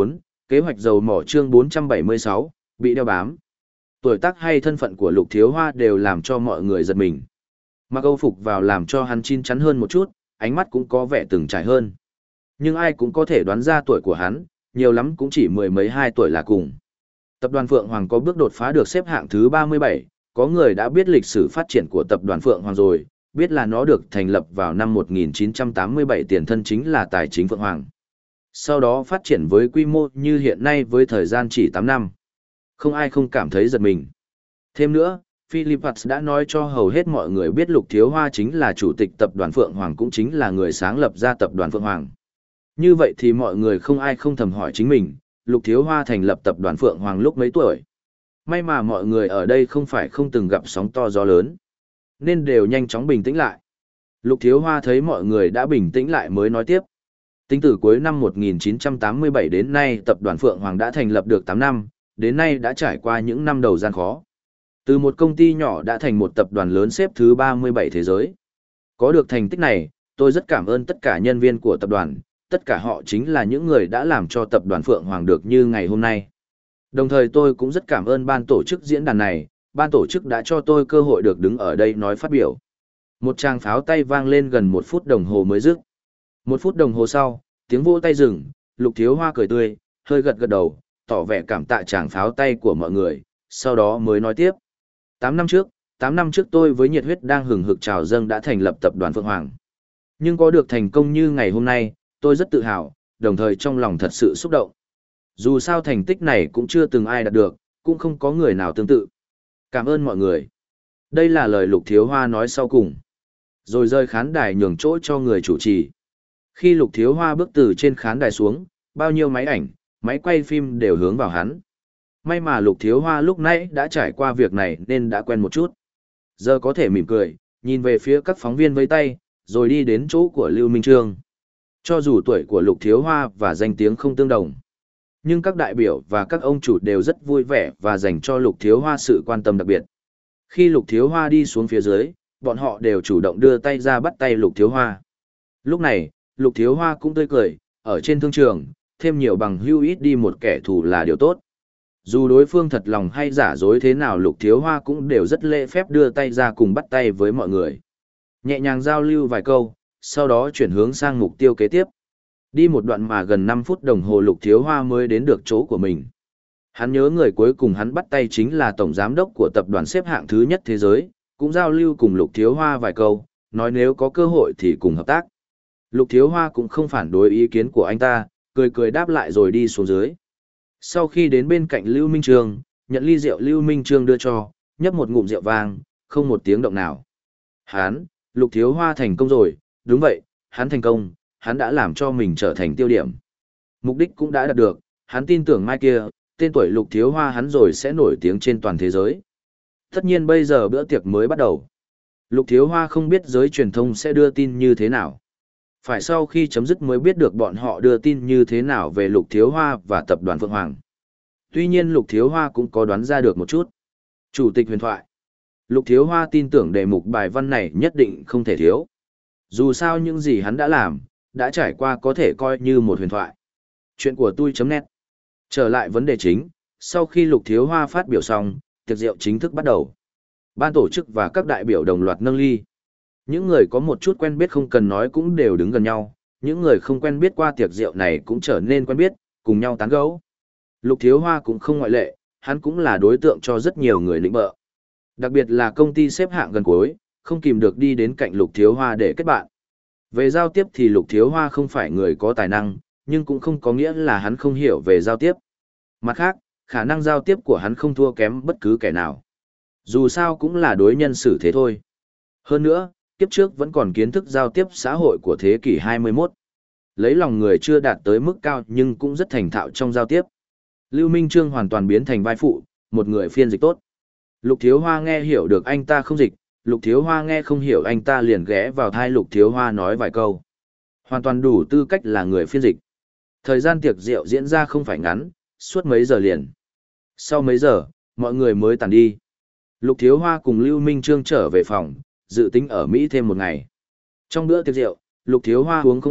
Kế hoạch dầu mỏ chương bốn trăm bảy mươi sáu, bị đeo bám. Tuổi tác hay thân phận của Lục Thiếu Hoa đều làm cho mọi người giật mình. Mặc Âu phục vào làm cho hắn chín chắn hơn một chút, ánh mắt cũng có vẻ từng trải hơn. Nhưng ai cũng có thể đoán ra tuổi của hắn, nhiều lắm cũng chỉ mười mấy hai tuổi là cùng. Tập đoàn Phượng Hoàng có bước đột phá được xếp hạng thứ ba mươi bảy, có người đã biết lịch sử phát triển của tập đoàn Phượng Hoàng rồi, biết là nó được thành lập vào năm một nghìn chín trăm tám mươi bảy, tiền thân chính là Tài chính Phượng Hoàng. Sau đó phát triển với quy mô như hiện nay với thời gian chỉ tám năm. Không ai không cảm thấy giật mình. Thêm nữa, Philippines đã nói cho hầu hết mọi người biết Lục Thiếu Hoa chính là chủ tịch tập đoàn Phượng Hoàng, cũng chính là người sáng lập ra tập đoàn Phượng Hoàng. Như vậy thì mọi người không ai không thầm hỏi chính mình, Lục Thiếu Hoa thành lập tập đoàn Phượng Hoàng lúc mấy tuổi? May mà mọi người ở đây không phải không từng gặp sóng to gió lớn, nên đều nhanh chóng bình tĩnh lại. Lục Thiếu Hoa thấy mọi người đã bình tĩnh lại mới nói tiếp. Tính từ cuối năm một nghìn chín trăm tám mươi bảy đến nay, tập đoàn Phượng Hoàng đã thành lập được tám năm, đến nay đã trải qua những năm đầu gian khó. Từ một công ty nhỏ đã thành một tập đoàn lớn xếp thứ ba mươi bảy thế giới. Có được thành tích này, tôi rất cảm ơn tất cả nhân viên của tập đoàn, tất cả họ chính là những người đã làm cho tập đoàn Phượng Hoàng được như ngày hôm nay. Đồng thời tôi cũng rất cảm ơn ban tổ chức diễn đàn này, ban tổ chức đã cho tôi cơ hội được đứng ở đây nói phát biểu. Một tràng pháo tay vang lên gần một phút đồng hồ mới dứt. Một phút đồng hồ sau, tiếng vỗ tay dừng, Lục Thiếu Hoa cười tươi, hơi gật gật đầu, tỏ vẻ cảm tạ tràng pháo tay của mọi người, sau đó mới nói tiếp. Tám năm trước, tám năm trước tôi với nhiệt huyết đang hừng hực trào dâng đã thành lập tập đoàn Phượng Hoàng. Nhưng có được thành công như ngày hôm nay, tôi rất tự hào, đồng thời trong lòng thật sự xúc động. Dù sao thành tích này cũng chưa từng ai đạt được, cũng không có người nào tương tự. Cảm ơn mọi người. Đây là lời Lục Thiếu Hoa nói sau cùng. Rồi rời khán đài nhường chỗ cho người chủ trì. Khi Lục Thiếu Hoa bước từ trên khán đài xuống, bao nhiêu máy ảnh, máy quay phim đều hướng vào hắn. May mà Lục Thiếu Hoa lúc nãy đã trải qua việc này nên đã quen một chút. Giờ có thể mỉm cười, nhìn về phía các phóng viên với tay, rồi đi đến chỗ của Lưu Minh Trương. Cho dù tuổi của Lục Thiếu Hoa và danh tiếng không tương đồng, nhưng các đại biểu và các ông chủ đều rất vui vẻ và dành cho Lục Thiếu Hoa sự quan tâm đặc biệt. Khi Lục Thiếu Hoa đi xuống phía dưới, bọn họ đều chủ động đưa tay ra bắt tay Lục Thiếu Hoa. Lúc này, Lục Thiếu Hoa cũng tươi cười, ở trên thương trường, thêm nhiều bằng hữu ít đi một kẻ thù là điều tốt. Dù đối phương thật lòng hay giả dối thế nào, Lục Thiếu Hoa cũng đều rất lễ phép đưa tay ra cùng bắt tay với mọi người. Nhẹ nhàng giao lưu vài câu, sau đó chuyển hướng sang mục tiêu kế tiếp. Đi một đoạn mà gần năm phút đồng hồ Lục Thiếu Hoa mới đến được chỗ của mình. Hắn nhớ người cuối cùng hắn bắt tay chính là tổng giám đốc của tập đoàn xếp hạng thứ nhất thế giới, cũng giao lưu cùng Lục Thiếu Hoa vài câu, nói nếu có cơ hội thì cùng hợp tác. Lục Thiếu Hoa cũng không phản đối ý kiến của anh ta, cười cười đáp lại rồi đi xuống dưới. Sau khi đến bên cạnh Lưu Minh Trương, nhận ly rượu Lưu Minh Trương đưa cho, nhấp một ngụm rượu vang, không một tiếng động nào. Hắn, Lục Thiếu Hoa thành công rồi, đúng vậy, hắn thành công, hắn đã làm cho mình trở thành tiêu điểm. Mục đích cũng đã đạt được, hắn tin tưởng mai kia, tên tuổi Lục Thiếu Hoa hắn rồi sẽ nổi tiếng trên toàn thế giới. Tất nhiên bây giờ bữa tiệc mới bắt đầu. Lục Thiếu Hoa không biết giới truyền thông sẽ đưa tin như thế nào. Phải sau khi chấm dứt mới biết được bọn họ đưa tin như thế nào về Lục Thiếu Hoa và tập đoàn Phượng Hoàng. Tuy nhiên Lục Thiếu Hoa cũng có đoán ra được một chút. Chủ tịch huyền thoại. Lục Thiếu Hoa tin tưởng đề mục bài văn này nhất định không thể thiếu. Dù sao những gì hắn đã làm, đã trải qua có thể coi như một huyền thoại. Chuyện của tôi.net. Trở lại vấn đề chính, sau khi Lục Thiếu Hoa phát biểu xong, tiệc rượu chính thức bắt đầu. Ban tổ chức và các đại biểu đồng loạt nâng ly. Những người có một chút quen biết không cần nói cũng đều đứng gần nhau, những người không quen biết qua tiệc rượu này cũng trở nên quen biết, cùng nhau tán gẫu. Lục Thiếu Hoa cũng không ngoại lệ, hắn cũng là đối tượng cho rất nhiều người lĩnh bợ. Đặc biệt là công ty xếp hạng gần cuối, không kìm được đi đến cạnh Lục Thiếu Hoa để kết bạn. Về giao tiếp thì Lục Thiếu Hoa không phải người có tài năng, nhưng cũng không có nghĩa là hắn không hiểu về giao tiếp. Mặt khác, khả năng giao tiếp của hắn không thua kém bất cứ kẻ nào. Dù sao cũng là đối nhân xử thế thôi. Hơn nữa, kiếp trước vẫn còn kiến thức giao tiếp xã hội của thế kỷ hai mươi mốt. Lấy lòng người chưa đạt tới mức cao nhưng cũng rất thành thạo trong giao tiếp. Lưu Minh Trương hoàn toàn biến thành vai phụ, một người phiên dịch tốt. Lục Thiếu Hoa nghe hiểu được anh ta không dịch, Lục Thiếu Hoa nghe không hiểu anh ta liền ghé vào thai Lục Thiếu Hoa nói vài câu. Hoàn toàn đủ tư cách là người phiên dịch. Thời gian tiệc rượu diễn ra không phải ngắn, suốt mấy giờ liền. Sau mấy giờ, mọi người mới tàn đi. Lục Thiếu Hoa cùng Lưu Minh Trương trở về phòng, dự tính ở Mỹ thêm một ngày. Trong bữa tiệc rượu, Lục Thiếu Hoa uống không ít,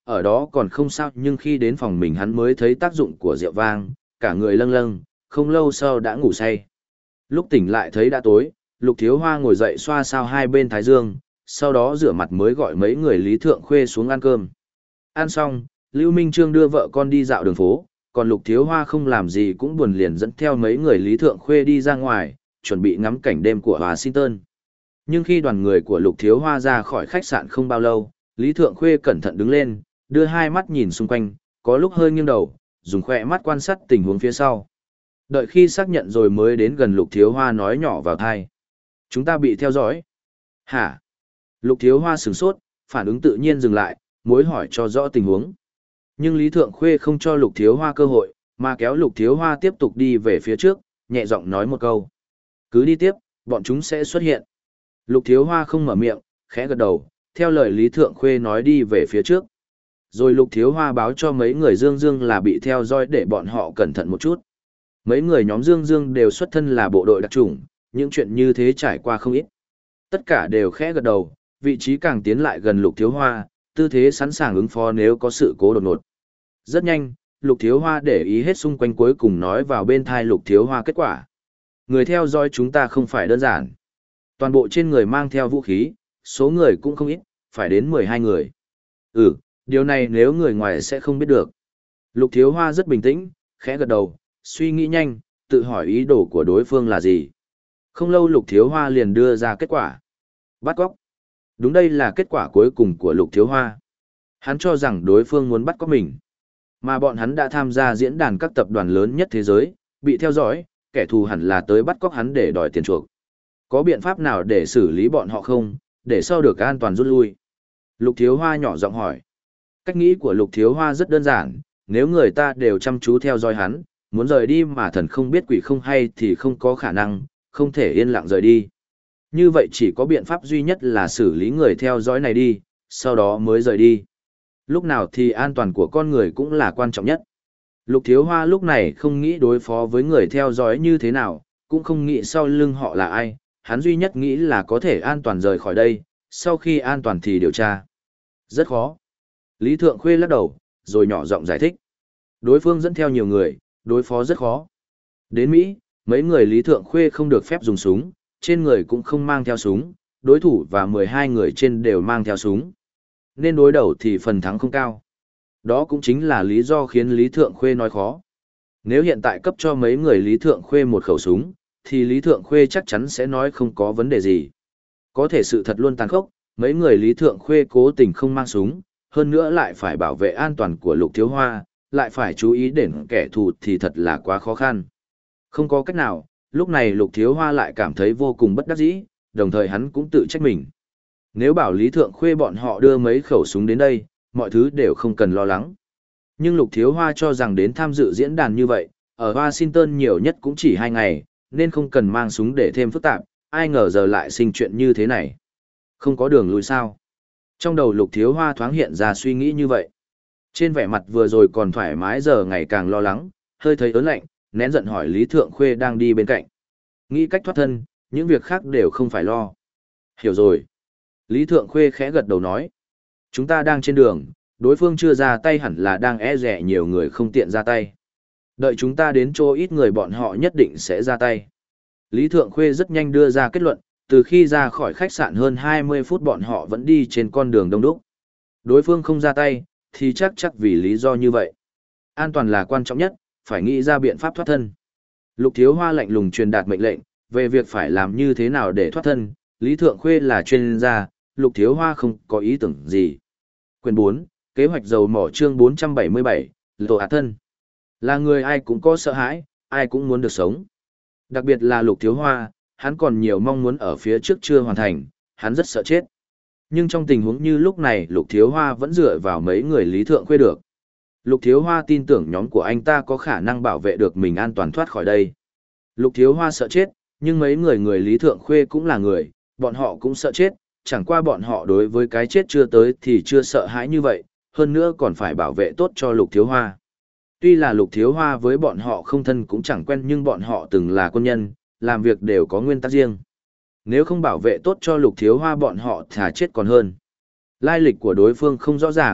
ở đó còn không sao nhưng khi đến phòng mình hắn mới thấy tác dụng của rượu vang, cả người lâng lâng, không lâu sau đã ngủ say. Lúc tỉnh lại thấy đã tối, Lục Thiếu Hoa ngồi dậy xoa xoa hai bên thái dương, sau đó rửa mặt mới gọi mấy người Lý Thượng Khuê xuống ăn cơm. Ăn xong, Lưu Minh Trương đưa vợ con đi dạo đường phố, còn Lục Thiếu Hoa không làm gì cũng buồn liền dẫn theo mấy người Lý Thượng Khuê đi ra ngoài, chuẩn bị ngắm cảnh đêm của Washington. Nhưng khi đoàn người của Lục Thiếu Hoa ra khỏi khách sạn không bao lâu, Lý Thượng Khuê cẩn thận đứng lên, đưa hai mắt nhìn xung quanh, có lúc hơi nghiêng đầu, dùng khỏe mắt quan sát tình huống phía sau. Đợi khi xác nhận rồi mới đến gần Lục Thiếu Hoa nói nhỏ vào tai. Chúng ta bị theo dõi. Hả? Lục Thiếu Hoa sửng sốt, phản ứng tự nhiên dừng lại, mối hỏi cho rõ tình huống. Nhưng Lý Thượng Khuê không cho Lục Thiếu Hoa cơ hội, mà kéo Lục Thiếu Hoa tiếp tục đi về phía trước, nhẹ giọng nói một câu. Cứ đi tiếp, bọn chúng sẽ xuất hiện. Lục Thiếu Hoa không mở miệng, khẽ gật đầu, theo lời Lý Thượng Khuê nói đi về phía trước. Rồi Lục Thiếu Hoa báo cho mấy người Dương Dương là bị theo dõi để bọn họ cẩn thận một chút. Mấy người nhóm Dương Dương đều xuất thân là bộ đội đặc chủng, những chuyện như thế trải qua không ít. Tất cả đều khẽ gật đầu, vị trí càng tiến lại gần Lục Thiếu Hoa, tư thế sẵn sàng ứng phó nếu có sự cố đột ngột. Rất nhanh, Lục Thiếu Hoa để ý hết xung quanh cuối cùng nói vào bên thai Lục Thiếu Hoa kết quả. Người theo dõi chúng ta không phải đơn giản. Toàn bộ trên người mang theo vũ khí, số người cũng không ít, phải đến mười hai người. Ừ, điều này nếu người ngoài sẽ không biết được. Lục Thiếu Hoa rất bình tĩnh, khẽ gật đầu, suy nghĩ nhanh, tự hỏi ý đồ của đối phương là gì. Không lâu Lục Thiếu Hoa liền đưa ra kết quả. Bắt cóc. Đúng đây là kết quả cuối cùng của Lục Thiếu Hoa. Hắn cho rằng đối phương muốn bắt cóc mình. Mà bọn hắn đã tham gia diễn đàn các tập đoàn lớn nhất thế giới, bị theo dõi, kẻ thù hẳn là tới bắt cóc hắn để đòi tiền chuộc. Có biện pháp nào để xử lý bọn họ không, để sau được an toàn rút lui? Lục Thiếu Hoa nhỏ giọng hỏi. Cách nghĩ của Lục Thiếu Hoa rất đơn giản, nếu người ta đều chăm chú theo dõi hắn, muốn rời đi mà thần không biết quỷ không hay thì không có khả năng, không thể yên lặng rời đi. Như vậy chỉ có biện pháp duy nhất là xử lý người theo dõi này đi, sau đó mới rời đi. Lúc nào thì an toàn của con người cũng là quan trọng nhất. Lục Thiếu Hoa lúc này không nghĩ đối phó với người theo dõi như thế nào, cũng không nghĩ sau lưng họ là ai, hắn duy nhất nghĩ là có thể an toàn rời khỏi đây, sau khi an toàn thì điều tra. Rất khó. Lý Thượng Khuê lắc đầu, rồi nhỏ giọng giải thích. Đối phương dẫn theo nhiều người, đối phó rất khó. Đến Mỹ, mấy người Lý Thượng Khuê không được phép dùng súng, trên người cũng không mang theo súng, đối thủ và mười hai người trên đều mang theo súng. Nên đối đầu thì phần thắng không cao. Đó cũng chính là lý do khiến Lý Thượng Khuê nói khó. Nếu hiện tại cấp cho mấy người Lý Thượng Khuê một khẩu súng, thì Lý Thượng Khuê chắc chắn sẽ nói không có vấn đề gì. Có thể sự thật luôn tàn khốc, mấy người Lý Thượng Khuê cố tình không mang súng, hơn nữa lại phải bảo vệ an toàn của Lục Thiếu Hoa, lại phải chú ý đến kẻ thù thì thật là quá khó khăn. Không có cách nào, lúc này Lục Thiếu Hoa lại cảm thấy vô cùng bất đắc dĩ, đồng thời hắn cũng tự trách mình. Nếu bảo Lý Thượng Khuê bọn họ đưa mấy khẩu súng đến đây, mọi thứ đều không cần lo lắng. Nhưng Lục Thiếu Hoa cho rằng đến tham dự diễn đàn như vậy, ở Washington nhiều nhất cũng chỉ hai ngày, nên không cần mang súng để thêm phức tạp, ai ngờ giờ lại sinh chuyện như thế này. Không có đường lùi sao? Trong đầu Lục Thiếu Hoa thoáng hiện ra suy nghĩ như vậy. Trên vẻ mặt vừa rồi còn thoải mái giờ ngày càng lo lắng, hơi thấy ớn lạnh, nén giận hỏi Lý Thượng Khuê đang đi bên cạnh. Nghĩ cách thoát thân, những việc khác đều không phải lo. Hiểu rồi. Lý Thượng Khuê khẽ gật đầu nói. Chúng ta đang trên đường, đối phương chưa ra tay hẳn là đang e rẻ nhiều người không tiện ra tay. Đợi chúng ta đến chỗ ít người bọn họ nhất định sẽ ra tay. Lý Thượng Khuê rất nhanh đưa ra kết luận, từ khi ra khỏi khách sạn hơn hai mươi phút bọn họ vẫn đi trên con đường đông đúc. Đối phương không ra tay, thì chắc chắc vì lý do như vậy. An toàn là quan trọng nhất, phải nghĩ ra biện pháp thoát thân. Lục Thiếu Hoa lạnh lùng truyền đạt mệnh lệnh, về việc phải làm như thế nào để thoát thân, Lý Thượng Khuê là chuyên gia, Lục Thiếu Hoa không có ý tưởng gì. Quyển bốn, Kế hoạch dầu mỏ chương bốn trăm bảy mươi bảy, Tổ Át Thân. Là người ai cũng có sợ hãi, ai cũng muốn được sống. Đặc biệt là Lục Thiếu Hoa, hắn còn nhiều mong muốn ở phía trước chưa hoàn thành, hắn rất sợ chết. Nhưng trong tình huống như lúc này Lục Thiếu Hoa vẫn dựa vào mấy người Lý Thượng Khuê được. Lục Thiếu Hoa tin tưởng nhóm của anh ta có khả năng bảo vệ được mình an toàn thoát khỏi đây. Lục Thiếu Hoa sợ chết, nhưng mấy người người Lý Thượng Khuê cũng là người, bọn họ cũng sợ chết, chẳng qua bọn họ đối với cái chết chưa tới thì chưa sợ hãi như vậy, hơn nữa còn phải bảo vệ tốt cho Lục Thiếu Hoa. Tuy là Lục Thiếu Hoa với bọn họ không thân cũng chẳng quen nhưng bọn họ từng là quân nhân, làm việc đều có nguyên tắc riêng. Nếu không bảo vệ tốt cho Lục Thiếu Hoa bọn họ thà chết còn hơn. Lai lịch của đối phương không rõ ràng,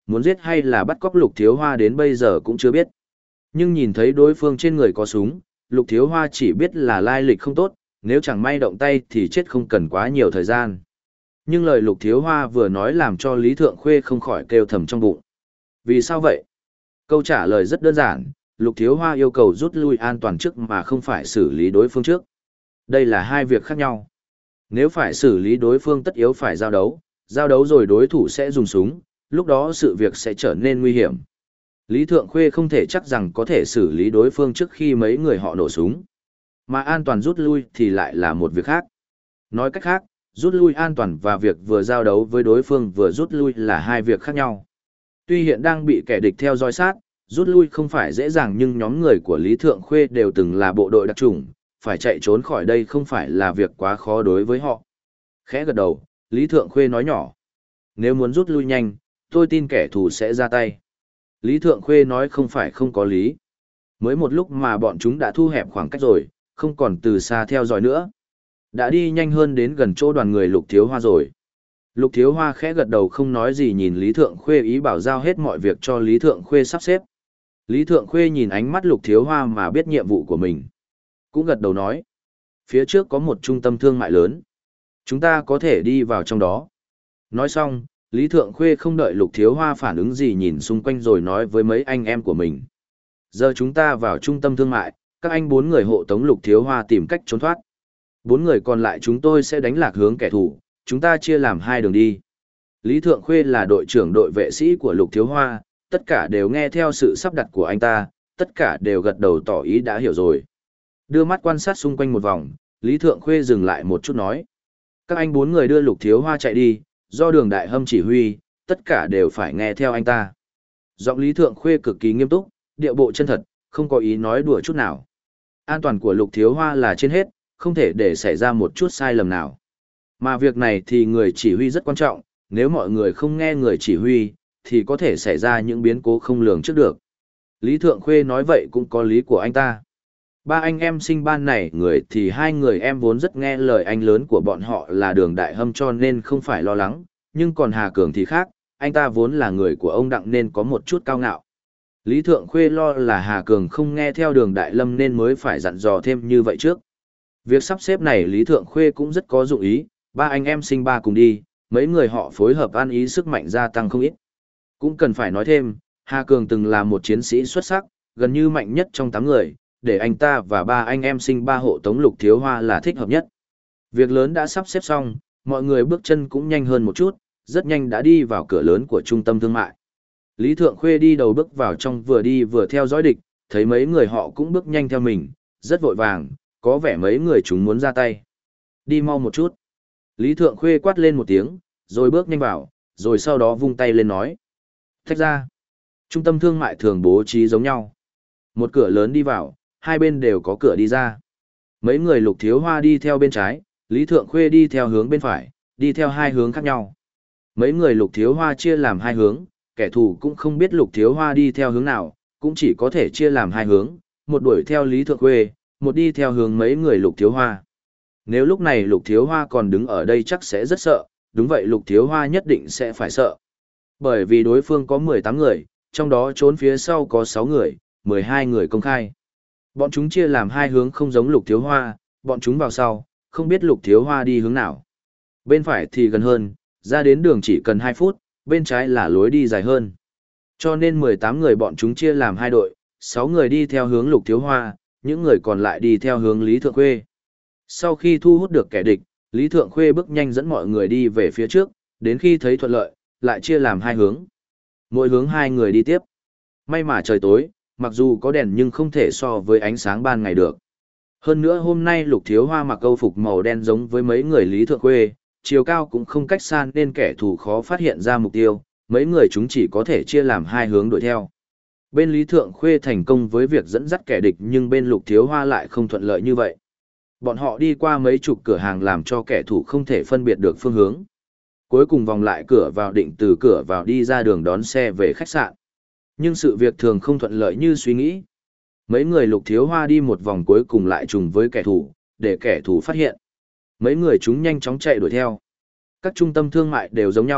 muốn giết hay là bắt cóc Lục Thiếu Hoa đến bây giờ cũng chưa biết. Nhưng nhìn thấy đối phương trên người có súng, Lục Thiếu Hoa chỉ biết là lai lịch không tốt, nếu chẳng may động tay thì chết không cần quá nhiều thời gian. Nhưng lời Lục Thiếu Hoa vừa nói làm cho Lý Thượng Khuê không khỏi kêu thầm trong bụng. Vì sao vậy? Câu trả lời rất đơn giản, Lục Thiếu Hoa yêu cầu rút lui an toàn trước mà không phải xử lý đối phương trước. Đây là hai việc khác nhau. Nếu phải xử lý đối phương tất yếu phải giao đấu, giao đấu rồi đối thủ sẽ dùng súng, lúc đó sự việc sẽ trở nên nguy hiểm. Lý Thượng Khuê không thể chắc rằng có thể xử lý đối phương trước khi mấy người họ nổ súng. Mà an toàn rút lui thì lại là một việc khác. Nói cách khác, rút lui an toàn và việc vừa giao đấu với đối phương vừa rút lui là hai việc khác nhau. Tuy hiện đang bị kẻ địch theo dõi sát, rút lui không phải dễ dàng nhưng nhóm người của Lý Thượng Khuê đều từng là bộ đội đặc chủng, phải chạy trốn khỏi đây không phải là việc quá khó đối với họ. Khẽ gật đầu, Lý Thượng Khuê nói nhỏ. Nếu muốn rút lui nhanh, tôi tin kẻ thù sẽ ra tay. Lý Thượng Khuê nói không phải không có lý. Mới một lúc mà bọn chúng đã thu hẹp khoảng cách rồi, không còn từ xa theo dõi nữa. Đã đi nhanh hơn đến gần chỗ đoàn người Lục Thiếu Hoa rồi. Lục Thiếu Hoa khẽ gật đầu không nói gì nhìn Lý Thượng Khuê ý bảo giao hết mọi việc cho Lý Thượng Khuê sắp xếp. Lý Thượng Khuê nhìn ánh mắt Lục Thiếu Hoa mà biết nhiệm vụ của mình. Cũng gật đầu nói. Phía trước có một trung tâm thương mại lớn. Chúng ta có thể đi vào trong đó. Nói xong, Lý Thượng Khuê không đợi Lục Thiếu Hoa phản ứng gì nhìn xung quanh rồi nói với mấy anh em của mình. Giờ chúng ta vào trung tâm thương mại, các anh bốn người hộ tống Lục Thiếu Hoa tìm cách trốn thoát. Bốn người còn lại chúng tôi sẽ đánh lạc hướng kẻ thù, chúng ta chia làm hai đường đi. Lý Thượng Khuê là đội trưởng đội vệ sĩ của Lục Thiếu Hoa, tất cả đều nghe theo sự sắp đặt của anh ta, tất cả đều gật đầu tỏ ý đã hiểu rồi. Đưa mắt quan sát xung quanh một vòng, Lý Thượng Khuê dừng lại một chút nói. Các anh bốn người đưa Lục Thiếu Hoa chạy đi, do Đường Đại Hâm chỉ huy, tất cả đều phải nghe theo anh ta. Giọng Lý Thượng Khuê cực kỳ nghiêm túc, điệu bộ chân thật, không có ý nói đùa chút nào. An toàn của Lục Thiếu Hoa là trên hết, không thể để xảy ra một chút sai lầm nào. Mà việc này thì người chỉ huy rất quan trọng, nếu mọi người không nghe người chỉ huy, thì có thể xảy ra những biến cố không lường trước được. Lý Thượng Khuê nói vậy cũng có lý của anh ta. Ba anh em sinh ban này người thì hai người em vốn rất nghe lời anh lớn của bọn họ là Đường Đại Hâm cho nên không phải lo lắng, nhưng còn Hà Cường thì khác, anh ta vốn là người của ông Đặng nên có một chút cao ngạo. Lý Thượng Khuê lo là Hà Cường không nghe theo Đường Đại Lâm nên mới phải dặn dò thêm như vậy trước. Việc sắp xếp này Lý Thượng Khuê cũng rất có dụng ý, ba anh em sinh ba cùng đi, mấy người họ phối hợp ăn ý sức mạnh gia tăng không ít. Cũng cần phải nói thêm, Hà Cường từng là một chiến sĩ xuất sắc, gần như mạnh nhất trong tám người, để anh ta và ba anh em sinh ba hộ tống Lục Thiếu Hoa là thích hợp nhất. Việc lớn đã sắp xếp xong, mọi người bước chân cũng nhanh hơn một chút, rất nhanh đã đi vào cửa lớn của trung tâm thương mại. Lý Thượng Khuê đi đầu bước vào trong vừa đi vừa theo dõi địch, thấy mấy người họ cũng bước nhanh theo mình, rất vội vàng, có vẻ mấy người chúng muốn ra tay. Đi mau một chút. Lý Thượng Khuê quát lên một tiếng, rồi bước nhanh vào, rồi sau đó vung tay lên nói. Thách ra. Trung tâm thương mại thường bố trí giống nhau. Một cửa lớn đi vào, hai bên đều có cửa đi ra. Mấy người Lục Thiếu Hoa đi theo bên trái, Lý Thượng Khuê đi theo hướng bên phải, đi theo hai hướng khác nhau. Mấy người Lục Thiếu Hoa chia làm hai hướng, kẻ thù cũng không biết Lục Thiếu Hoa đi theo hướng nào, cũng chỉ có thể chia làm hai hướng, một đuổi theo Lý Thượng Khuê, một đi theo hướng mấy người Lục Thiếu Hoa. Nếu lúc này Lục Thiếu Hoa còn đứng ở đây chắc sẽ rất sợ, đúng vậy Lục Thiếu Hoa nhất định sẽ phải sợ. Bởi vì đối phương có mười tám người, trong đó trốn phía sau có sáu người, mười hai người công khai. Bọn chúng chia làm hai hướng không giống Lục Thiếu Hoa, bọn chúng vào sau, không biết Lục Thiếu Hoa đi hướng nào. Bên phải thì gần hơn, ra đến đường chỉ cần hai phút, bên trái là lối đi dài hơn. Cho nên mười tám người bọn chúng chia làm hai đội, sáu người đi theo hướng Lục Thiếu Hoa, những người còn lại đi theo hướng Lý Thượng Khuê. Sau khi thu hút được kẻ địch, Lý Thượng Khuê bước nhanh dẫn mọi người đi về phía trước, đến khi thấy thuận lợi, lại chia làm hai hướng. Mỗi hướng hai người đi tiếp. May mà trời tối, mặc dù có đèn nhưng không thể so với ánh sáng ban ngày được. Hơn nữa hôm nay Lục Thiếu Hoa mặc câu phục màu đen giống với mấy người Lý Thượng Khuê, chiều cao cũng không cách xa nên kẻ thù khó phát hiện ra mục tiêu, mấy người chúng chỉ có thể chia làm hai hướng đuổi theo. Bên Lý Thượng Khuê thành công với việc dẫn dắt kẻ địch nhưng bên Lục Thiếu Hoa lại không thuận lợi như vậy. Bọn họ đi qua mấy chục cửa hàng làm cho kẻ thù không thể phân biệt được phương hướng. Cuối cùng vòng lại cửa vào định từ cửa vào đi ra đường đón xe về khách sạn. Nhưng sự việc thường không thuận lợi như suy nghĩ. Mấy người Lục Thiếu Hoa đi một vòng cuối cùng lại trùng với kẻ thù, để kẻ thù phát hiện. Mấy người chúng nhanh chóng chạy đuổi theo. Các trung tâm thương mại đều giống nhau,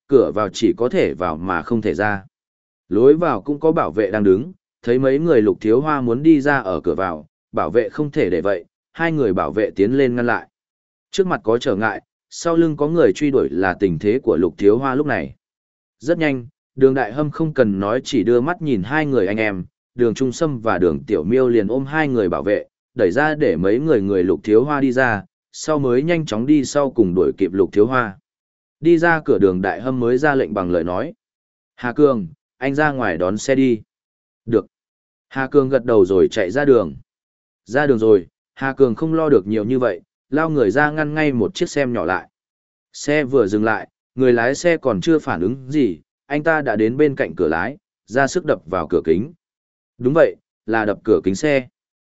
cửa vào chỉ có thể vào mà không thể ra. Lối vào cũng có bảo vệ đang đứng, thấy mấy người Lục Thiếu Hoa muốn đi ra ở cửa vào, bảo vệ không thể để vậy, hai người bảo vệ tiến lên ngăn lại. Trước mặt có trở ngại, sau lưng có người truy đuổi là tình thế của Lục Thiếu Hoa lúc này. Rất nhanh, Đường Đại Hâm không cần nói chỉ đưa mắt nhìn hai người anh em, Đường Trung Sâm và Đường Tiểu Miêu liền ôm hai người bảo vệ, đẩy ra để mấy người người Lục Thiếu Hoa đi ra, sau mới nhanh chóng đi sau cùng đuổi kịp Lục Thiếu Hoa. Đi ra cửa Đường Đại Hâm mới ra lệnh bằng lời nói. Hà Cường, anh ra ngoài đón xe đi. Được. Hà Cường gật đầu rồi chạy ra đường. Ra đường rồi, Hà Cường không lo được nhiều như vậy, lao người ra ngăn ngay một chiếc xe nhỏ lại. Xe vừa dừng lại, người lái xe còn chưa phản ứng gì, anh ta đã đến bên cạnh cửa lái, ra sức đập vào cửa kính. Đúng vậy, là đập cửa kính xe.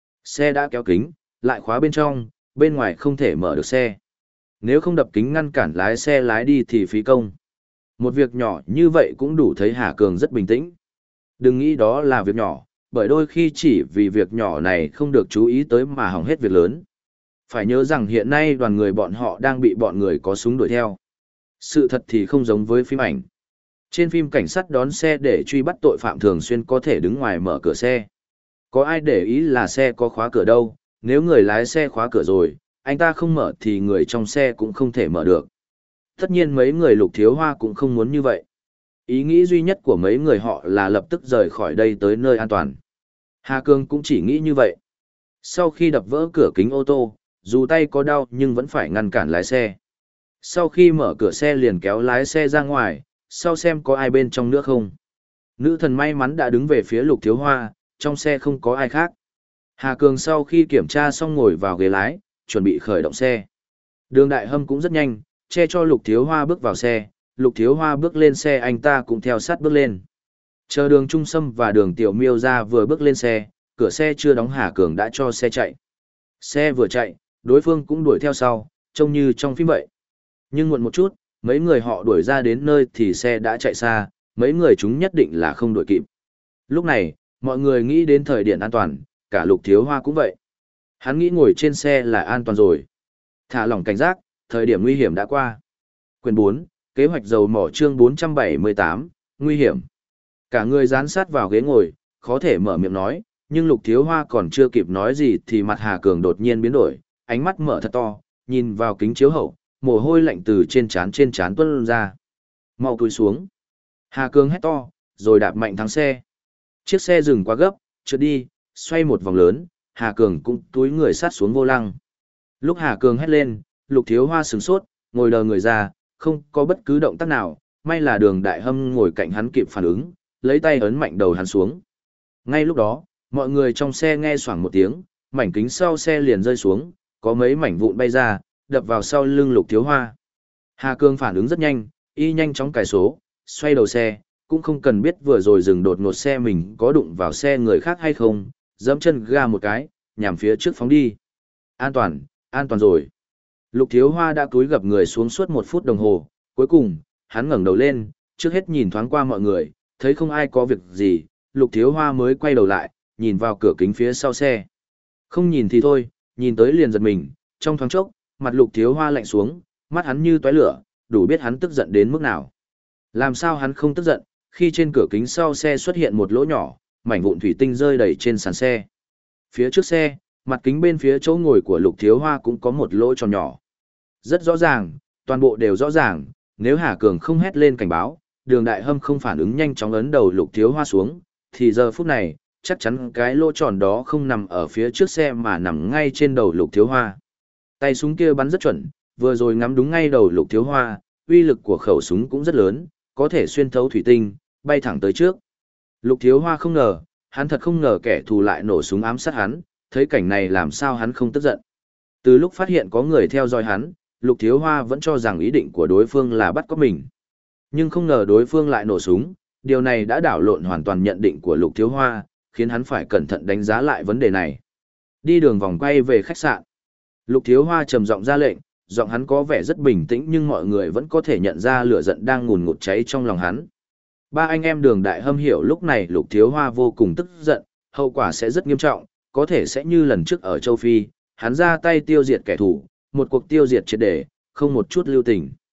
Xe đã kéo kính, lại khóa bên trong, bên ngoài không thể mở được xe. Nếu không đập kính ngăn cản lái xe lái đi thì phí công. Một việc nhỏ như vậy cũng đủ thấy Hà Cường rất bình tĩnh. Đừng nghĩ đó là việc nhỏ, bởi đôi khi chỉ vì việc nhỏ này không được chú ý tới mà hỏng hết việc lớn. Phải nhớ rằng hiện nay đoàn người bọn họ đang bị bọn người có súng đuổi theo. Sự thật thì không giống với phim ảnh. Trên phim cảnh sát đón xe để truy bắt tội phạm thường xuyên có thể đứng ngoài mở cửa xe. Có ai để ý là xe có khóa cửa đâu, nếu người lái xe khóa cửa rồi, anh ta không mở thì người trong xe cũng không thể mở được. Tất nhiên mấy người Lục Thiếu Hoa cũng không muốn như vậy. Ý nghĩ duy nhất của mấy người họ là lập tức rời khỏi đây tới nơi an toàn. Hà Cương cũng chỉ nghĩ như vậy. Sau khi đập vỡ cửa kính ô tô, dù tay có đau nhưng vẫn phải ngăn cản lái xe. Sau khi mở cửa xe liền kéo lái xe ra ngoài, sau xem có ai bên trong nữa không. Nữ thần may mắn đã đứng về phía Lục Thiếu Hoa, trong xe không có ai khác. Hà Cường sau khi kiểm tra xong ngồi vào ghế lái, chuẩn bị khởi động xe. Đường Đại Hâm cũng rất nhanh, che cho Lục Thiếu Hoa bước vào xe, Lục Thiếu Hoa bước lên xe anh ta cũng theo sát bước lên. Chờ Đường Trung Sâm và Đường Tiểu Miêu ra vừa bước lên xe, cửa xe chưa đóng Hà Cường đã cho xe chạy. Xe vừa chạy, đối phương cũng đuổi theo sau, trông như trong phim vậy. Nhưng muộn một chút, mấy người họ đuổi ra đến nơi thì xe đã chạy xa, mấy người chúng nhất định là không đuổi kịp. Lúc này, mọi người nghĩ đến thời điểm an toàn, cả Lục Thiếu Hoa cũng vậy. Hắn nghĩ ngồi trên xe là an toàn rồi. Thả lỏng cảnh giác, thời điểm nguy hiểm đã qua. Quyển bốn, kế hoạch dầu mỏ chương bốn trăm bảy mươi tám, nguy hiểm. Cả người dán sát vào ghế ngồi, khó thể mở miệng nói, nhưng Lục Thiếu Hoa còn chưa kịp nói gì thì mặt Hà Cường đột nhiên biến đổi, ánh mắt mở thật to, nhìn vào kính chiếu hậu, mồ hôi lạnh từ trên trán trên trán tuôn ra. Mau cúi xuống. Hà Cường hét to, rồi đạp mạnh thắng xe. Chiếc xe dừng quá gấp, trượt đi, xoay một vòng lớn, Hà Cường cũng túi người sát xuống vô lăng. Lúc Hà Cường hét lên, Lục Thiếu Hoa sửng sốt, ngồi đờ người ra, không có bất cứ động tác nào, may là Đường Đại Hâm ngồi cạnh hắn kịp phản ứng, lấy tay ấn mạnh đầu hắn xuống. Ngay lúc đó, mọi người trong xe nghe xoảng một tiếng, mảnh kính sau xe liền rơi xuống, có mấy mảnh vụn bay ra, đập vào sau lưng Lục Thiếu Hoa. Hà Cường phản ứng rất nhanh, y nhanh chóng cài số, xoay đầu xe, cũng không cần biết vừa rồi dừng đột ngột xe mình có đụng vào xe người khác hay không, giẫm chân ga một cái, nhằm phía trước phóng đi. An toàn, an toàn rồi. Lục Thiếu Hoa đã cúi gập người xuống suốt một phút đồng hồ, cuối cùng, hắn ngẩng đầu lên, trước hết nhìn thoáng qua mọi người, thấy không ai có việc gì, Lục Thiếu Hoa mới quay đầu lại, nhìn vào cửa kính phía sau xe. Không nhìn thì thôi, nhìn tới liền giật mình, trong thoáng chốc, mặt Lục Thiếu Hoa lạnh xuống, mắt hắn như tóe lửa, đủ biết hắn tức giận đến mức nào. Làm sao hắn không tức giận, khi trên cửa kính sau xe xuất hiện một lỗ nhỏ, mảnh vụn thủy tinh rơi đầy trên sàn xe. Phía trước xe, mặt kính bên phía chỗ ngồi của Lục Thiếu Hoa cũng có một lỗ tròn nhỏ. Rất rõ ràng, toàn bộ đều rõ ràng, nếu Hà Cường không hét lên cảnh báo, Đường Đại Hâm không phản ứng nhanh chóng ấn đầu Lục Thiếu Hoa xuống, thì giờ phút này, chắc chắn cái lỗ tròn đó không nằm ở phía trước xe mà nằm ngay trên đầu Lục Thiếu Hoa. Tay súng kia bắn rất chuẩn, vừa rồi ngắm đúng ngay đầu Lục Thiếu Hoa, uy lực của khẩu súng cũng rất lớn, có thể xuyên thấu thủy tinh, bay thẳng tới trước. Lục Thiếu Hoa không ngờ, hắn thật không ngờ kẻ thù lại nổ súng ám sát hắn, thấy cảnh này làm sao hắn không tức giận. Từ lúc phát hiện có người theo dõi hắn, Lục Thiếu Hoa vẫn cho rằng ý định của đối phương là bắt cóc mình. Nhưng không ngờ đối phương lại nổ súng, điều này đã đảo lộn hoàn toàn nhận định của Lục Thiếu Hoa, khiến hắn phải cẩn thận đánh giá lại vấn đề này. Đi đường vòng quay về khách sạn. Lục Thiếu Hoa trầm giọng ra lệnh, giọng hắn có vẻ rất bình tĩnh nhưng mọi người vẫn có thể nhận ra lửa giận đang ngùn ngụt cháy trong lòng hắn. Ba anh em Đường Đại Hâm hiểu lúc này Lục Thiếu Hoa vô cùng tức giận, hậu quả sẽ rất nghiêm trọng, có thể sẽ như lần trước ở châu Phi, hắn ra tay tiêu diệt kẻ thù, một cuộc tiêu diệt triệt để, không một chút lưu tình.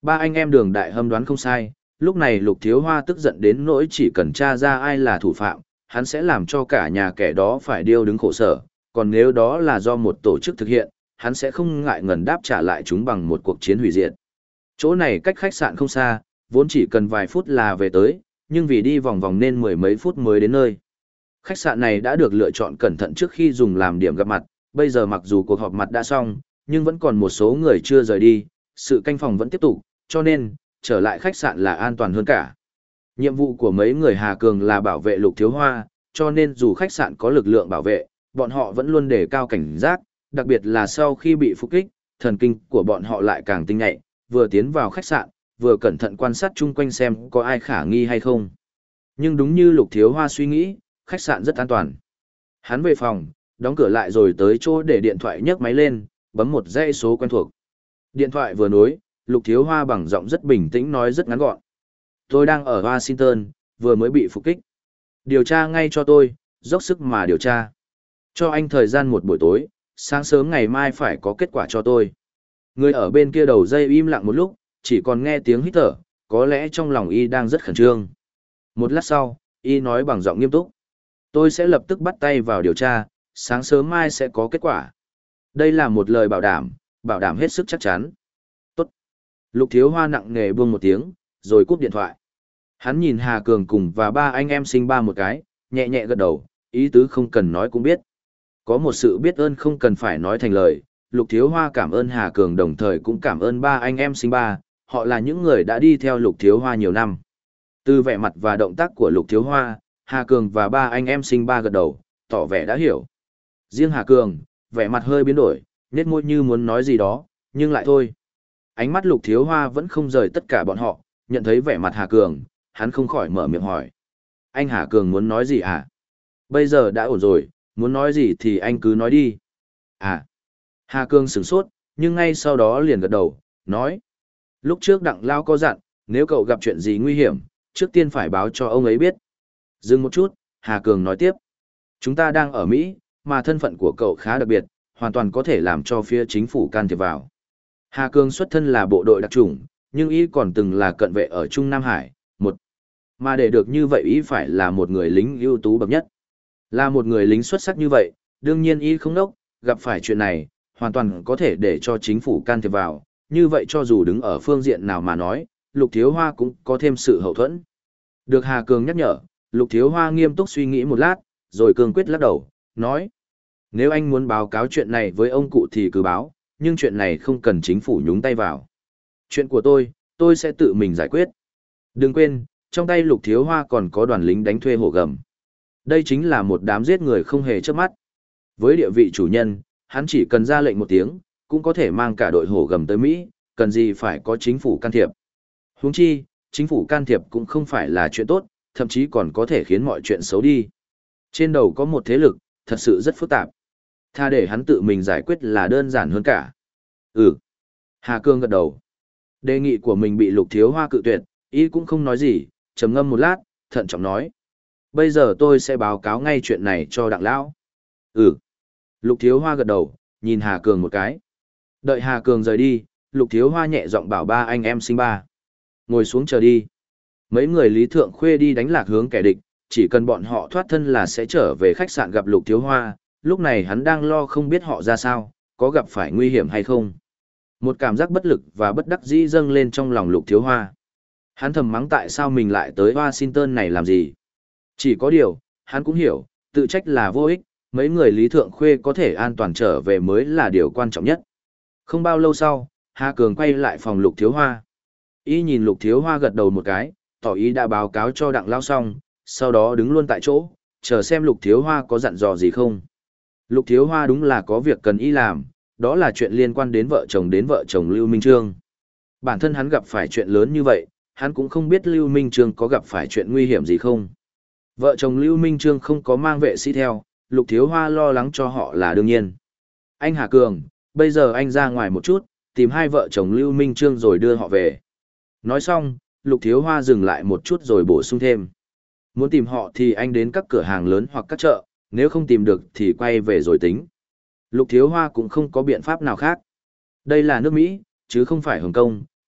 Ba anh em Đường Đại Hâm đoán không sai, lúc này Lục Thiếu Hoa tức giận đến nỗi chỉ cần tra ra ai là thủ phạm, hắn sẽ làm cho cả nhà kẻ đó phải điêu đứng khổ sở, còn nếu đó là do một tổ chức thực hiện, hắn sẽ không ngại ngần đáp trả lại chúng bằng một cuộc chiến hủy diệt. Chỗ này cách khách sạn không xa, vốn chỉ cần vài phút là về tới, nhưng vì đi vòng vòng nên mười mấy phút mới đến nơi. Khách sạn này đã được lựa chọn cẩn thận trước khi dùng làm điểm gặp mặt, bây giờ mặc dù cuộc họp mặt đã xong, nhưng vẫn còn một số người chưa rời đi, sự canh phòng vẫn tiếp tục, cho nên, trở lại khách sạn là an toàn hơn cả. Nhiệm vụ của mấy người Hà Cường là bảo vệ Lục Thiếu Hoa, cho nên dù khách sạn có lực lượng bảo vệ, bọn họ vẫn luôn đề cao cảnh giác, đặc biệt là sau khi bị phục kích, thần kinh của bọn họ lại càng tinh nhạy, vừa tiến vào khách sạn, vừa cẩn thận quan sát chung quanh xem có ai khả nghi hay không. Nhưng đúng như Lục Thiếu Hoa suy nghĩ, khách sạn rất an toàn. Hắn về phòng, đóng cửa lại rồi tới chỗ để điện thoại nhấc máy lên, bấm một dãy số quen thuộc. Điện thoại vừa nối, Lục Thiếu Hoa bằng giọng rất bình tĩnh nói rất ngắn gọn. Tôi đang ở Washington, vừa mới bị phục kích. Điều tra ngay cho tôi, dốc sức mà điều tra. Cho anh thời gian một buổi tối, sáng sớm ngày mai phải có kết quả cho tôi. Người ở bên kia đầu dây im lặng một lúc, chỉ còn nghe tiếng hít thở, có lẽ trong lòng y đang rất khẩn trương. Một lát sau, y nói bằng giọng nghiêm túc. Tôi sẽ lập tức bắt tay vào điều tra, sáng sớm mai sẽ có kết quả. Đây là một lời bảo đảm, bảo đảm hết sức chắc chắn. Tốt. Lục Thiếu Hoa nặng nề buông một tiếng, rồi cúp điện thoại. Hắn nhìn Hà Cường cùng và ba anh em sinh ba một cái, nhẹ nhẹ gật đầu, ý tứ không cần nói cũng biết. Có một sự biết ơn không cần phải nói thành lời, Lục Thiếu Hoa cảm ơn Hà Cường đồng thời cũng cảm ơn ba anh em sinh ba, họ là những người đã đi theo Lục Thiếu Hoa nhiều năm. Từ vẻ mặt và động tác của Lục Thiếu Hoa, Hà Cường và ba anh em sinh ba gật đầu, tỏ vẻ đã hiểu. Riêng Hà Cường, vẻ mặt hơi biến đổi, nét môi như muốn nói gì đó, nhưng lại thôi. Ánh mắt Lục Thiếu Hoa vẫn không rời tất cả bọn họ, nhận thấy vẻ mặt Hà Cường, hắn không khỏi mở miệng hỏi. Anh Hà Cường muốn nói gì hả? Bây giờ đã ổn rồi, muốn nói gì thì anh cứ nói đi. À. Hà Cường sửng sốt, nhưng ngay sau đó liền gật đầu, nói. Lúc trước Đặng Lao có dặn, nếu cậu gặp chuyện gì nguy hiểm, trước tiên phải báo cho ông ấy biết. Dừng một chút, Hà Cường nói tiếp. Chúng ta đang ở Mỹ, mà thân phận của cậu khá đặc biệt, hoàn toàn có thể làm cho phía chính phủ can thiệp vào. Hà Cường xuất thân là bộ đội đặc chủng, nhưng ý còn từng là cận vệ ở Trung Nam Hải, một. Mà để được như vậy ý phải là một người lính ưu tú bậc nhất. Là một người lính xuất sắc như vậy, đương nhiên ý không nốc, gặp phải chuyện này, hoàn toàn có thể để cho chính phủ can thiệp vào, như vậy cho dù đứng ở phương diện nào mà nói, Lục Thiếu Hoa cũng có thêm sự hậu thuẫn. Được Hà Cường nhắc nhở, Lục Thiếu Hoa nghiêm túc suy nghĩ một lát, rồi cương quyết lắc đầu, nói. Nếu anh muốn báo cáo chuyện này với ông cụ thì cứ báo, nhưng chuyện này không cần chính phủ nhúng tay vào. Chuyện của tôi, tôi sẽ tự mình giải quyết. Đừng quên, trong tay Lục Thiếu Hoa còn có đoàn lính đánh thuê hổ gầm. Đây chính là một đám giết người không hề chớp mắt. Với địa vị chủ nhân, hắn chỉ cần ra lệnh một tiếng, cũng có thể mang cả đội hổ gầm tới Mỹ, cần gì phải có chính phủ can thiệp. Huống chi, chính phủ can thiệp cũng không phải là chuyện tốt, thậm chí còn có thể khiến mọi chuyện xấu đi. Trên đầu có một thế lực, thật sự rất phức tạp. Tha để hắn tự mình giải quyết là đơn giản hơn cả. Ừ. Hà Cương gật đầu. Đề nghị của mình bị Lục Thiếu Hoa cự tuyệt, ý cũng không nói gì, trầm ngâm một lát, thận trọng nói. Bây giờ tôi sẽ báo cáo ngay chuyện này cho Đặng Lão. Ừ. Lục Thiếu Hoa gật đầu, nhìn Hà Cường một cái. Đợi Hà Cường rời đi, Lục Thiếu Hoa nhẹ giọng bảo ba anh em sinh ba. Ngồi xuống chờ đi. Mấy người Lý Thượng Khuê đi đánh lạc hướng kẻ địch, chỉ cần bọn họ thoát thân là sẽ trở về khách sạn gặp Lục Thiếu Hoa, lúc này hắn đang lo không biết họ ra sao, có gặp phải nguy hiểm hay không. Một cảm giác bất lực và bất đắc dĩ dâng lên trong lòng Lục Thiếu Hoa. Hắn thầm mắng tại sao mình lại tới Washington này làm gì. Chỉ có điều, hắn cũng hiểu, tự trách là vô ích, mấy người Lý Thượng Khuê có thể an toàn trở về mới là điều quan trọng nhất. Không bao lâu sau, Hà Cường quay lại phòng Lục Thiếu Hoa. Y nhìn Lục Thiếu Hoa gật đầu một cái, tỏ ý đã báo cáo cho Đặng Lao xong, sau đó đứng luôn tại chỗ, chờ xem Lục Thiếu Hoa có dặn dò gì không. Lục Thiếu Hoa đúng là có việc cần y làm, đó là chuyện liên quan đến vợ chồng đến vợ chồng Lưu Minh Trương. Bản thân hắn gặp phải chuyện lớn như vậy, hắn cũng không biết Lưu Minh Trương có gặp phải chuyện nguy hiểm gì không. Vợ chồng Lưu Minh Trương không có mang vệ sĩ theo, Lục Thiếu Hoa lo lắng cho họ là đương nhiên. Anh Hà Cường, bây giờ anh ra ngoài một chút, tìm hai vợ chồng Lưu Minh Trương rồi đưa họ về. Nói xong, Lục Thiếu Hoa dừng lại một chút rồi bổ sung thêm. Muốn tìm họ thì anh đến các cửa hàng lớn hoặc các chợ, nếu không tìm được thì quay về rồi tính. Lục Thiếu Hoa cũng không có biện pháp nào khác. Đây là nước Mỹ, chứ không phải Hồng Kông,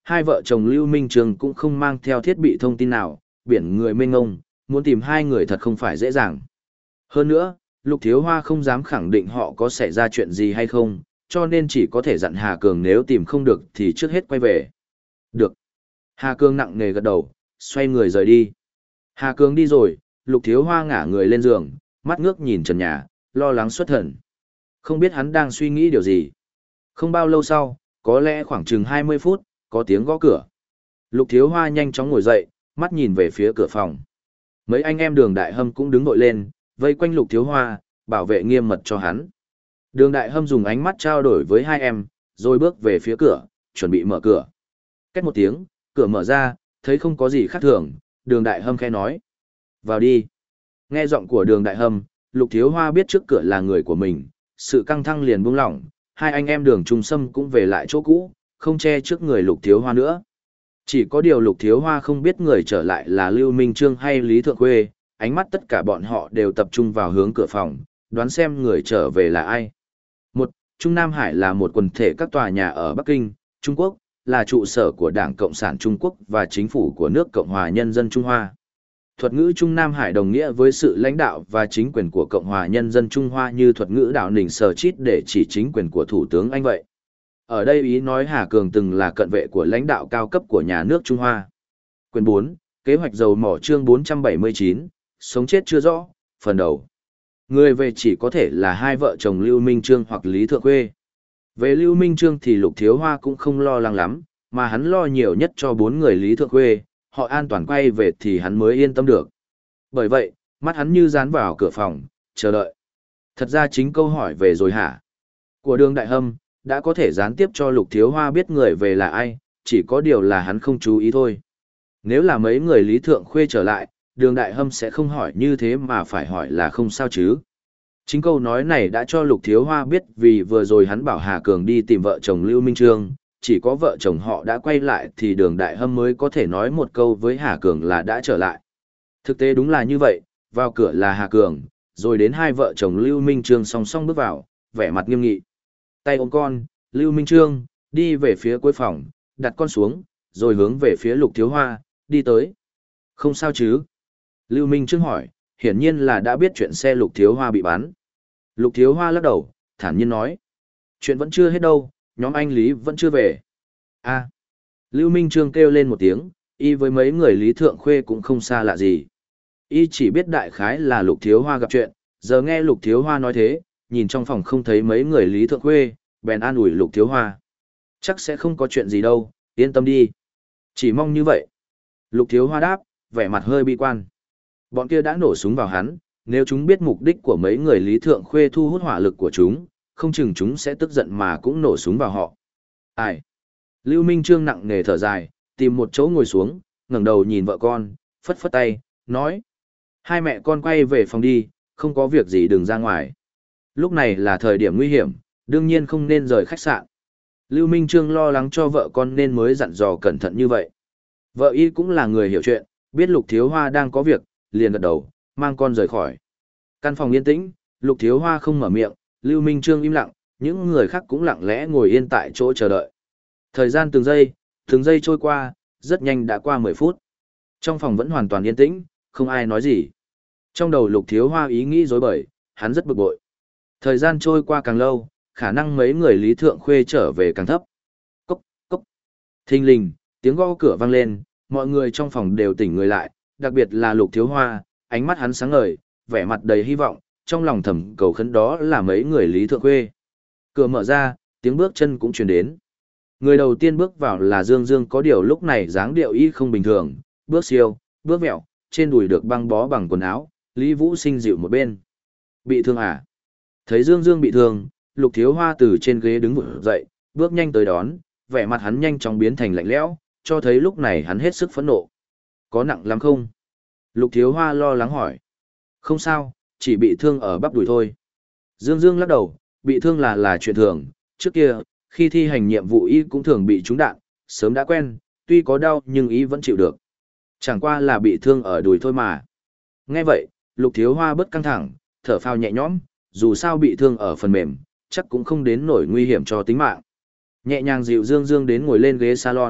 hai vợ chồng Lưu Minh Trương cũng không mang theo thiết bị thông tin nào, biển người mênh ngông, muốn tìm hai người thật không phải dễ dàng. Hơn nữa, Lục Thiếu Hoa không dám khẳng định họ có xảy ra chuyện gì hay không, cho nên chỉ có thể dặn Hà Cường nếu tìm không được thì trước hết quay về. Được. Hà Cường nặng nề gật đầu, xoay người rời đi. Hà Cường đi rồi, Lục Thiếu Hoa ngả người lên giường, mắt ngước nhìn trần nhà, lo lắng xuất thần. Không biết hắn đang suy nghĩ điều gì. Không bao lâu sau, có lẽ khoảng chừng hai mươi phút, có tiếng gõ cửa. Lục Thiếu Hoa nhanh chóng ngồi dậy, mắt nhìn về phía cửa phòng. Mấy anh em Đường Đại Hâm cũng đứng dậy lên, vây quanh Lục Thiếu Hoa, bảo vệ nghiêm mật cho hắn. Đường Đại Hâm dùng ánh mắt trao đổi với hai em, rồi bước về phía cửa, chuẩn bị mở cửa. Két một tiếng, cửa mở ra, thấy không có gì khác thường, Đường Đại Hâm khẽ nói. Vào đi. Nghe giọng của Đường Đại Hâm, Lục Thiếu Hoa biết trước cửa là người của mình, sự căng thẳng liền buông lỏng, hai anh em Đường Trung Sâm cũng về lại chỗ cũ, không che trước người Lục Thiếu Hoa nữa. Chỉ có điều Lục Thiếu Hoa không biết người trở lại là Lưu Minh Trương hay Lý Thượng Khuê, ánh mắt tất cả bọn họ đều tập trung vào hướng cửa phòng, đoán xem người trở về là ai. Một, Trung Nam Hải là một quần thể các tòa nhà ở Bắc Kinh, Trung Quốc, là trụ sở của Đảng Cộng sản Trung Quốc và chính phủ của nước Cộng hòa Nhân dân Trung Hoa. Thuật ngữ Trung Nam Hải đồng nghĩa với sự lãnh đạo và chính quyền của Cộng hòa Nhân dân Trung Hoa như thuật ngữ đạo nỉnh sở chít để chỉ chính quyền của Thủ tướng Anh vậy. Ở đây ý nói Hà Cường từng là cận vệ của lãnh đạo cao cấp của nhà nước Trung Hoa. Quyền bốn, Kế hoạch dầu mỏ chương bốn trăm bảy mươi chín, sống chết chưa rõ, phần đầu. Người về chỉ có thể là hai vợ chồng Lưu Minh Trương hoặc Lý Thượng Khuê. Về Lưu Minh Trương thì Lục Thiếu Hoa cũng không lo lắng lắm, mà hắn lo nhiều nhất cho bốn người Lý Thượng Khuê, họ an toàn quay về thì hắn mới yên tâm được. Bởi vậy, mắt hắn như dán vào cửa phòng, chờ đợi. Thật ra chính câu hỏi về rồi hả? Của Đường Đại Hâm, đã có thể gián tiếp cho Lục Thiếu Hoa biết người về là ai, chỉ có điều là hắn không chú ý thôi. Nếu là mấy người Lý Thượng Khuê trở lại, Đường Đại Hâm sẽ không hỏi như thế mà phải hỏi là không sao chứ. Chính câu nói này đã cho Lục Thiếu Hoa biết vì vừa rồi hắn bảo Hà Cường đi tìm vợ chồng Lưu Minh Trương, chỉ có vợ chồng họ đã quay lại thì Đường Đại Hâm mới có thể nói một câu với Hà Cường là đã trở lại. Thực tế đúng là như vậy, vào cửa là Hà Cường, rồi đến hai vợ chồng Lưu Minh Trương song song bước vào, vẻ mặt nghiêm nghị. Tay ôm con, Lưu Minh Trương, đi về phía cuối phòng, đặt con xuống, rồi hướng về phía Lục Thiếu Hoa, đi tới. Không sao chứ? Lưu Minh Trương hỏi, hiển nhiên là đã biết chuyện xe Lục Thiếu Hoa bị bắn. Lục Thiếu Hoa lắc đầu, thản nhiên nói. Chuyện vẫn chưa hết đâu, nhóm anh Lý vẫn chưa về. À. Lưu Minh Trương kêu lên một tiếng, y với mấy người Lý Thượng Khuê cũng không xa lạ gì. Y chỉ biết đại khái là Lục Thiếu Hoa gặp chuyện, giờ nghe Lục Thiếu Hoa nói thế, nhìn trong phòng không thấy mấy người Lý Thượng Khuê, bèn an ủi Lục Thiếu Hoa. Chắc sẽ không có chuyện gì đâu, yên tâm đi. Chỉ mong như vậy. Lục Thiếu Hoa đáp, vẻ mặt hơi bi quan. Bọn kia đã nổ súng vào hắn, nếu chúng biết mục đích của mấy người Lý Thượng Khuê thu hút hỏa lực của chúng, không chừng chúng sẽ tức giận mà cũng nổ súng vào họ. Ai? Lưu Minh Trương nặng nề thở dài, tìm một chỗ ngồi xuống, ngẩng đầu nhìn vợ con, phất phất tay, nói. Hai mẹ con quay về phòng đi, không có việc gì đừng ra ngoài. Lúc này là thời điểm nguy hiểm, đương nhiên không nên rời khách sạn. Lưu Minh Trương lo lắng cho vợ con nên mới dặn dò cẩn thận như vậy. Vợ y cũng là người hiểu chuyện, biết Lục Thiếu Hoa đang có việc, liền gật đầu, mang con rời khỏi. Căn phòng yên tĩnh, Lục Thiếu Hoa không mở miệng, Lưu Minh Trương im lặng, những người khác cũng lặng lẽ ngồi yên tại chỗ chờ đợi. Thời gian từng giây, từng giây trôi qua, rất nhanh đã qua mười phút. Trong phòng vẫn hoàn toàn yên tĩnh, không ai nói gì. Trong đầu Lục Thiếu Hoa ý nghĩ rối bời, hắn rất bực bội. Thời gian trôi qua càng lâu, khả năng mấy người Lý Thượng Khuê trở về càng thấp. Cốc, cốc. Thình lình, tiếng gõ cửa vang lên, mọi người trong phòng đều tỉnh người lại, đặc biệt là Lục Thiếu Hoa, ánh mắt hắn sáng ngời, vẻ mặt đầy hy vọng, trong lòng thầm cầu khấn đó là mấy người Lý Thượng Khuê. Cửa mở ra, tiếng bước chân cũng truyền đến. Người đầu tiên bước vào là Dương Dương, có điều lúc này dáng điệu y không bình thường, bước siêu, bước vẹo, trên đùi được băng bó bằng quần áo, Lý Vũ Sinh dịu một bên. Bị thương à? Thấy Dương Dương bị thương, Lục Thiếu Hoa từ trên ghế đứng vụt dậy, bước nhanh tới đón, vẻ mặt hắn nhanh chóng biến thành lạnh lẽo, cho thấy lúc này hắn hết sức phẫn nộ. Có nặng lắm không? Lục Thiếu Hoa lo lắng hỏi. Không sao, chỉ bị thương ở bắp đùi thôi. Dương Dương lắc đầu, bị thương là là chuyện thường, trước kia, khi thi hành nhiệm vụ y cũng thường bị trúng đạn, sớm đã quen, tuy có đau nhưng y vẫn chịu được. Chẳng qua là bị thương ở đùi thôi mà. Nghe vậy, Lục Thiếu Hoa bớt căng thẳng, thở phào nhẹ nhõm, dù sao bị thương ở phần mềm, chắc cũng không đến nổi nguy hiểm cho tính mạng. Nhẹ nhàng dịu Dương Dương đến ngồi lên ghế salon,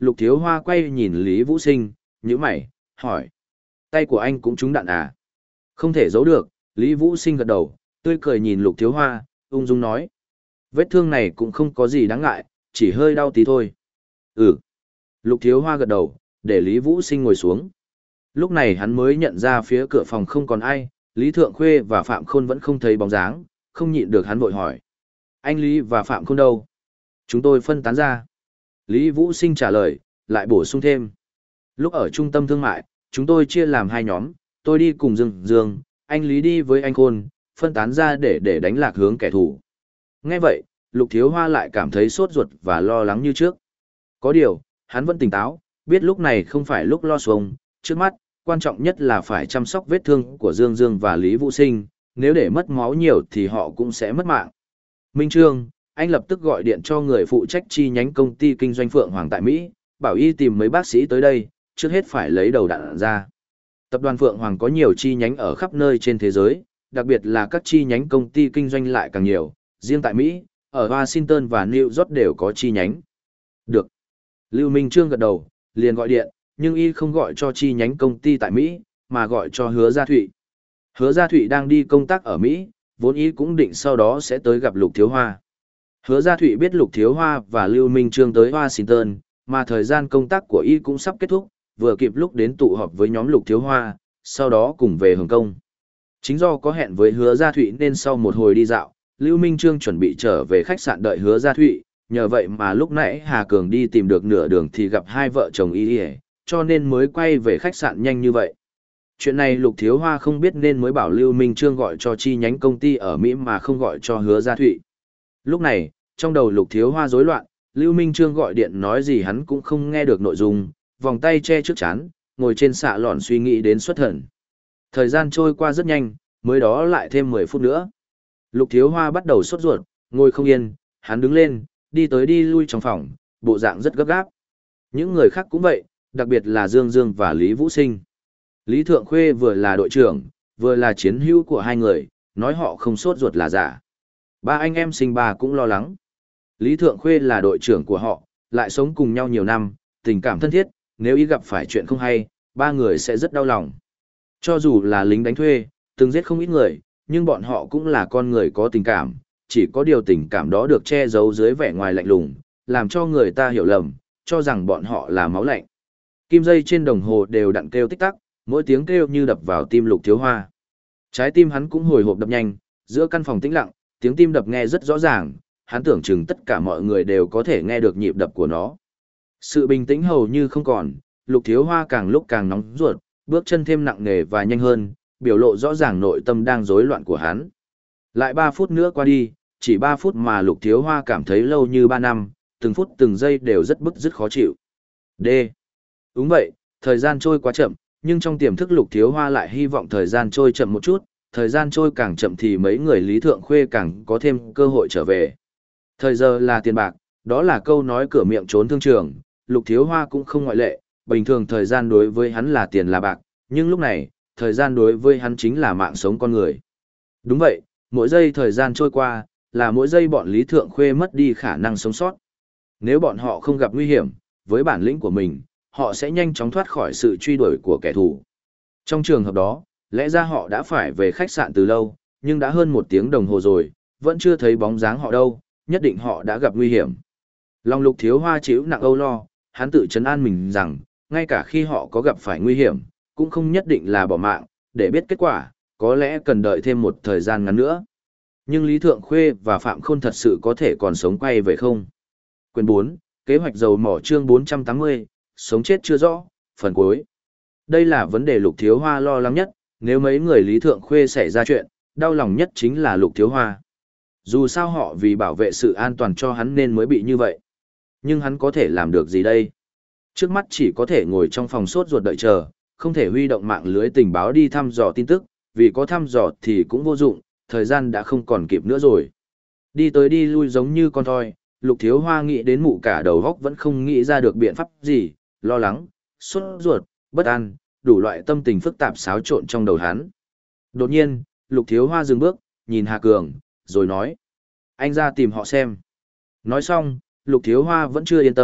Lục Thiếu Hoa quay nhìn Lý Vũ Sinh, nhíu mày, hỏi. Tay của anh cũng trúng đạn à? Không thể giấu được, Lý Vũ Sinh gật đầu, tươi cười nhìn Lục Thiếu Hoa, ung dung nói. Vết thương này cũng không có gì đáng ngại, chỉ hơi đau tí thôi. Ừ. Lục Thiếu Hoa gật đầu, để Lý Vũ Sinh ngồi xuống. Lúc này hắn mới nhận ra phía cửa phòng không còn ai, Lý Thượng Khuê và Phạm Khôn vẫn không thấy bóng dáng, không nhịn được hắn vội hỏi. Anh Lý và Phạm Khôn đâu? Chúng tôi phân tán ra. Lý Vũ Sinh trả lời, lại bổ sung thêm. Lúc ở trung tâm thương mại, chúng tôi chia làm hai nhóm, tôi đi cùng Dương Dương, anh Lý đi với anh Khôn, phân tán ra để để đánh lạc hướng kẻ thù. Nghe vậy, Lục Thiếu Hoa lại cảm thấy sốt ruột và lo lắng như trước. Có điều, hắn vẫn tỉnh táo, biết lúc này không phải lúc lo xuông, trước mắt, quan trọng nhất là phải chăm sóc vết thương của Dương Dương và Lý Vũ Sinh, nếu để mất máu nhiều thì họ cũng sẽ mất mạng. Minh Trương, anh lập tức gọi điện cho người phụ trách chi nhánh công ty kinh doanh Phượng Hoàng tại Mỹ, bảo y tìm mấy bác sĩ tới đây, trước hết phải lấy đầu đạn ra. Tập đoàn Phượng Hoàng có nhiều chi nhánh ở khắp nơi trên thế giới, đặc biệt là các chi nhánh công ty kinh doanh lại càng nhiều, riêng tại Mỹ, ở Washington và New York đều có chi nhánh. Được. Lưu Minh Trương gật đầu, liền gọi điện, nhưng y không gọi cho chi nhánh công ty tại Mỹ, mà gọi cho Hứa Gia Thụy. Hứa Gia Thụy đang đi công tác ở Mỹ, vốn y cũng định sau đó sẽ tới gặp Lục Thiếu Hoa. Hứa Gia Thụy biết Lục Thiếu Hoa và Lưu Minh Trương tới Washington, mà thời gian công tác của y cũng sắp kết thúc, vừa kịp lúc đến tụ họp với nhóm Lục Thiếu Hoa, sau đó cùng về Hồng Kông. Chính do có hẹn với Hứa Gia Thụy nên sau một hồi đi dạo, Lưu Minh Trương chuẩn bị trở về khách sạn đợi Hứa Gia Thụy, nhờ vậy mà lúc nãy Hà Cường đi tìm được nửa đường thì gặp hai vợ chồng y, cho nên mới quay về khách sạn nhanh như vậy. Chuyện này Lục Thiếu Hoa không biết nên mới bảo Lưu Minh Trương gọi cho chi nhánh công ty ở Mỹ mà không gọi cho Hứa Gia Thụy. Lúc này, trong đầu Lục Thiếu Hoa rối loạn, Lưu Minh Trương gọi điện nói gì hắn cũng không nghe được nội dung, vòng tay che trước chán, ngồi trên xạ lòn suy nghĩ đến xuất thần. Thời gian trôi qua rất nhanh, mới đó lại thêm mười phút nữa. Lục Thiếu Hoa bắt đầu sốt ruột, ngồi không yên, hắn đứng lên, đi tới đi lui trong phòng, bộ dạng rất gấp gáp. Những người khác cũng vậy, đặc biệt là Dương Dương và Lý Vũ Sinh. Lý Thượng Khuê vừa là đội trưởng, vừa là chiến hữu của hai người, nói họ không sốt ruột là giả. Ba anh em sinh bà cũng lo lắng. Lý Thượng Khuê là đội trưởng của họ, lại sống cùng nhau nhiều năm, tình cảm thân thiết, nếu y gặp phải chuyện không hay, ba người sẽ rất đau lòng. Cho dù là lính đánh thuê, từng giết không ít người, nhưng bọn họ cũng là con người có tình cảm, chỉ có điều tình cảm đó được che giấu dưới vẻ ngoài lạnh lùng, làm cho người ta hiểu lầm, cho rằng bọn họ là máu lạnh. Kim dây trên đồng hồ đều đặn kêu tích tắc, mỗi tiếng kêu như đập vào tim Lục Thiếu Hoa. Trái tim hắn cũng hồi hộp đập nhanh, giữa căn phòng tĩnh lặng, tiếng tim đập nghe rất rõ ràng, hắn tưởng chừng tất cả mọi người đều có thể nghe được nhịp đập của nó. Sự bình tĩnh hầu như không còn, Lục Thiếu Hoa càng lúc càng nóng ruột, bước chân thêm nặng nề và nhanh hơn, biểu lộ rõ ràng nội tâm đang rối loạn của hắn. Lại ba phút nữa qua đi, chỉ ba phút mà Lục Thiếu Hoa cảm thấy lâu như ba năm, từng phút từng giây đều rất bức rất khó chịu. D. Đúng vậy, thời gian trôi quá chậm, nhưng trong tiềm thức Lục Thiếu Hoa lại hy vọng thời gian trôi chậm một chút, thời gian trôi càng chậm thì mấy người Lý Thượng Khuê càng có thêm cơ hội trở về. Thời giờ là tiền bạc, đó là câu nói cửa miệng trốn thương trường, Lục Thiếu Hoa cũng không ngoại lệ, bình thường thời gian đối với hắn là tiền là bạc, nhưng lúc này, thời gian đối với hắn chính là mạng sống con người. Đúng vậy, mỗi giây thời gian trôi qua, là mỗi giây bọn Lý Thượng Khuê mất đi khả năng sống sót. Nếu bọn họ không gặp nguy hiểm, với bản lĩnh của mình, họ sẽ nhanh chóng thoát khỏi sự truy đuổi của kẻ thù. Trong trường hợp đó, lẽ ra họ đã phải về khách sạn từ lâu, nhưng đã hơn một tiếng đồng hồ rồi, vẫn chưa thấy bóng dáng họ đâu, nhất định họ đã gặp nguy hiểm. Lòng Lục Thiếu Hoa chịu nặng âu lo, hắn tự trấn an mình rằng, ngay cả khi họ có gặp phải nguy hiểm, cũng không nhất định là bỏ mạng, để biết kết quả, có lẽ cần đợi thêm một thời gian ngắn nữa. Nhưng Lý Thượng Khuê và Phạm Khôn thật sự có thể còn sống quay về không? Quyền bốn, kế hoạch dầu mỏ chương bốn trăm tám mươi, sống chết chưa rõ, phần cuối. Đây là vấn đề Lục Thiếu Hoa lo lắng nhất, nếu mấy người Lý Thượng Khuê xảy ra chuyện, đau lòng nhất chính là Lục Thiếu Hoa. Dù sao họ vì bảo vệ sự an toàn cho hắn nên mới bị như vậy. Nhưng hắn có thể làm được gì đây? Trước mắt chỉ có thể ngồi trong phòng sốt ruột đợi chờ, không thể huy động mạng lưới tình báo đi thăm dò tin tức, vì có thăm dò thì cũng vô dụng, thời gian đã không còn kịp nữa rồi. Đi tới đi lui giống như con thoi, Lục Thiếu Hoa nghĩ đến mụ cả đầu góc vẫn không nghĩ ra được biện pháp gì, lo lắng, sốt ruột, bất an, đủ loại tâm tình phức tạp xáo trộn trong đầu hắn. Đột nhiên, Lục Thiếu Hoa dừng bước, nhìn Hà Cường, rồi nói: anh ra tìm họ xem. Nói xong, Lục Thiếu Hoa vẫn chưa yên tâm,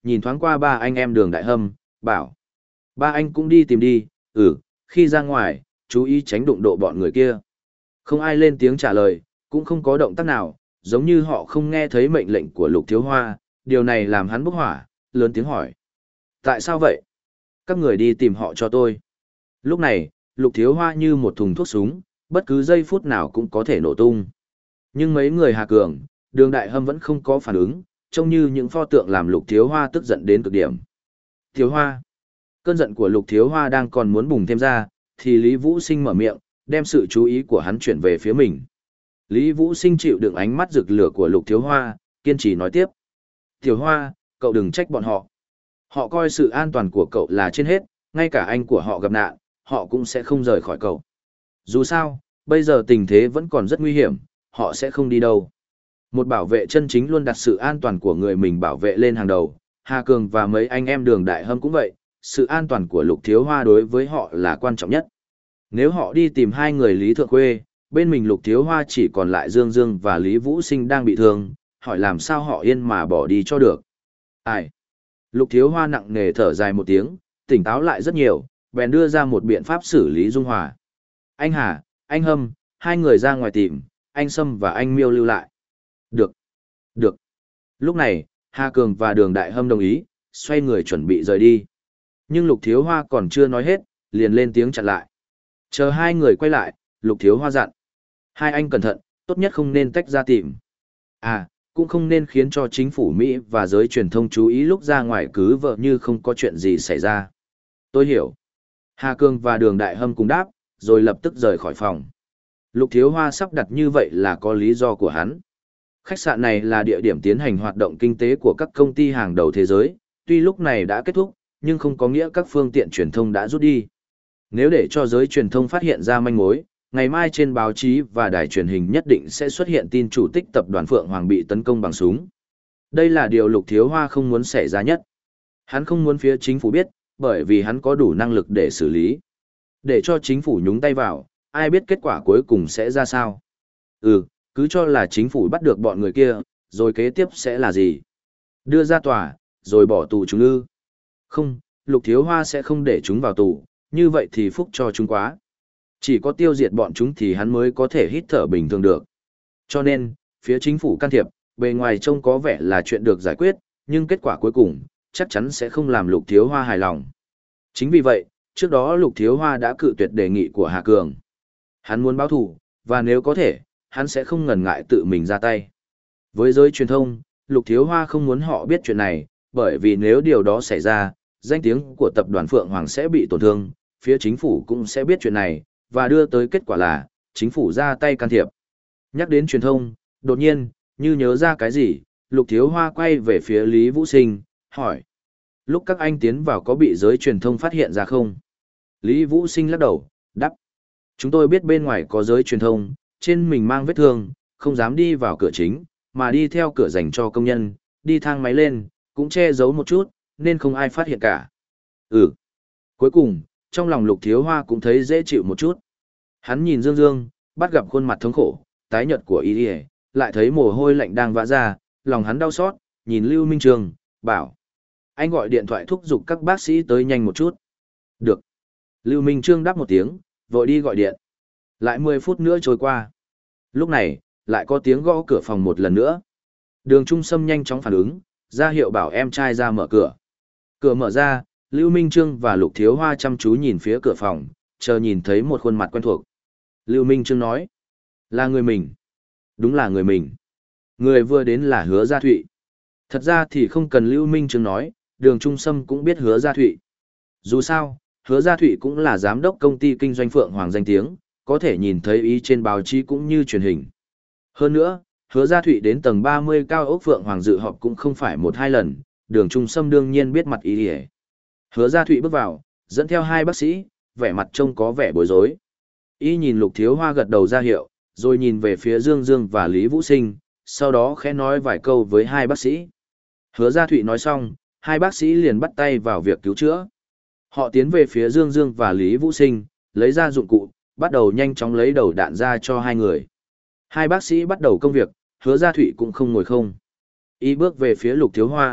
nhìn thoáng qua ba anh em Đường Đại Hâm, bảo. Ba anh cũng đi tìm đi, ừ, khi ra ngoài, chú ý tránh đụng độ bọn người kia. Không ai lên tiếng trả lời, cũng không có động tác nào, giống như họ không nghe thấy mệnh lệnh của Lục Thiếu Hoa, điều này làm hắn bốc hỏa, lớn tiếng hỏi. Tại sao vậy? Các người đi tìm họ cho tôi. Lúc này, Lục Thiếu Hoa như một thùng thuốc súng, bất cứ giây phút nào cũng có thể nổ tung. Nhưng mấy người Hà Cường, Đường Đại Hâm vẫn không có phản ứng, trông như những pho tượng làm Lục Thiếu Hoa tức giận đến cực điểm. Thiếu Hoa. Cơn giận của Lục Thiếu Hoa đang còn muốn bùng thêm ra, thì Lý Vũ Sinh mở miệng, đem sự chú ý của hắn chuyển về phía mình. Lý Vũ Sinh chịu đựng ánh mắt rực lửa của Lục Thiếu Hoa, kiên trì nói tiếp. Thiếu Hoa, cậu đừng trách bọn họ. Họ coi sự an toàn của cậu là trên hết, ngay cả anh của họ gặp nạn, họ cũng sẽ không rời khỏi cậu. Dù sao, bây giờ tình thế vẫn còn rất nguy hiểm, họ sẽ không đi đâu. Một bảo vệ chân chính luôn đặt sự an toàn của người mình bảo vệ lên hàng đầu. Hà Cường và mấy anh em Đường Đại Hâm cũng vậy, sự an toàn của Lục Thiếu Hoa đối với họ là quan trọng nhất. Nếu họ đi tìm hai người Lý Thượng Khuê, bên mình Lục Thiếu Hoa chỉ còn lại Dương Dương và Lý Vũ Sinh đang bị thương, hỏi làm sao họ yên mà bỏ đi cho được. Ai? Lục Thiếu Hoa nặng nề thở dài một tiếng, tỉnh táo lại rất nhiều, bèn đưa ra một biện pháp xử lý dung hòa. Anh Hà, anh Hâm, hai người ra ngoài tìm, anh Sâm và anh Miêu lưu lại. Được. Được. Lúc này, Hà Cường và Đường Đại Hâm đồng ý, xoay người chuẩn bị rời đi. Nhưng Lục Thiếu Hoa còn chưa nói hết, liền lên tiếng chặn lại. Chờ hai người quay lại, Lục Thiếu Hoa dặn. Hai anh cẩn thận, tốt nhất không nên tách ra tìm. À, cũng không nên khiến cho chính phủ Mỹ và giới truyền thông chú ý lúc ra ngoài cứ vợ như không có chuyện gì xảy ra. Tôi hiểu. Hà Cường và Đường Đại Hâm cùng đáp, rồi lập tức rời khỏi phòng. Lục Thiếu Hoa sắp đặt như vậy là có lý do của hắn. Khách sạn này là địa điểm tiến hành hoạt động kinh tế của các công ty hàng đầu thế giới, tuy lúc này đã kết thúc, nhưng không có nghĩa các phương tiện truyền thông đã rút đi. Nếu để cho giới truyền thông phát hiện ra manh mối, ngày mai trên báo chí và đài truyền hình nhất định sẽ xuất hiện tin chủ tịch tập đoàn Phượng Hoàng bị tấn công bằng súng. Đây là điều Lục Thiếu Hoa không muốn xảy ra nhất. Hắn không muốn phía chính phủ biết, bởi vì hắn có đủ năng lực để xử lý. Để cho chính phủ nhúng tay vào, ai biết kết quả cuối cùng sẽ ra sao. Ừ, cứ cho là chính phủ bắt được bọn người kia, rồi kế tiếp sẽ là gì? Đưa ra tòa, rồi bỏ tù chúng ư? Không, Lục Thiếu Hoa sẽ không để chúng vào tù, như vậy thì phúc cho chúng quá. Chỉ có tiêu diệt bọn chúng thì hắn mới có thể hít thở bình thường được. Cho nên, phía chính phủ can thiệp, bề ngoài trông có vẻ là chuyện được giải quyết, nhưng kết quả cuối cùng, chắc chắn sẽ không làm Lục Thiếu Hoa hài lòng. Chính vì vậy, trước đó Lục Thiếu Hoa đã cự tuyệt đề nghị của Hà Cường. Hắn muốn báo thù, và nếu có thể, hắn sẽ không ngần ngại tự mình ra tay. Với giới truyền thông, Lục Thiếu Hoa không muốn họ biết chuyện này, bởi vì nếu điều đó xảy ra, danh tiếng của tập đoàn Phượng Hoàng sẽ bị tổn thương, phía chính phủ cũng sẽ biết chuyện này, và đưa tới kết quả là, chính phủ ra tay can thiệp. Nhắc đến truyền thông, đột nhiên, như nhớ ra cái gì, Lục Thiếu Hoa quay về phía Lý Vũ Sinh, hỏi. Lúc các anh tiến vào có bị giới truyền thông phát hiện ra không? Lý Vũ Sinh lắc đầu, đáp. Chúng tôi biết bên ngoài có giới truyền thông, trên mình mang vết thương, không dám đi vào cửa chính, mà đi theo cửa dành cho công nhân, đi thang máy lên, cũng che giấu một chút, nên không ai phát hiện cả. Ừ. Cuối cùng, trong lòng Lục Thiếu Hoa cũng thấy dễ chịu một chút. Hắn nhìn Dương Dương, bắt gặp khuôn mặt thống khổ, tái nhợt của y, lại thấy mồ hôi lạnh đang vã ra, lòng hắn đau xót, nhìn Lưu Minh Trường, bảo. Anh gọi điện thoại thúc giục các bác sĩ tới nhanh một chút. Được. Lưu Minh Trương đáp một tiếng, vội đi gọi điện. Lại mười phút nữa trôi qua. Lúc này, lại có tiếng gõ cửa phòng một lần nữa. Đường Trung Sâm nhanh chóng phản ứng, ra hiệu bảo em trai ra mở cửa. Cửa mở ra, Lưu Minh Trương và Lục Thiếu Hoa chăm chú nhìn phía cửa phòng, chờ nhìn thấy một khuôn mặt quen thuộc. Lưu Minh Trương nói, là người mình. Đúng là người mình. Người vừa đến là Hứa Gia Thụy. Thật ra thì không cần Lưu Minh Trương nói, Đường Trung Sâm cũng biết Hứa Gia Thụy. Dù sao, Hứa Gia Thụy cũng là giám đốc công ty kinh doanh Phượng Hoàng danh tiếng, có thể nhìn thấy ý trên báo chí cũng như truyền hình. Hơn nữa, Hứa Gia Thụy đến tầng ba mươi cao ốc Phượng Hoàng dự họp cũng không phải một hai lần, Đường Trung Sâm đương nhiên biết mặt ý ý. Hứa Gia Thụy bước vào, dẫn theo hai bác sĩ, vẻ mặt trông có vẻ bối rối. Y nhìn Lục Thiếu Hoa gật đầu ra hiệu, rồi nhìn về phía Dương Dương và Lý Vũ Sinh, sau đó khẽ nói vài câu với hai bác sĩ. Hứa Gia Thụy nói xong, hai bác sĩ liền bắt tay vào việc cứu chữa. Họ tiến về phía Dương Dương và Lý Vũ Sinh, lấy ra dụng cụ, bắt đầu nhanh chóng lấy đầu đạn ra cho hai người. Hai bác sĩ bắt đầu công việc, Hứa Gia Thụy cũng không ngồi không. Y bước về phía Lục Thiếu Hoa,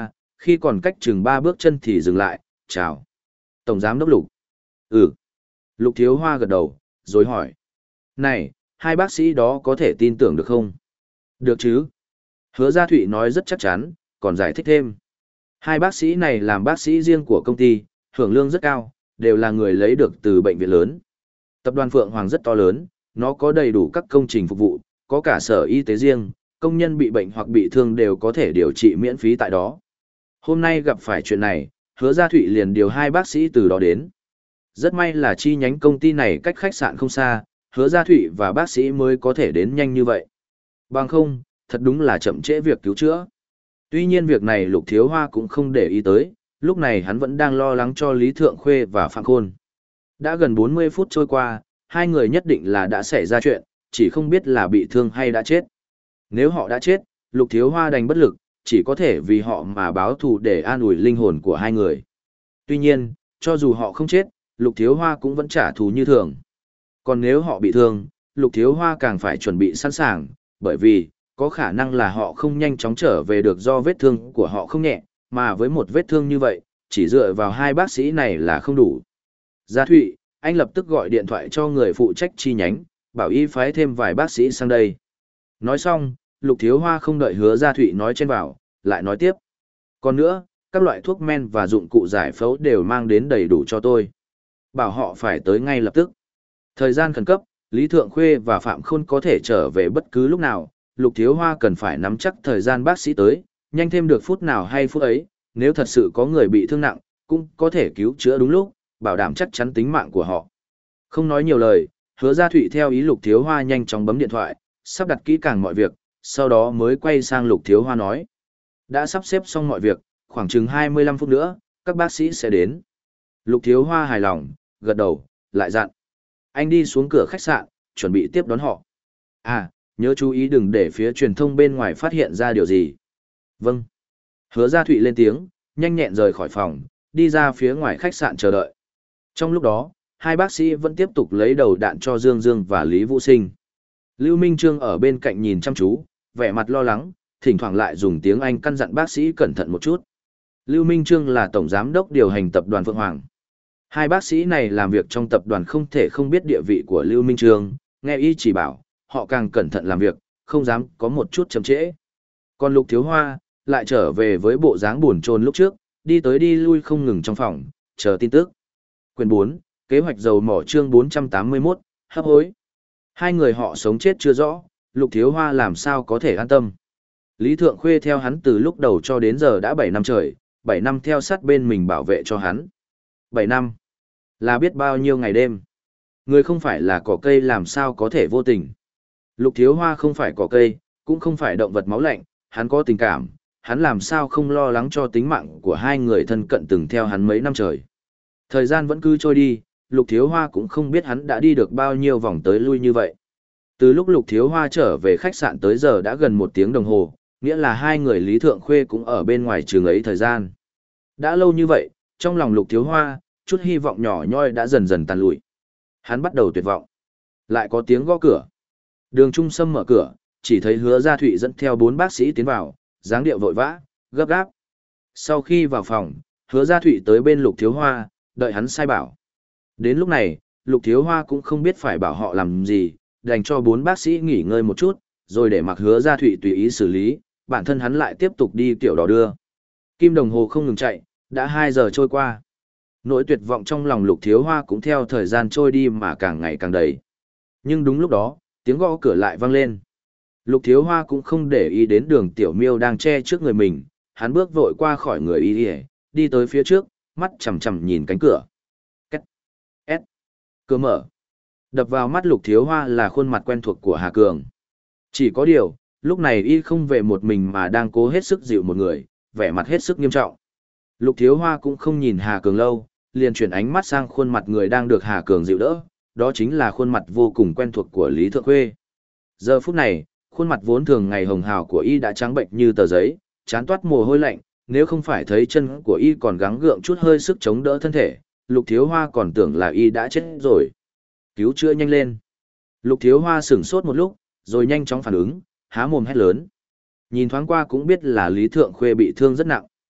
Khi còn cách chừng ba bước chân thì dừng lại, chào. Tổng giám đốc Lục. Ừ. Lục Thiếu Hoa gật đầu, rồi hỏi. Này, hai bác sĩ đó có thể tin tưởng được không? Được chứ. Hứa Gia Thụy nói rất chắc chắn, còn giải thích thêm. Hai bác sĩ này làm bác sĩ riêng của công ty, hưởng lương rất cao, đều là người lấy được từ bệnh viện lớn. Tập đoàn Phượng Hoàng rất to lớn, nó có đầy đủ các công trình phục vụ, có cả sở y tế riêng, công nhân bị bệnh hoặc bị thương đều có thể điều trị miễn phí tại đó. Hôm nay gặp phải chuyện này, Hứa Gia Thụy liền điều hai bác sĩ từ đó đến. Rất may là chi nhánh công ty này cách khách sạn không xa, Hứa Gia Thụy và bác sĩ mới có thể đến nhanh như vậy. Bằng không, thật đúng là chậm trễ việc cứu chữa. Tuy nhiên việc này Lục Thiếu Hoa cũng không để ý tới, lúc này hắn vẫn đang lo lắng cho Lý Thượng Khuê và Phạm Khôn. Đã gần bốn mươi phút trôi qua, hai người nhất định là đã xảy ra chuyện, chỉ không biết là bị thương hay đã chết. Nếu họ đã chết, Lục Thiếu Hoa đành bất lực, chỉ có thể vì họ mà báo thù để an ủi linh hồn của hai người. Tuy nhiên, cho dù họ không chết, Lục Thiếu Hoa cũng vẫn trả thù như thường. Còn nếu họ bị thương, Lục Thiếu Hoa càng phải chuẩn bị sẵn sàng, bởi vì, có khả năng là họ không nhanh chóng trở về được do vết thương của họ không nhẹ, mà với một vết thương như vậy, chỉ dựa vào hai bác sĩ này là không đủ. Gia Thụy, anh lập tức gọi điện thoại cho người phụ trách chi nhánh, bảo y phái thêm vài bác sĩ sang đây. Nói xong, Lục Thiếu Hoa không đợi Hứa Gia Thụy nói trên vào, lại nói tiếp. Còn nữa, các loại thuốc men và dụng cụ giải phẫu đều mang đến đầy đủ cho tôi. Bảo họ phải tới ngay lập tức. Thời gian khẩn cấp, Lý Thượng Khuê và Phạm Khôn có thể trở về bất cứ lúc nào, Lục Thiếu Hoa cần phải nắm chắc thời gian bác sĩ tới, nhanh thêm được phút nào hay phút ấy, nếu thật sự có người bị thương nặng, cũng có thể cứu chữa đúng lúc, bảo đảm chắc chắn tính mạng của họ. Không nói nhiều lời, Hứa Gia Thụy theo ý Lục Thiếu Hoa nhanh chóng bấm điện thoại, sắp đặt kỹ càng mọi việc, sau đó mới quay sang Lục Thiếu Hoa nói. Đã sắp xếp xong mọi việc, khoảng chừng hai mươi lăm phút nữa, các bác sĩ sẽ đến. Lục Thiếu Hoa hài lòng, gật đầu, lại dặn. Anh đi xuống cửa khách sạn, chuẩn bị tiếp đón họ. À, nhớ chú ý đừng để phía truyền thông bên ngoài phát hiện ra điều gì. Vâng. Hứa Gia Thụy lên tiếng, nhanh nhẹn rời khỏi phòng, đi ra phía ngoài khách sạn chờ đợi. Trong lúc đó, hai bác sĩ vẫn tiếp tục lấy đầu đạn cho Dương Dương và Lý Vũ Sinh. Lưu Minh Trương ở bên cạnh nhìn chăm chú, vẻ mặt lo lắng, thỉnh thoảng lại dùng tiếng Anh căn dặn bác sĩ cẩn thận một chút. Lưu Minh Trương là tổng giám đốc điều hành tập đoàn Phượng Hoàng. Hai bác sĩ này làm việc trong tập đoàn không thể không biết địa vị của Lưu Minh Trương, nghe y chỉ bảo, họ càng cẩn thận làm việc, không dám có một chút chậm trễ. Còn Lục Thiếu Hoa, lại trở về với bộ dáng buồn chồn lúc trước, đi tới đi lui không ngừng trong phòng, chờ tin tức. Quyền bốn, kế hoạch dầu mỏ chương bốn trăm tám mươi mốt, hấp hối. Hai người họ sống chết chưa rõ, Lục Thiếu Hoa làm sao có thể an tâm. Lý Thượng Khuê theo hắn từ lúc đầu cho đến giờ đã bảy năm trời, bảy năm theo sát bên mình bảo vệ cho hắn. bảy năm, là biết bao nhiêu ngày đêm. Người không phải là cỏ cây làm sao có thể vô tình. Lục Thiếu Hoa không phải cỏ cây, cũng không phải động vật máu lạnh, hắn có tình cảm, hắn làm sao không lo lắng cho tính mạng của hai người thân cận từng theo hắn mấy năm trời. Thời gian vẫn cứ trôi đi, Lục Thiếu Hoa cũng không biết hắn đã đi được bao nhiêu vòng tới lui như vậy. Từ lúc Lục Thiếu Hoa trở về khách sạn tới giờ đã gần một tiếng đồng hồ, nghĩa là hai người Lý Thượng Khuê cũng ở bên ngoài trường ấy thời gian. Đã lâu như vậy, trong lòng Lục Thiếu Hoa, chút hy vọng nhỏ nhoi đã dần dần tàn lụi. Hắn bắt đầu tuyệt vọng. Lại có tiếng gõ cửa. Đường Trung Sâm mở cửa, chỉ thấy Hứa Gia Thụy dẫn theo bốn bác sĩ tiến vào, dáng điệu vội vã, gấp gáp. Sau khi vào phòng, Hứa Gia Thụy tới bên Lục Thiếu Hoa, đợi hắn sai bảo. Đến lúc này, Lục Thiếu Hoa cũng không biết phải bảo họ làm gì, đành cho bốn bác sĩ nghỉ ngơi một chút, rồi để mặc Hứa Gia Thụy tùy ý xử lý, bản thân hắn lại tiếp tục đi tiểu đỏ đưa. Kim đồng hồ không ngừng chạy, đã hai giờ trôi qua. Nỗi tuyệt vọng trong lòng Lục Thiếu Hoa cũng theo thời gian trôi đi mà càng ngày càng đầy. Nhưng đúng lúc đó, tiếng gõ cửa lại vang lên. Lục Thiếu Hoa cũng không để ý đến Đường Tiểu Miêu đang che trước người mình, hắn bước vội qua khỏi người y, đi tới phía trước, mắt chằm chằm nhìn cánh cửa. Két, két, cửa mở. Đập vào mắt Lục Thiếu Hoa là khuôn mặt quen thuộc của Hà Cường. Chỉ có điều, lúc này y không về một mình mà đang cố hết sức dịu một người, vẻ mặt hết sức nghiêm trọng. Lục Thiếu Hoa cũng không nhìn Hà Cường lâu, liền chuyển ánh mắt sang khuôn mặt người đang được Hà Cường dịu đỡ, đó chính là khuôn mặt vô cùng quen thuộc của Lý Thượng Khuê. Giờ phút này, khuôn mặt vốn thường ngày hồng hào của y đã trắng bệnh như tờ giấy, chán toát mồ hôi lạnh, nếu không phải thấy chân của y còn gắng gượng chút hơi sức chống đỡ thân thể, Lục Thiếu Hoa còn tưởng là y đã chết rồi. Cứu chữa nhanh lên. Lục Thiếu Hoa sửng sốt một lúc, rồi nhanh chóng phản ứng, há mồm hét lớn. Nhìn thoáng qua cũng biết là Lý Thượng Khuê bị thương rất nặng.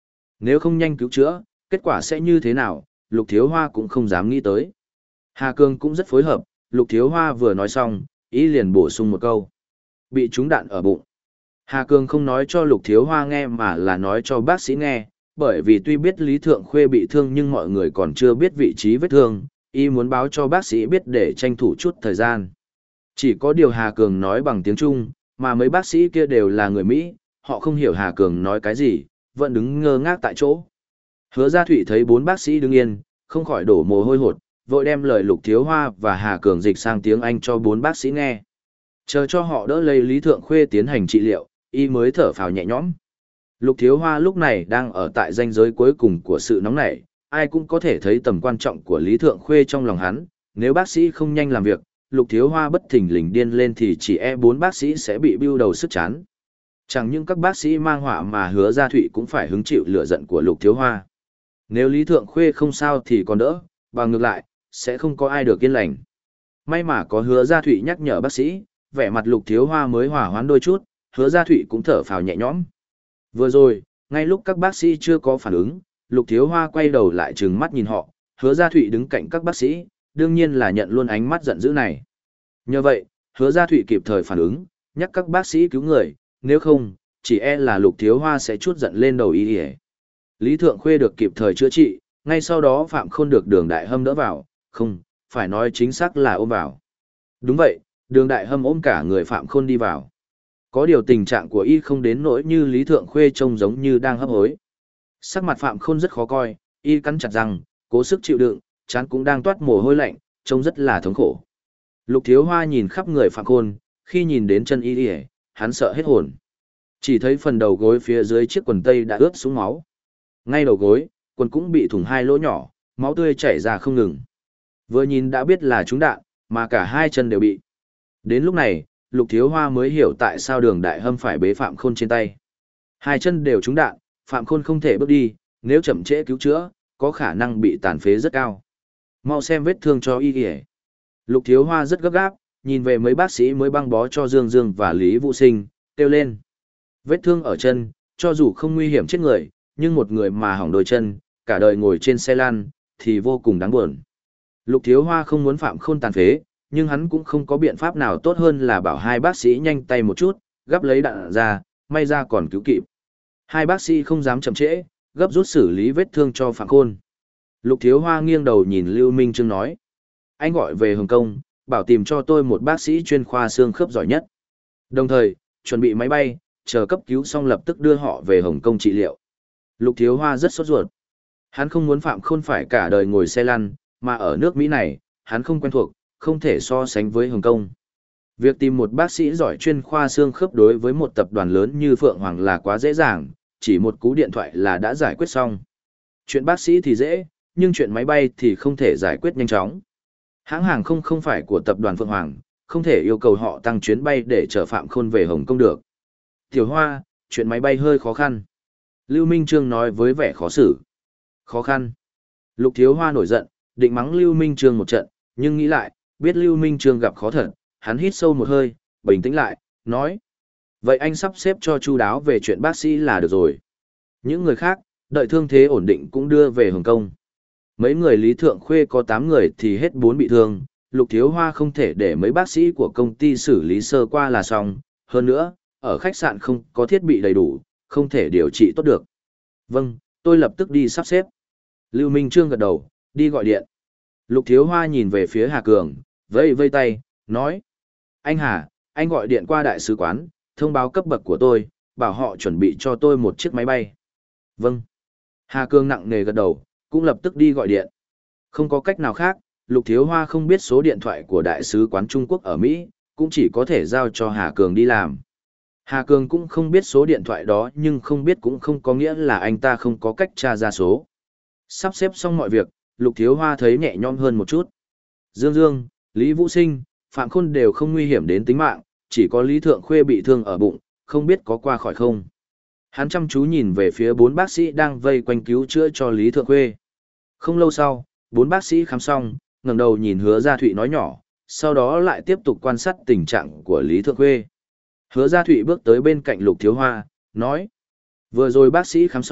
Nếu không nhanh cứu chữa, kết quả sẽ như thế nào, Lục Thiếu Hoa cũng không dám nghĩ tới. Hà Cường cũng rất phối hợp, Lục Thiếu Hoa vừa nói xong, ý liền bổ sung một câu. Bị trúng đạn ở bụng. Hà Cường không nói cho Lục Thiếu Hoa nghe mà là nói cho bác sĩ nghe, bởi vì tuy biết Lý Thượng Khuê bị thương nhưng mọi người còn chưa biết vị trí vết thương, y muốn báo cho bác sĩ biết để tranh thủ chút thời gian. Chỉ có điều Hà Cường nói bằng tiếng Trung, mà mấy bác sĩ kia đều là người Mỹ, họ không hiểu Hà Cường nói cái gì, vẫn đứng ngơ ngác tại chỗ. Hứa Gia Thụy thấy bốn bác sĩ đứng yên, không khỏi đổ mồ hôi hột, vội đem lời Lục Thiếu Hoa và Hà Cường dịch sang tiếng Anh cho bốn bác sĩ nghe. Chờ cho họ đỡ lấy Lý Thượng Khuê tiến hành trị liệu, y mới thở phào nhẹ nhõm. Lục Thiếu Hoa lúc này đang ở tại ranh giới cuối cùng của sự nóng nảy, ai cũng có thể thấy tầm quan trọng của Lý Thượng Khuê trong lòng hắn, nếu bác sĩ không nhanh làm việc, Lục Thiếu Hoa bất thình lình điên lên thì chỉ e bốn bác sĩ sẽ bị bưu đầu sức chán. Chẳng những các bác sĩ mang họa mà Hứa Gia Thụy cũng phải hứng chịu lửa giận của Lục Thiếu Hoa. Nếu Lý Thượng Khuê không sao thì còn đỡ, bằng ngược lại, sẽ không có ai được yên lành. May mà có Hứa Gia Thụy nhắc nhở bác sĩ, vẻ mặt Lục Thiếu Hoa mới hòa hoãn đôi chút, Hứa Gia Thụy cũng thở phào nhẹ nhõm. Vừa rồi, ngay lúc các bác sĩ chưa có phản ứng, Lục Thiếu Hoa quay đầu lại trừng mắt nhìn họ, Hứa Gia Thụy đứng cạnh các bác sĩ, đương nhiên là nhận luôn ánh mắt giận dữ này. Nhờ vậy, Hứa Gia Thụy kịp thời phản ứng, nhắc các bác sĩ cứu người, nếu không, chỉ e là Lục Thiếu Hoa sẽ chút giận lên đầu y. Lý Thượng Khuê được kịp thời chữa trị, ngay sau đó Phạm Khôn được Đường Đại Hâm đỡ vào, không, phải nói chính xác là ôm vào. Đúng vậy, Đường Đại Hâm ôm cả người Phạm Khôn đi vào. Có điều tình trạng của y không đến nỗi như Lý Thượng Khuê trông giống như đang hấp hối. Sắc mặt Phạm Khôn rất khó coi, y cắn chặt răng, cố sức chịu đựng, trán cũng đang toát mồ hôi lạnh, trông rất là thống khổ. Lục Thiếu Hoa nhìn khắp người Phạm Khôn, khi nhìn đến chân y y, hắn sợ hết hồn. Chỉ thấy phần đầu gối phía dưới chiếc quần tây đã ướt sũng máu. Ngay đầu gối, quần cũng bị thủng hai lỗ nhỏ, máu tươi chảy ra không ngừng. Vừa nhìn đã biết là trúng đạn, mà cả hai chân đều bị. Đến lúc này, Lục Thiếu Hoa mới hiểu tại sao Đường Đại Hâm phải bế Phạm Khôn trên tay. Hai chân đều trúng đạn, Phạm Khôn không thể bước đi, nếu chậm trễ cứu chữa, có khả năng bị tàn phế rất cao. Mau xem vết thương cho y y. Lục Thiếu Hoa rất gấp gáp, nhìn về mấy bác sĩ mới băng bó cho Dương Dương và Lý Vũ Sinh, kêu lên. Vết thương ở chân, cho dù không nguy hiểm chết người, nhưng một người mà hỏng đôi chân, cả đời ngồi trên xe lăn, thì vô cùng đáng buồn. Lục Thiếu Hoa không muốn Phạm Khôn tàn phế, nhưng hắn cũng không có biện pháp nào tốt hơn là bảo hai bác sĩ nhanh tay một chút, gắp lấy đạn ra, may ra còn cứu kịp. Hai bác sĩ không dám chậm trễ, gấp rút xử lý vết thương cho Phạm Khôn. Lục Thiếu Hoa nghiêng đầu nhìn Lưu Minh Trương nói. Anh gọi về Hồng Kông, bảo tìm cho tôi một bác sĩ chuyên khoa xương khớp giỏi nhất. Đồng thời, chuẩn bị máy bay, chờ cấp cứu xong lập tức đưa họ về Hồng Kông trị liệu. Lục Thiếu Hoa rất sốt ruột. Hắn không muốn Phạm Khôn phải cả đời ngồi xe lăn, mà ở nước Mỹ này, hắn không quen thuộc, không thể so sánh với Hồng Kông. Việc tìm một bác sĩ giỏi chuyên khoa xương khớp đối với một tập đoàn lớn như Phượng Hoàng là quá dễ dàng, chỉ một cú điện thoại là đã giải quyết xong. Chuyện bác sĩ thì dễ, nhưng chuyện máy bay thì không thể giải quyết nhanh chóng. Hãng hàng không không phải của tập đoàn Phượng Hoàng, không thể yêu cầu họ tăng chuyến bay để chở Phạm Khôn về Hồng Kông được. Tiểu Hoa, chuyện máy bay hơi khó khăn. Lưu Minh Trương nói với vẻ khó xử. Khó khăn. Lục Thiếu Hoa nổi giận, định mắng Lưu Minh Trương một trận, nhưng nghĩ lại, biết Lưu Minh Trương gặp khó thật, hắn hít sâu một hơi, bình tĩnh lại, nói. Vậy anh sắp xếp cho chu đáo về chuyện bác sĩ là được rồi. Những người khác, đợi thương thế ổn định cũng đưa về Hồng Kông. Mấy người Lý Thượng Khuê có tám người thì hết bốn bị thương, Lục Thiếu Hoa không thể để mấy bác sĩ của công ty xử lý sơ qua là xong, hơn nữa, ở khách sạn không có thiết bị đầy đủ, không thể điều trị tốt được. Vâng, tôi lập tức đi sắp xếp. Lưu Minh Trương gật đầu, đi gọi điện. Lục Thiếu Hoa nhìn về phía Hà Cường, vây vây tay, nói. Anh Hà, anh gọi điện qua đại sứ quán, thông báo cấp bậc của tôi, bảo họ chuẩn bị cho tôi một chiếc máy bay. Vâng. Hà Cường nặng nề gật đầu, cũng lập tức đi gọi điện. Không có cách nào khác, Lục Thiếu Hoa không biết số điện thoại của đại sứ quán Trung Quốc ở Mỹ, cũng chỉ có thể giao cho Hà Cường đi làm. Hà Cường cũng không biết số điện thoại đó nhưng không biết cũng không có nghĩa là anh ta không có cách tra ra số. Sắp xếp xong mọi việc, Lục Thiếu Hoa thấy nhẹ nhõm hơn một chút. Dương Dương, Lý Vũ Sinh, Phạm Khôn đều không nguy hiểm đến tính mạng, chỉ có Lý Thượng Khuê bị thương ở bụng, không biết có qua khỏi không. Hắn chăm chú nhìn về phía bốn bác sĩ đang vây quanh cứu chữa cho Lý Thượng Khuê. Không lâu sau, bốn bác sĩ khám xong, ngẩng đầu nhìn Hứa Gia Thụy nói nhỏ, sau đó lại tiếp tục quan sát tình trạng của Lý Thượng Khuê. Hứa Gia Thụy bước tới bên cạnh Lục Thiếu Hoa, nói. Vừa rồi bác sĩ khám xong,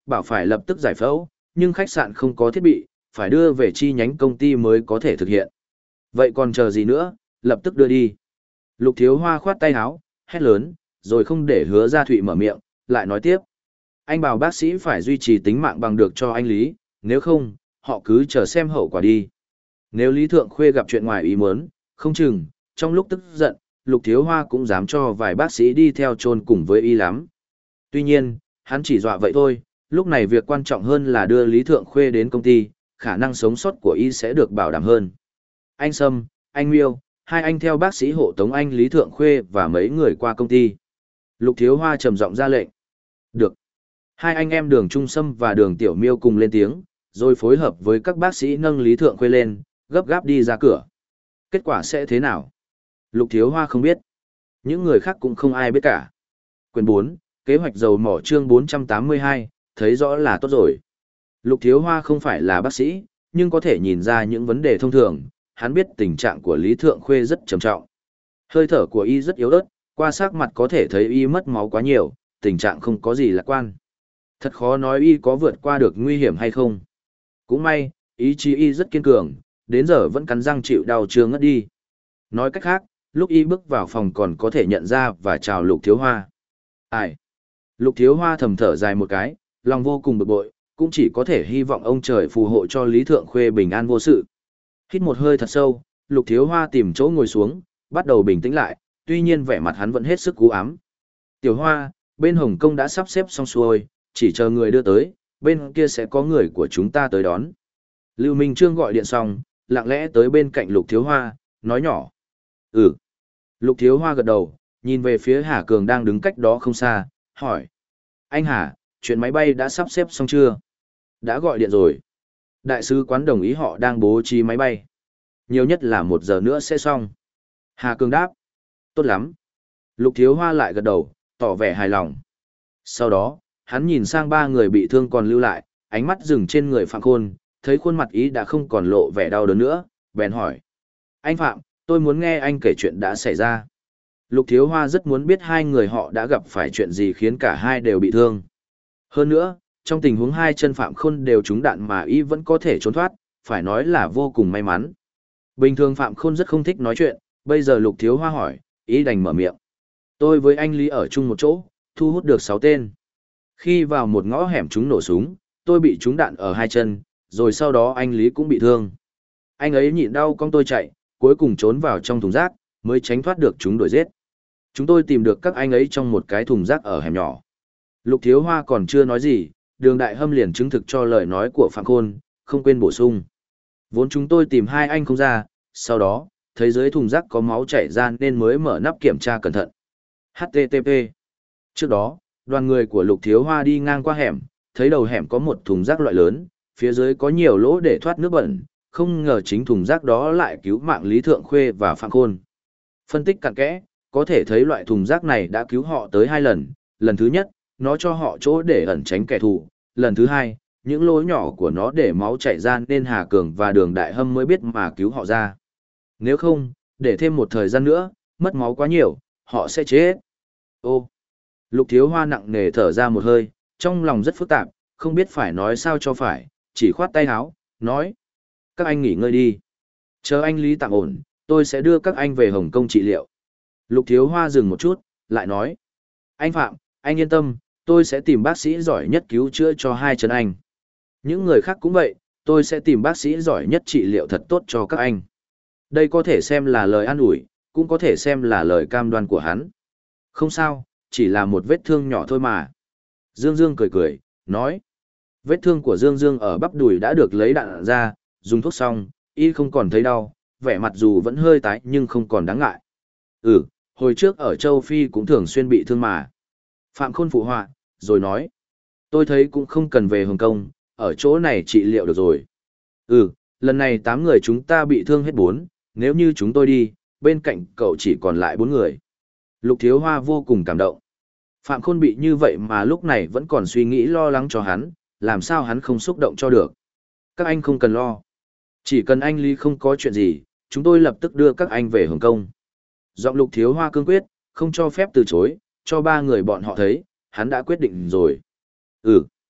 bảo phải lập tức giải phẫu, nhưng khách sạn không có thiết bị, phải đưa về chi nhánh công ty mới có thể thực hiện. Vậy còn chờ gì nữa, lập tức đưa đi. Lục Thiếu Hoa khoát tay áo, hét lớn, rồi không để Hứa Gia Thụy mở miệng, lại nói tiếp. Anh bảo bác sĩ phải duy trì tính mạng bằng được cho anh Lý, nếu không, họ cứ chờ xem hậu quả đi. Nếu Lý Thượng Khuê gặp chuyện ngoài ý muốn, không chừng, trong lúc tức giận, Lục Thiếu Hoa cũng dám cho vài bác sĩ đi theo chôn cùng với y lắm. Tuy nhiên, hắn chỉ dọa vậy thôi, lúc này việc quan trọng hơn là đưa Lý Thượng Khuê đến công ty, khả năng sống sót của y sẽ được bảo đảm hơn. Anh Sâm, anh Miêu, hai anh theo bác sĩ hộ tống anh Lý Thượng Khuê và mấy người qua công ty. Lục Thiếu Hoa trầm giọng ra lệnh. Được. Hai anh em Đường Trung Sâm và Đường Tiểu Miêu cùng lên tiếng, rồi phối hợp với các bác sĩ nâng Lý Thượng Khuê lên, gấp gáp đi ra cửa. Kết quả sẽ thế nào? Lục Thiếu Hoa không biết. Những người khác cũng không ai biết cả. Quyền bốn, kế hoạch dầu mỏ chương bốn trăm tám mươi hai, thấy rõ là tốt rồi. Lục Thiếu Hoa không phải là bác sĩ, nhưng có thể nhìn ra những vấn đề thông thường, hắn biết tình trạng của Lý Thượng Khuê rất trầm trọng. Hơi thở của y rất yếu ớt, qua sắc mặt có thể thấy y mất máu quá nhiều, tình trạng không có gì lạc quan. Thật khó nói y có vượt qua được nguy hiểm hay không. Cũng may, ý chí y rất kiên cường, đến giờ vẫn cắn răng chịu đau chưa ngất đi. Nói cách khác, lúc y bước vào phòng còn có thể nhận ra và chào Lục Thiếu Hoa. Ai? Lục Thiếu Hoa thầm thở dài một cái, lòng vô cùng bực bội, cũng chỉ có thể hy vọng ông trời phù hộ cho Lý Thượng Khuê bình an vô sự. Hít một hơi thật sâu, Lục Thiếu Hoa tìm chỗ ngồi xuống, bắt đầu bình tĩnh lại, tuy nhiên vẻ mặt hắn vẫn hết sức cú ám. Tiểu Hoa, bên Hồng Kông đã sắp xếp xong xuôi, chỉ chờ người đưa tới, bên kia sẽ có người của chúng ta tới đón. Lưu Minh Trương gọi điện xong, lặng lẽ tới bên cạnh Lục Thiếu Hoa, nói nhỏ. Ừ. Lục Thiếu Hoa gật đầu, nhìn về phía Hà Cường đang đứng cách đó không xa, hỏi. Anh Hà, chuyện máy bay đã sắp xếp xong chưa? Đã gọi điện rồi. Đại sứ quán đồng ý họ đang bố trí máy bay. Nhiều nhất là một giờ nữa sẽ xong. Hà Cường đáp. Tốt lắm. Lục Thiếu Hoa lại gật đầu, tỏ vẻ hài lòng. Sau đó, hắn nhìn sang ba người bị thương còn lưu lại, ánh mắt dừng trên người Phạm Khôn, thấy khuôn mặt ý đã không còn lộ vẻ đau đớn nữa, bèn hỏi. Anh Phạm, tôi muốn nghe anh kể chuyện đã xảy ra. Lục Thiếu Hoa rất muốn biết hai người họ đã gặp phải chuyện gì khiến cả hai đều bị thương. Hơn nữa, trong tình huống hai chân Phạm Khôn đều trúng đạn mà y vẫn có thể trốn thoát, phải nói là vô cùng may mắn. Bình thường Phạm Khôn rất không thích nói chuyện, bây giờ Lục Thiếu Hoa hỏi, ý đành mở miệng. Tôi với anh Lý ở chung một chỗ, thu hút được sáu tên. Khi vào một ngõ hẻm chúng nổ súng, tôi bị trúng đạn ở hai chân, rồi sau đó anh Lý cũng bị thương. Anh ấy nhịn đau con tôi chạy, cuối cùng trốn vào trong thùng rác, mới tránh thoát được chúng đuổi giết. Chúng tôi tìm được các anh ấy trong một cái thùng rác ở hẻm nhỏ. Lục Thiếu Hoa còn chưa nói gì, Đường Đại Hâm liền chứng thực cho lời nói của Phạm Khôn, không quên bổ sung. Vốn chúng tôi tìm hai anh không ra, sau đó, thấy dưới thùng rác có máu chảy ra nên mới mở nắp kiểm tra cẩn thận. hát tê tê pê. Trước đó, đoàn người của Lục Thiếu Hoa đi ngang qua hẻm, thấy đầu hẻm có một thùng rác loại lớn, phía dưới có nhiều lỗ để thoát nước bẩn, không ngờ chính thùng rác đó lại cứu mạng Lý Thượng Khuê và Phạm Khôn. Phân tích cặn kẽ, có thể thấy loại thùng rác này đã cứu họ tới hai lần, lần thứ nhất, nó cho họ chỗ để ẩn tránh kẻ thù, lần thứ hai, những lỗ nhỏ của nó để máu chảy ra nên Hà Cường và Đường Đại Hâm mới biết mà cứu họ ra. Nếu không, để thêm một thời gian nữa, mất máu quá nhiều, họ sẽ chết. Ô! Lục Thiếu Hoa nặng nề thở ra một hơi, trong lòng rất phức tạp, không biết phải nói sao cho phải, chỉ khoát tay áo, nói. Các anh nghỉ ngơi đi. Chờ anh Lý tạm ổn, tôi sẽ đưa các anh về Hồng Kông trị liệu. Lục Thiếu Hoa dừng một chút, lại nói. Anh Phạm, anh yên tâm, tôi sẽ tìm bác sĩ giỏi nhất cứu chữa cho hai chân anh. Những người khác cũng vậy, tôi sẽ tìm bác sĩ giỏi nhất trị liệu thật tốt cho các anh. Đây có thể xem là lời an ủi, cũng có thể xem là lời cam đoan của hắn. Không sao, chỉ là một vết thương nhỏ thôi mà. Dương Dương cười cười, nói. Vết thương của Dương Dương ở bắp đùi đã được lấy đạn ra, dùng thuốc xong, y không còn thấy đau, vẻ mặt dù vẫn hơi tái nhưng không còn đáng ngại. Ừ, hồi trước ở châu Phi cũng thường xuyên bị thương mà. Phạm Khôn phụ họa, rồi nói. Tôi thấy cũng không cần về Hồng Kông, ở chỗ này trị liệu được rồi. Ừ, lần này tám người chúng ta bị thương hết bốn, nếu như chúng tôi đi, bên cạnh cậu chỉ còn lại bốn người. Lục Thiếu Hoa vô cùng cảm động. Phạm Khôn bị như vậy mà lúc này vẫn còn suy nghĩ lo lắng cho hắn, làm sao hắn không xúc động cho được. Các anh không cần lo. Chỉ cần anh Lý không có chuyện gì, chúng tôi lập tức đưa các anh về Hồng Kông. Giọng Lục Thiếu Hoa cương quyết, không cho phép từ chối, cho ba người bọn họ thấy, hắn đã quyết định rồi. Ừ.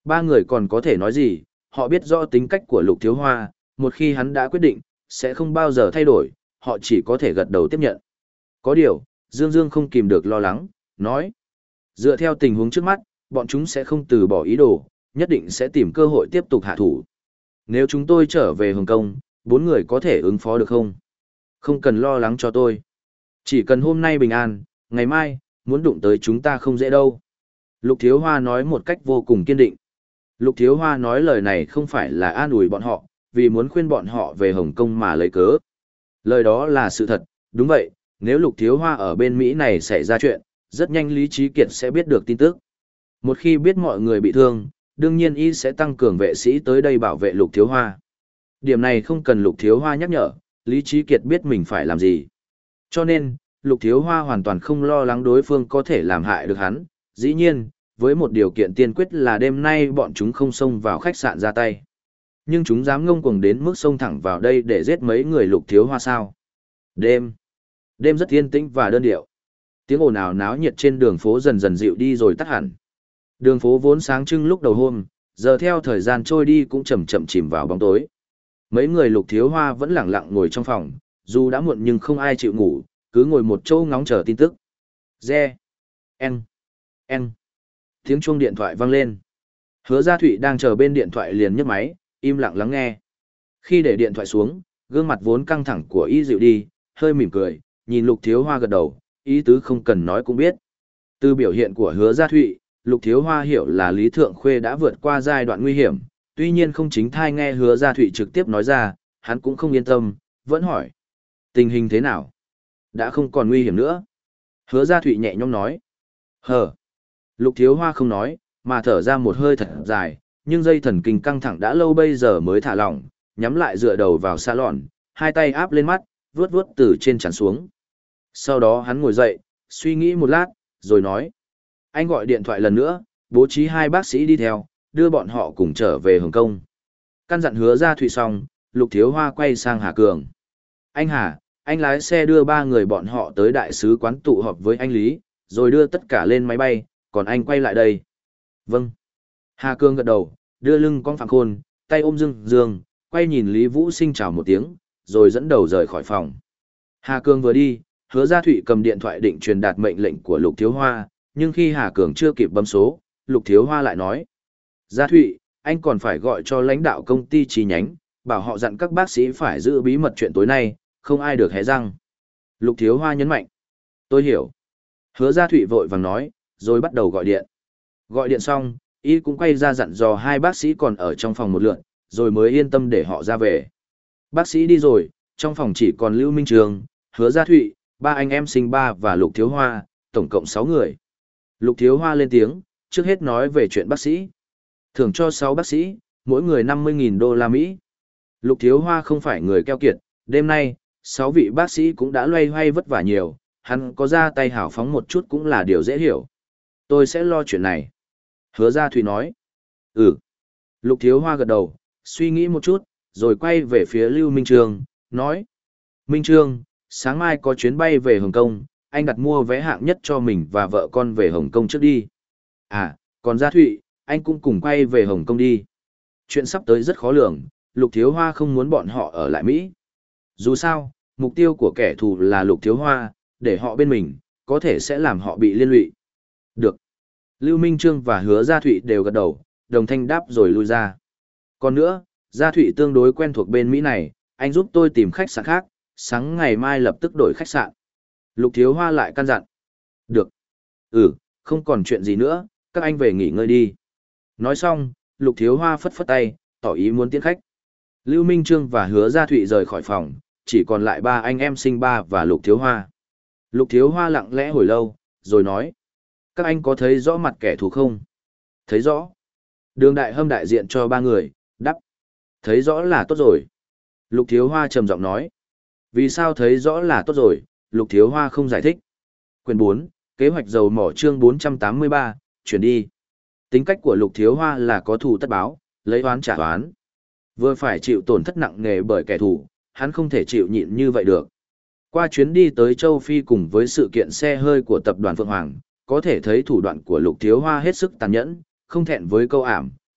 Ba người còn có thể nói gì, họ biết rõ tính cách của Lục Thiếu Hoa, một khi hắn đã quyết định, sẽ không bao giờ thay đổi, họ chỉ có thể gật đầu tiếp nhận. Có điều, Dương Dương không kìm được lo lắng, nói. Dựa theo tình huống trước mắt, bọn chúng sẽ không từ bỏ ý đồ, nhất định sẽ tìm cơ hội tiếp tục hạ thủ. Nếu chúng tôi trở về Hồng Kông, bốn người có thể ứng phó được không? Không cần lo lắng cho tôi. Chỉ cần hôm nay bình an, ngày mai, muốn đụng tới chúng ta không dễ đâu. Lục Thiếu Hoa nói một cách vô cùng kiên định. Lục Thiếu Hoa nói lời này không phải là an ủi bọn họ, vì muốn khuyên bọn họ về Hồng Kông mà lấy cớ. Lời đó là sự thật, đúng vậy, nếu Lục Thiếu Hoa ở bên Mỹ này xảy ra chuyện, rất nhanh Lý Trí Kiệt sẽ biết được tin tức. Một khi biết mọi người bị thương, đương nhiên y sẽ tăng cường vệ sĩ tới đây bảo vệ Lục Thiếu Hoa. Điểm này không cần Lục Thiếu Hoa nhắc nhở, Lý Trí Kiệt biết mình phải làm gì. Cho nên, Lục Thiếu Hoa hoàn toàn không lo lắng đối phương có thể làm hại được hắn. Dĩ nhiên, với một điều kiện tiên quyết là đêm nay bọn chúng không xông vào khách sạn ra tay. Nhưng chúng dám ngông cuồng đến mức xông thẳng vào đây để giết mấy người Lục Thiếu Hoa sao? Đêm. Đêm rất yên tĩnh và đơn điệu. Tiếng ồn ào náo nhiệt trên đường phố dần dần dịu đi rồi tắt hẳn. Đường phố vốn sáng trưng lúc đầu hôm, giờ theo thời gian trôi đi cũng chậm chậm chìm vào bóng tối. Mấy người Lục Thiếu Hoa vẫn lặng lặng ngồi trong phòng, dù đã muộn nhưng không ai chịu ngủ, cứ ngồi một chỗ ngóng chờ tin tức. Re. En. En. Tiếng chuông điện thoại vang lên. Hứa Gia Thụy đang chờ bên điện thoại liền nhấc máy, im lặng lắng nghe. Khi để điện thoại xuống, gương mặt vốn căng thẳng của y dịu đi, hơi mỉm cười, nhìn Lục Thiếu Hoa gật đầu, ý tứ không cần nói cũng biết. Từ biểu hiện của Hứa Gia Thụy, Lục Thiếu Hoa hiểu là Lý Thượng Khuê đã vượt qua giai đoạn nguy hiểm, tuy nhiên không chính thai nghe Hứa Gia Thụy trực tiếp nói ra, hắn cũng không yên tâm, vẫn hỏi. Tình hình thế nào? Đã không còn nguy hiểm nữa. Hứa Gia Thụy nhẹ nhõm nói. Hờ. Lục Thiếu Hoa không nói, mà thở ra một hơi thật dài, nhưng dây thần kinh căng thẳng đã lâu bây giờ mới thả lỏng, nhắm lại dựa đầu vào salon, hai tay áp lên mắt, vuốt vuốt từ trên trán xuống. Sau đó hắn ngồi dậy, suy nghĩ một lát, rồi nói. Anh gọi điện thoại lần nữa, bố trí hai bác sĩ đi theo, đưa bọn họ cùng trở về Hồng Kông. Căn dặn Hứa Gia Thụy xong, Lục Thiếu Hoa quay sang Hà Cường. Anh Hà, anh lái xe đưa ba người bọn họ tới đại sứ quán tụ họp với anh Lý, rồi đưa tất cả lên máy bay, còn anh quay lại đây. Vâng. Hà Cường gật đầu, đưa lưng con Phạm Khôn, tay ôm Dương Dương, quay nhìn Lý Vũ Sinh chào một tiếng, rồi dẫn đầu rời khỏi phòng. Hà Cường vừa đi, Hứa Gia Thụy cầm điện thoại định truyền đạt mệnh lệnh của Lục Thiếu Hoa, nhưng khi Hà Cường chưa kịp bấm số, Lục Thiếu Hoa lại nói. Gia Thụy, anh còn phải gọi cho lãnh đạo công ty chi nhánh, bảo họ dặn các bác sĩ phải giữ bí mật chuyện tối nay, không ai được hé răng. Lục Thiếu Hoa nhấn mạnh. Tôi hiểu. Hứa Gia Thụy vội vàng nói, rồi bắt đầu gọi điện. Gọi điện xong, y cũng quay ra dặn dò hai bác sĩ còn ở trong phòng một lượt, rồi mới yên tâm để họ ra về. Bác sĩ đi rồi, trong phòng chỉ còn Lưu Minh Trường, Hứa Gia Thụy, ba anh em sinh ba và Lục Thiếu Hoa, tổng cộng sáu người. Lục Thiếu Hoa lên tiếng, trước hết nói về chuyện bác sĩ. Thưởng cho sáu bác sĩ, mỗi người năm mươi nghìn đô la Mỹ. Lục Thiếu Hoa không phải người keo kiệt, đêm nay, sáu vị bác sĩ cũng đã loay hoay vất vả nhiều, hắn có ra tay hào phóng một chút cũng là điều dễ hiểu. Tôi sẽ lo chuyện này. Hứa Gia Thụy nói. Ừ. Lục Thiếu Hoa gật đầu, suy nghĩ một chút, rồi quay về phía Lưu Minh Trương, nói. Minh Trương, sáng mai có chuyến bay về Hồng Kông, anh đặt mua vé hạng nhất cho mình và vợ con về Hồng Kông trước đi. À, còn Gia Thụy, anh cũng cùng quay về Hồng Kông đi. Chuyện sắp tới rất khó lường, Lục Thiếu Hoa không muốn bọn họ ở lại Mỹ. Dù sao, mục tiêu của kẻ thù là Lục Thiếu Hoa, để họ bên mình, có thể sẽ làm họ bị liên lụy. Được. Lưu Minh Trương và Hứa Gia Thụy đều gật đầu, đồng thanh đáp rồi lui ra. Còn nữa, Gia Thụy tương đối quen thuộc bên Mỹ này, anh giúp tôi tìm khách sạn khác, sáng ngày mai lập tức đổi khách sạn. Lục Thiếu Hoa lại căn dặn. Được. Ừ, không còn chuyện gì nữa, các anh về nghỉ ngơi đi. Nói xong, Lục Thiếu Hoa phất phất tay, tỏ ý muốn tiễn khách. Lưu Minh Trương và Hứa Gia Thụy rời khỏi phòng, chỉ còn lại ba anh em sinh ba và Lục Thiếu Hoa. Lục Thiếu Hoa lặng lẽ hồi lâu, rồi nói. Các anh có thấy rõ mặt kẻ thù không? Thấy rõ. Đường Đại Hâm đại diện cho ba người, đáp. Thấy rõ là tốt rồi. Lục Thiếu Hoa trầm giọng nói. Vì sao thấy rõ là tốt rồi, Lục Thiếu Hoa không giải thích. Quyền bốn, kế hoạch dầu mỏ chương bốn trăm tám mươi ba, chuyển đi. Tính cách của Lục Thiếu Hoa là có thù tất báo, lấy oán trả oán. Vừa phải chịu tổn thất nặng nề bởi kẻ thù, hắn không thể chịu nhịn như vậy được. Qua chuyến đi tới châu Phi cùng với sự kiện xe hơi của tập đoàn Phượng Hoàng, có thể thấy thủ đoạn của Lục Thiếu Hoa hết sức tàn nhẫn, không thẹn với câu ảm,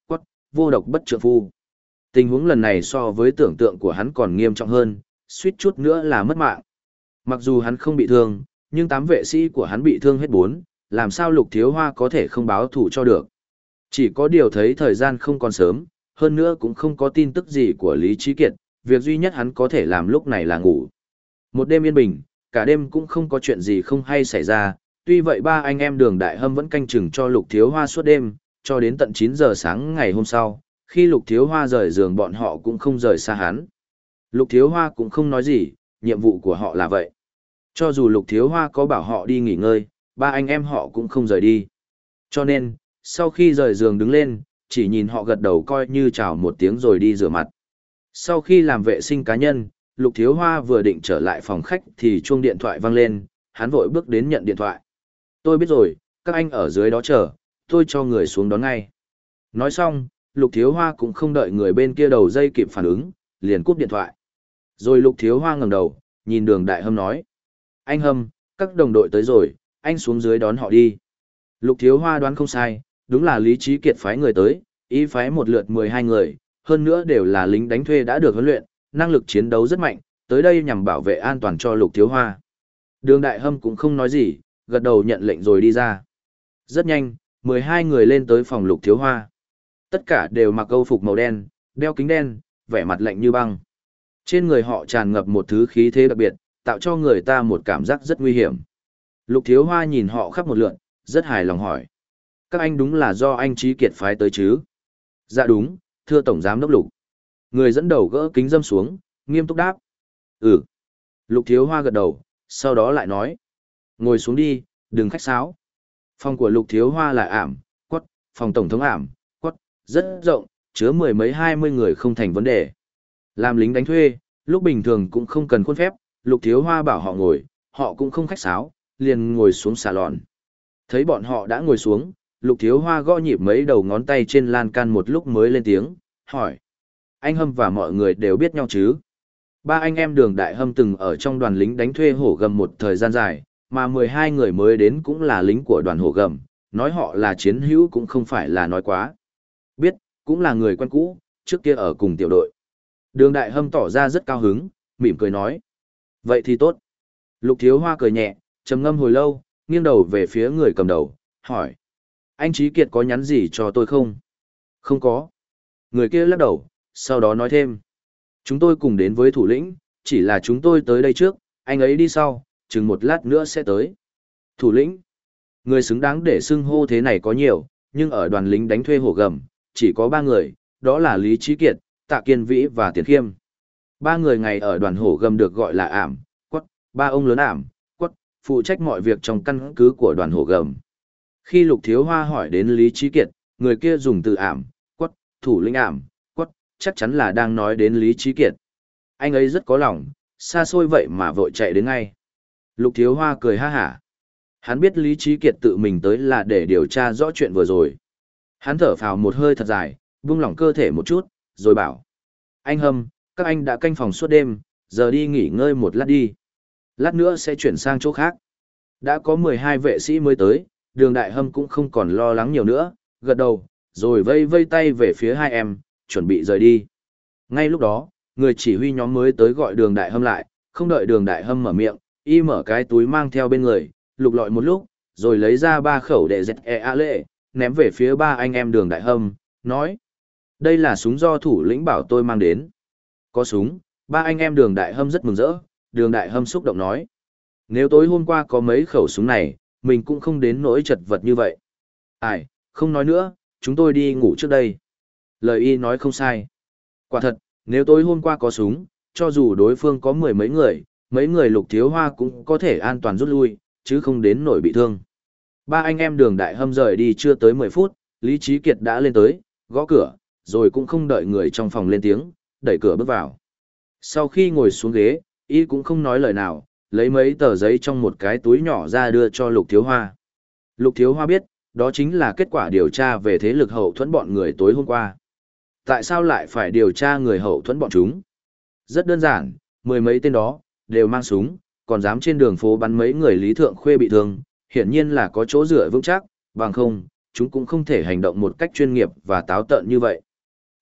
vô độc bất trượng phu. Tình huống lần này so với tưởng tượng của hắn còn nghiêm trọng hơn, suýt chút nữa là mất mạng. Mặc dù hắn không bị thương, nhưng tám vệ sĩ của hắn bị thương hết bốn, làm sao Lục Thiếu Hoa có thể không báo thủ cho được. Chỉ có điều thấy thời gian không còn sớm, hơn nữa cũng không có tin tức gì của Lý Trí Kiệt, việc duy nhất hắn có thể làm lúc này là ngủ. Một đêm yên bình, cả đêm cũng không có chuyện gì không hay xảy ra, tuy vậy ba anh em Đường Đại Hâm vẫn canh chừng cho Lục Thiếu Hoa suốt đêm, cho đến tận chín giờ sáng ngày hôm sau, khi Lục Thiếu Hoa rời giường bọn họ cũng không rời xa hắn. Lục Thiếu Hoa cũng không nói gì, nhiệm vụ của họ là vậy. Cho dù Lục Thiếu Hoa có bảo họ đi nghỉ ngơi, ba anh em họ cũng không rời đi. Cho nên, sau khi rời giường đứng lên, chỉ nhìn họ gật đầu coi như chào một tiếng rồi đi rửa mặt. Sau khi làm vệ sinh cá nhân, Lục Thiếu Hoa vừa định trở lại phòng khách thì chuông điện thoại vang lên, hắn vội bước đến nhận điện thoại. Tôi biết rồi, các anh ở dưới đó chờ, tôi cho người xuống đón ngay. Nói xong, Lục Thiếu Hoa cũng không đợi người bên kia đầu dây kịp phản ứng, liền cúp điện thoại. Rồi Lục Thiếu Hoa ngẩng đầu, nhìn Đường Đại Hâm nói. Anh Hâm, các đồng đội tới rồi, anh xuống dưới đón họ đi. Lục Thiếu Hoa đoán không sai, đúng là Lý Trí Kiệt phái người tới, ý phái một lượt mười hai người, hơn nữa đều là lính đánh thuê đã được huấn luyện, năng lực chiến đấu rất mạnh, tới đây nhằm bảo vệ an toàn cho Lục Thiếu Hoa. Đường Đại Hâm cũng không nói gì, gật đầu nhận lệnh rồi đi ra. Rất nhanh, mười hai người lên tới phòng Lục Thiếu Hoa. Tất cả đều mặc câu phục màu đen, đeo kính đen, vẻ mặt lạnh như băng. Trên người họ tràn ngập một thứ khí thế đặc biệt, tạo cho người ta một cảm giác rất nguy hiểm. Lục Thiếu Hoa nhìn họ khắp một lượt, rất hài lòng hỏi. Các anh đúng là do anh Trí Kiệt phái tới chứ? Dạ đúng, thưa Tổng Giám Đốc Lục. Người dẫn đầu gỡ kính dâm xuống, nghiêm túc đáp. Ừ. Lục Thiếu Hoa gật đầu, sau đó lại nói. Ngồi xuống đi, đừng khách sáo. Phòng của Lục Thiếu Hoa là ảm, quất, phòng Tổng thống ảm, quất, rất rộng, chứa mười mấy hai mươi người không thành vấn đề. Làm lính đánh thuê, lúc bình thường cũng không cần khuôn phép, Lục Thiếu Hoa bảo họ ngồi, họ cũng không khách sáo, liền ngồi xuống xà lòn. Thấy bọn họ đã ngồi xuống, Lục Thiếu Hoa gõ nhịp mấy đầu ngón tay trên lan can một lúc mới lên tiếng, hỏi. Anh Hâm và mọi người đều biết nhau chứ? Ba anh em Đường Đại Hâm từng ở trong đoàn lính đánh thuê Hổ Gầm một thời gian dài, mà mười hai người mới đến cũng là lính của đoàn Hổ Gầm, nói họ là chiến hữu cũng không phải là nói quá. Biết, cũng là người quen cũ, trước kia ở cùng tiểu đội. Đường Đại Hâm tỏ ra rất cao hứng, mỉm cười nói. Vậy thì tốt. Lục Thiếu Hoa cười nhẹ, trầm ngâm hồi lâu, nghiêng đầu về phía người cầm đầu, hỏi. Anh Trí Kiệt có nhắn gì cho tôi không? Không có. Người kia lắc đầu, sau đó nói thêm. Chúng tôi cùng đến với thủ lĩnh, chỉ là chúng tôi tới đây trước, anh ấy đi sau, chừng một lát nữa sẽ tới. Thủ lĩnh. Người xứng đáng để xưng hô thế này có nhiều, nhưng ở đoàn lính đánh thuê Hổ Gầm, chỉ có ba người, đó là Lý Trí Kiệt, Tạ Kiên Vĩ và Tiền Khiêm. Ba người ngày ở đoàn Hổ Gầm được gọi là ảm, quất, ba ông lớn ảm, quất, phụ trách mọi việc trong căn cứ của đoàn Hổ Gầm. Khi Lục Thiếu Hoa hỏi đến Lý Trí Kiệt, người kia dùng từ ảm, quất, thủ lĩnh ảm, quất, chắc chắn là đang nói đến Lý Trí Kiệt. Anh ấy rất có lòng, xa xôi vậy mà vội chạy đến ngay. Lục Thiếu Hoa cười ha hả. Hắn biết Lý Trí Kiệt tự mình tới là để điều tra rõ chuyện vừa rồi. Hắn thở phào một hơi thật dài, buông lỏng cơ thể một chút, rồi bảo. Anh Hâm, các anh đã canh phòng suốt đêm, giờ đi nghỉ ngơi một lát đi. Lát nữa sẽ chuyển sang chỗ khác. Đã có mười hai vệ sĩ mới tới, Đường Đại Hâm cũng không còn lo lắng nhiều nữa, gật đầu, rồi vây vây tay về phía hai em, chuẩn bị rời đi. Ngay lúc đó, người chỉ huy nhóm mới tới gọi Đường Đại Hâm lại, không đợi Đường Đại Hâm mở miệng, y mở cái túi mang theo bên người, lục lọi một lúc, rồi lấy ra ba khẩu đệ dẹt e a lệ, ném về phía ba anh em Đường Đại Hâm, nói. Đây là súng do thủ lĩnh bảo tôi mang đến. Có súng, ba anh em Đường Đại Hâm rất mừng rỡ, Đường Đại Hâm xúc động nói. Nếu tối hôm qua có mấy khẩu súng này, mình cũng không đến nỗi chật vật như vậy. Ai, không nói nữa, chúng tôi đi ngủ trước đây. Lời y nói không sai. Quả thật, nếu tối hôm qua có súng, cho dù đối phương có mười mấy người, mấy người Lục Thiếu Hoa cũng có thể an toàn rút lui, chứ không đến nỗi bị thương. Ba anh em Đường Đại Hâm rời đi chưa tới mười phút, Lý Trí Kiệt đã lên tới, gõ cửa, rồi cũng không đợi người trong phòng lên tiếng, đẩy cửa bước vào. Sau khi ngồi xuống ghế, y cũng không nói lời nào, lấy mấy tờ giấy trong một cái túi nhỏ ra đưa cho Lục Thiếu Hoa. Lục Thiếu Hoa biết, đó chính là kết quả điều tra về thế lực hậu thuẫn bọn người tối hôm qua. Tại sao lại phải điều tra người hậu thuẫn bọn chúng? Rất đơn giản, mười mấy tên đó, đều mang súng, còn dám trên đường phố bắn mấy người Lý Thượng Khuê bị thương, hiển nhiên là có chỗ dựa vững chắc, bằng không, chúng cũng không thể hành động một cách chuyên nghiệp và táo tợn như vậy.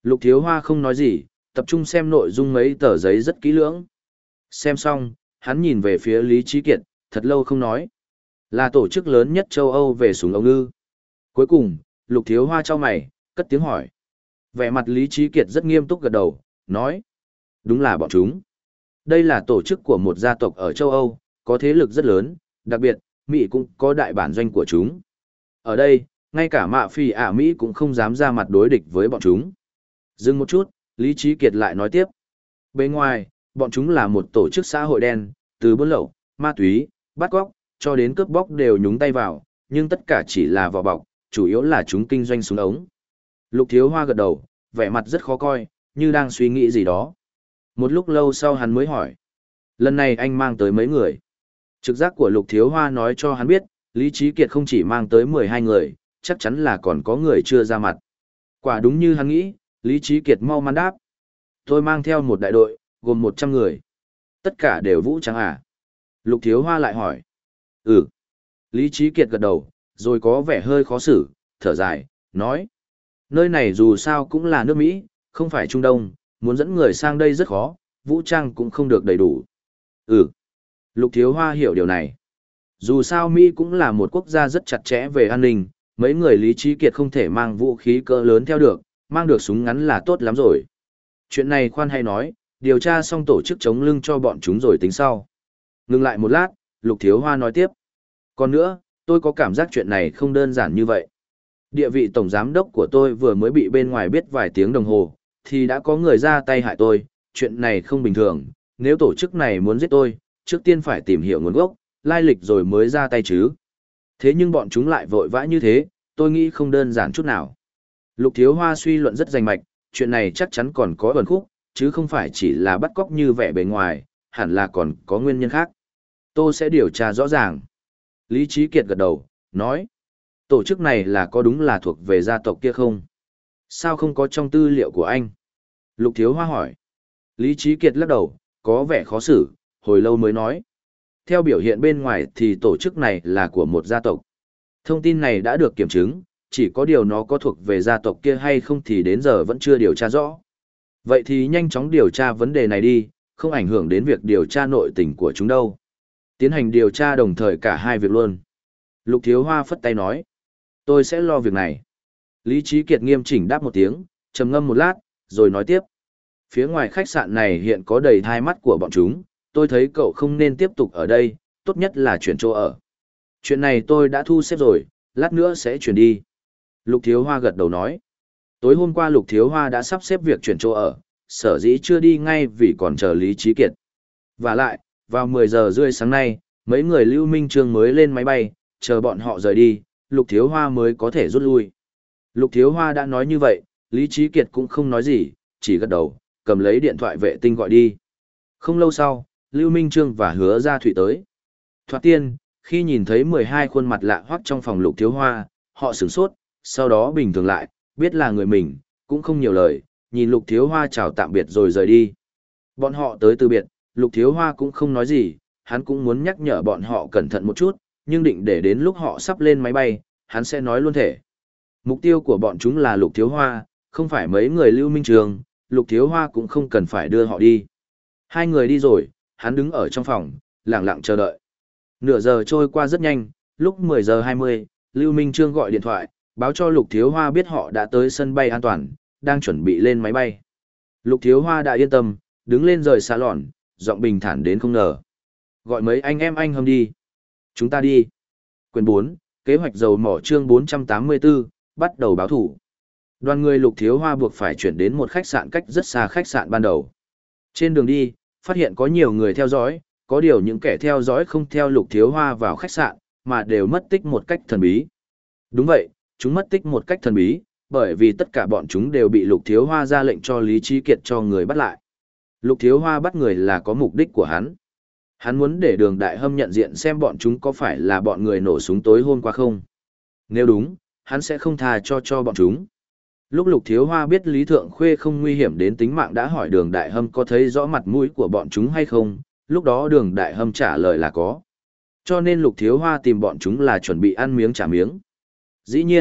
Lục Thiếu Hoa không nói gì, tập trung xem nội dung mấy tờ giấy rất kỹ lưỡng. Xem xong, hắn nhìn về phía Lý Trí Kiệt, thật lâu không nói. Là tổ chức lớn nhất châu Âu về súng ống ư. Cuối cùng, Lục Thiếu Hoa chau mày, cất tiếng hỏi. Vẻ mặt Lý Trí Kiệt rất nghiêm túc gật đầu, nói. Đúng là bọn chúng. Đây là tổ chức của một gia tộc ở châu Âu, có thế lực rất lớn, đặc biệt, Mỹ cũng có đại bản doanh của chúng. Ở đây, ngay cả mạ phỉ ả Mỹ cũng không dám ra mặt đối địch với bọn chúng. Dừng một chút, Lý Trí Kiệt lại nói tiếp. Bên ngoài, bọn chúng là một tổ chức xã hội đen, từ buôn lậu, ma túy, bắt cóc, cho đến cướp bóc đều nhúng tay vào, nhưng tất cả chỉ là vỏ bọc, chủ yếu là chúng kinh doanh súng ống. Lục Thiếu Hoa gật đầu, vẻ mặt rất khó coi, như đang suy nghĩ gì đó. Một lúc lâu sau hắn mới hỏi. Lần này anh mang tới mấy người? Trực giác của Lục Thiếu Hoa nói cho hắn biết, Lý Trí Kiệt không chỉ mang tới mười hai người, chắc chắn là còn có người chưa ra mặt. Quả đúng như hắn nghĩ, Lý Trí Kiệt mau mắn đáp. Tôi mang theo một đại đội, gồm một trăm người. Tất cả đều vũ trang à? Lục Thiếu Hoa lại hỏi. Ừ. Lý Trí Kiệt gật đầu, rồi có vẻ hơi khó xử, thở dài, nói. Nơi này dù sao cũng là nước Mỹ, không phải Trung Đông, muốn dẫn người sang đây rất khó, vũ trang cũng không được đầy đủ. Ừ. Lục Thiếu Hoa hiểu điều này. Dù sao Mỹ cũng là một quốc gia rất chặt chẽ về an ninh, mấy người Lý Trí Kiệt không thể mang vũ khí cỡ lớn theo được, mang được súng ngắn là tốt lắm rồi. Chuyện này khoan hay nói, điều tra xong tổ chức chống lưng cho bọn chúng rồi tính sau. Ngừng lại một lát, Lục Thiếu Hoa nói tiếp. Còn nữa, tôi có cảm giác chuyện này không đơn giản như vậy. Địa vị tổng giám đốc của tôi vừa mới bị bên ngoài biết vài tiếng đồng hồ, thì đã có người ra tay hại tôi, chuyện này không bình thường, nếu tổ chức này muốn giết tôi, trước tiên phải tìm hiểu nguồn gốc, lai lịch rồi mới ra tay chứ. Thế nhưng bọn chúng lại vội vã như thế, tôi nghĩ không đơn giản chút nào. Lục Thiếu Hoa suy luận rất rành mạch, chuyện này chắc chắn còn có ẩn khúc, chứ không phải chỉ là bắt cóc như vẻ bề ngoài, hẳn là còn có nguyên nhân khác. Tôi sẽ điều tra rõ ràng. Lý Trí Kiệt gật đầu, nói. Tổ chức này là có đúng là thuộc về gia tộc kia không? Sao không có trong tư liệu của anh? Lục Thiếu Hoa hỏi. Lý Trí Kiệt lắc đầu, có vẻ khó xử, hồi lâu mới nói. Theo biểu hiện bên ngoài thì tổ chức này là của một gia tộc. Thông tin này đã được kiểm chứng, chỉ có điều nó có thuộc về gia tộc kia hay không thì đến giờ vẫn chưa điều tra rõ. Vậy thì nhanh chóng điều tra vấn đề này đi, không ảnh hưởng đến việc điều tra nội tình của chúng đâu. Tiến hành điều tra đồng thời cả hai việc luôn. Lục Thiếu Hoa phất tay nói. Tôi sẽ lo việc này. Lý Trí Kiệt nghiêm chỉnh đáp một tiếng, trầm ngâm một lát, rồi nói tiếp. Phía ngoài khách sạn này hiện có đầy thai mắt của bọn chúng, tôi thấy cậu không nên tiếp tục ở đây, tốt nhất là chuyển chỗ ở. Chuyện này tôi đã thu xếp rồi, lát nữa sẽ chuyển đi. Lục Thiếu Hoa gật đầu nói. Tối hôm qua Lục Thiếu Hoa đã sắp xếp việc chuyển chỗ ở, sở dĩ chưa đi ngay vì còn chờ Lý Trí Kiệt. Và lại, vào mười giờ rưỡi sáng nay, mấy người Lưu Minh Trương mới lên máy bay, chờ bọn họ rời đi, Lục Thiếu Hoa mới có thể rút lui. Lục Thiếu Hoa đã nói như vậy, Lý Trí Kiệt cũng không nói gì, chỉ gật đầu, cầm lấy điện thoại vệ tinh gọi đi. Không lâu sau, Lưu Minh Trương và Hứa Gia Thụy tới. Thoạt tiên, khi nhìn thấy mười hai khuôn mặt lạ hoắc trong phòng Lục Thiếu Hoa, họ sửng sốt, sau đó bình thường lại, biết là người mình, cũng không nhiều lời, nhìn Lục Thiếu Hoa chào tạm biệt rồi rời đi. Bọn họ tới từ biệt, Lục Thiếu Hoa cũng không nói gì, hắn cũng muốn nhắc nhở bọn họ cẩn thận một chút, nhưng định để đến lúc họ sắp lên máy bay, hắn sẽ nói luôn thể. Mục tiêu của bọn chúng là Lục Thiếu Hoa, không phải mấy người Lưu Minh Trường, Lục Thiếu Hoa cũng không cần phải đưa họ đi. Hai người đi rồi, hắn đứng ở trong phòng, lặng lặng chờ đợi. Nửa giờ trôi qua rất nhanh, lúc mười giờ hai mươi, Lưu Minh Trương gọi điện thoại, báo cho Lục Thiếu Hoa biết họ đã tới sân bay an toàn, đang chuẩn bị lên máy bay. Lục Thiếu Hoa đã yên tâm, đứng lên rời xa lòn, giọng bình thản đến không ngờ. Gọi mấy anh em anh hâm đi. Chúng ta đi. Quyền bốn, kế hoạch dầu mỏ chương bốn trăm tám mươi tư, bắt đầu báo thủ. Đoàn người Lục Thiếu Hoa buộc phải chuyển đến một khách sạn cách rất xa khách sạn ban đầu. Trên đường đi, phát hiện có nhiều người theo dõi, có điều những kẻ theo dõi không theo Lục Thiếu Hoa vào khách sạn, mà đều mất tích một cách thần bí. Đúng vậy, chúng mất tích một cách thần bí, bởi vì tất cả bọn chúng đều bị Lục Thiếu Hoa ra lệnh cho Lý Trí Kiệt cho người bắt lại. Lục Thiếu Hoa bắt người là có mục đích của hắn. Hắn muốn để Đường Đại Hâm nhận diện xem bọn chúng có phải là bọn người nổ súng tối hôm qua không. Nếu đúng, hắn sẽ không tha cho cho bọn chúng. Lúc Lục Thiếu Hoa biết Lý Thượng Khuê không nguy hiểm đến tính mạng đã hỏi Đường Đại Hâm có thấy rõ mặt mũi của bọn chúng hay không, lúc đó Đường Đại Hâm trả lời là có. Cho nên Lục Thiếu Hoa tìm bọn chúng là chuẩn bị ăn miếng trả miếng. Dĩ nhiên,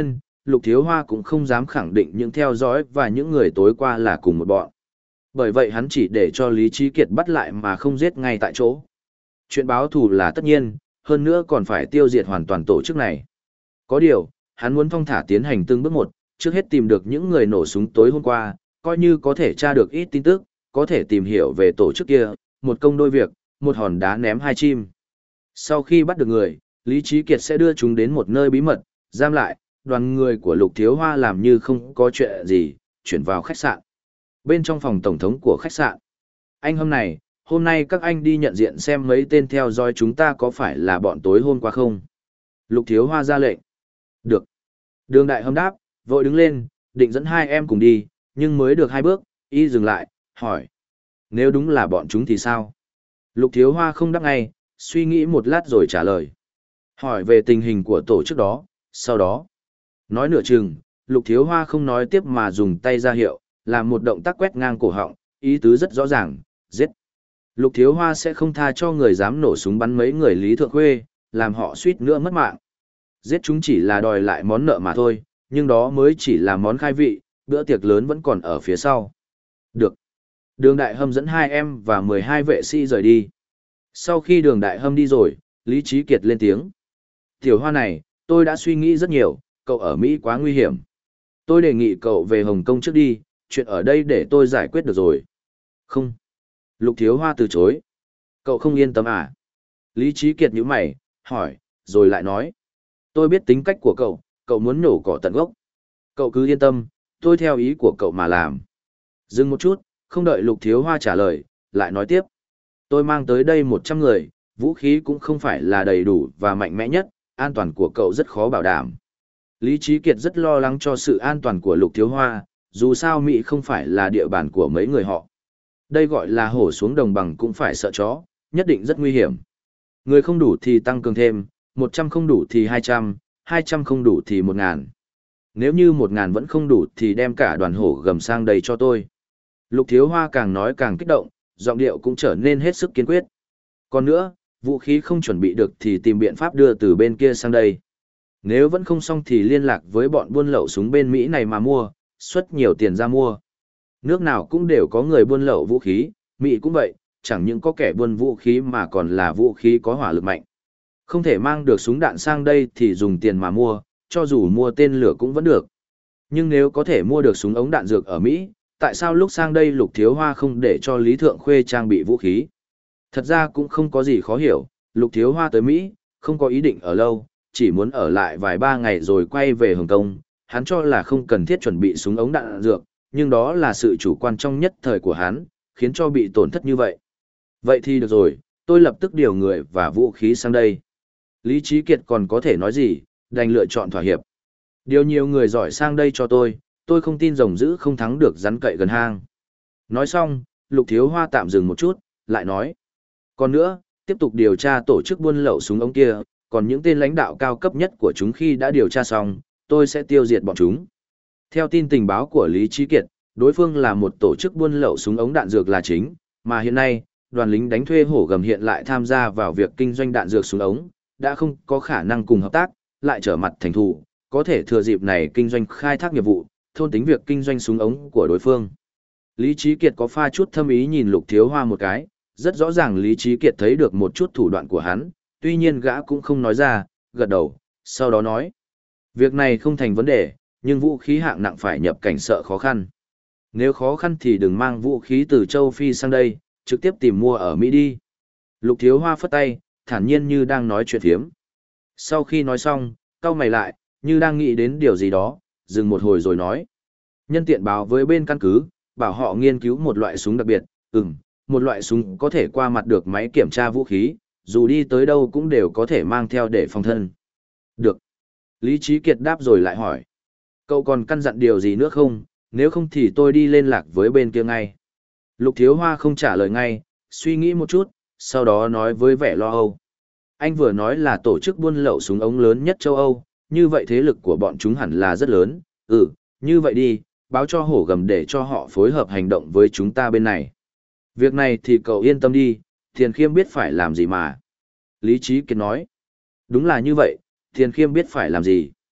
Lục Thiếu Hoa cũng không dám khẳng định những theo dõi và những người tối qua là cùng một bọn. Bởi vậy hắn chỉ để cho Lý Trí Kiệt bắt lại mà không giết ngay tại chỗ. Chuyện báo thù là tất nhiên, hơn nữa còn phải tiêu diệt hoàn toàn tổ chức này. Có điều, hắn muốn thong thả tiến hành từng bước một, trước hết tìm được những người nổ súng tối hôm qua, coi như có thể tra được ít tin tức, có thể tìm hiểu về tổ chức kia, một công đôi việc, một hòn đá ném hai chim. Sau khi bắt được người, Lý Trí Kiệt sẽ đưa chúng đến một nơi bí mật, giam lại, đoàn người của Lục Thiếu Hoa làm như không có chuyện gì, chuyển vào khách sạn. Bên trong phòng tổng thống của khách sạn, anh hôm này, hôm nay các anh đi nhận diện xem mấy tên theo dõi chúng ta có phải là bọn tối hôm qua không? Lục Thiếu Hoa ra lệnh. Được. Đường Đại Hâm đáp, vội đứng lên, định dẫn hai em cùng đi, nhưng mới được hai bước, y dừng lại, hỏi. Nếu đúng là bọn chúng thì sao? Lục Thiếu Hoa không đáp ngay, suy nghĩ một lát rồi trả lời. Hỏi về tình hình của tổ chức đó, sau đó. Nói nửa chừng, Lục Thiếu Hoa không nói tiếp mà dùng tay ra hiệu, làm một động tác quét ngang cổ họng, ý tứ rất rõ ràng, giết. Lục Thiếu Hoa sẽ không tha cho người dám nổ súng bắn mấy người Lý Thượng Khuê, làm họ suýt nữa mất mạng. Giết chúng chỉ là đòi lại món nợ mà thôi, nhưng đó mới chỉ là món khai vị, bữa tiệc lớn vẫn còn ở phía sau. Được. Đường Đại Hâm dẫn hai em và mười hai vệ sĩ rời đi. Sau khi Đường Đại Hâm đi rồi, Lý Trí Kiệt lên tiếng. Tiểu Hoa này, tôi đã suy nghĩ rất nhiều, cậu ở Mỹ quá nguy hiểm. Tôi đề nghị cậu về Hồng Kông trước đi, chuyện ở đây để tôi giải quyết được rồi. Không. Lục Thiếu Hoa từ chối. Cậu không yên tâm à? Lý Trí Kiệt nhíu mày, hỏi, rồi lại nói. Tôi biết tính cách của cậu, cậu muốn nổ cỏ tận gốc. Cậu cứ yên tâm, tôi theo ý của cậu mà làm. Dừng một chút, không đợi Lục Thiếu Hoa trả lời, lại nói tiếp. Tôi mang tới đây một trăm người, vũ khí cũng không phải là đầy đủ và mạnh mẽ nhất, an toàn của cậu rất khó bảo đảm. Lý Trí Kiệt rất lo lắng cho sự an toàn của Lục Thiếu Hoa, dù sao Mỹ không phải là địa bàn của mấy người họ. Đây gọi là hổ xuống đồng bằng cũng phải sợ chó, nhất định rất nguy hiểm. Người không đủ thì tăng cường thêm, một trăm không đủ thì hai trăm, hai trăm không đủ thì một ngàn. Nếu như một ngàn vẫn không đủ thì đem cả đoàn hổ gầm sang đây cho tôi. Lục Thiếu Hoa càng nói càng kích động, giọng điệu cũng trở nên hết sức kiên quyết. Còn nữa, vũ khí không chuẩn bị được thì tìm biện pháp đưa từ bên kia sang đây. Nếu vẫn không xong thì liên lạc với bọn buôn lậu súng bên Mỹ này mà mua, xuất nhiều tiền ra mua. Nước nào cũng đều có người buôn lậu vũ khí, Mỹ cũng vậy, chẳng những có kẻ buôn vũ khí mà còn là vũ khí có hỏa lực mạnh. Không thể mang được súng đạn sang đây thì dùng tiền mà mua, cho dù mua tên lửa cũng vẫn được. Nhưng nếu có thể mua được súng ống đạn dược ở Mỹ, tại sao lúc sang đây Lục Thiếu Hoa không để cho Lý Thượng Khuê trang bị vũ khí? Thật ra cũng không có gì khó hiểu, Lục Thiếu Hoa tới Mỹ, không có ý định ở lâu, chỉ muốn ở lại vài ba ngày rồi quay về Hồng Kông. Hắn cho là không cần thiết chuẩn bị súng ống đạn dược, nhưng đó là sự chủ quan trong nhất thời của hắn, khiến cho bị tổn thất như vậy. Vậy thì được rồi, tôi lập tức điều người và vũ khí sang đây. Lý Trí Kiệt còn có thể nói gì, đành lựa chọn thỏa hiệp. Điều nhiều người giỏi sang đây cho tôi, tôi không tin rồng dữ không thắng được rắn cậy gần hang. Nói xong, Lục Thiếu Hoa tạm dừng một chút, lại nói. Còn nữa, tiếp tục điều tra tổ chức buôn lậu súng ống kia, còn những tên lãnh đạo cao cấp nhất của chúng khi đã điều tra xong, tôi sẽ tiêu diệt bọn chúng. Theo tin tình báo của Lý Trí Kiệt, đối phương là một tổ chức buôn lậu súng ống đạn dược là chính, mà hiện nay, đoàn lính đánh thuê hổ gầm hiện lại tham gia vào việc kinh doanh đạn dược súng ống, đã không có khả năng cùng hợp tác, lại trở mặt thành thù, có thể thừa dịp này kinh doanh khai thác nghiệp vụ, thôn tính việc kinh doanh súng ống của đối phương. Lý Trí Kiệt có pha chút thâm ý nhìn Lục Thiếu Hoa một cái, rất rõ ràng Lý Trí Kiệt thấy được một chút thủ đoạn của hắn, tuy nhiên gã cũng không nói ra, gật đầu, sau đó nói. Việc này không thành vấn đề, nhưng vũ khí hạng nặng phải nhập cảnh sợ khó khăn. Nếu khó khăn thì đừng mang vũ khí từ châu Phi sang đây, trực tiếp tìm mua ở Mỹ đi. Lục Thiếu Hoa phất tay, thản nhiên như đang nói chuyện phiếm. Sau khi nói xong, cau mày lại, như đang nghĩ đến điều gì đó, dừng một hồi rồi nói. Nhân tiện báo với bên căn cứ, bảo họ nghiên cứu một loại súng đặc biệt, ừm, một loại súng có thể qua mặt được máy kiểm tra vũ khí, dù đi tới đâu cũng đều có thể mang theo để phòng thân. Được. Lý Trí Kiệt đáp rồi lại hỏi. Cậu còn căn dặn điều gì nữa không, nếu không thì tôi đi liên lạc với bên kia ngay. Lục Thiếu Hoa không trả lời ngay, suy nghĩ một chút, sau đó nói với vẻ lo âu. Anh vừa nói là tổ chức buôn lậu súng ống lớn nhất châu Âu, như vậy thế lực của bọn chúng hẳn là rất lớn, ừ, như vậy đi, báo cho hổ gầm để cho họ phối hợp hành động với chúng ta bên này. Việc này thì cậu yên tâm đi, Thiền Khiêm biết phải làm gì mà. Lý Trí Kiệt nói. Đúng là như vậy, Thiền Khiêm biết phải làm gì.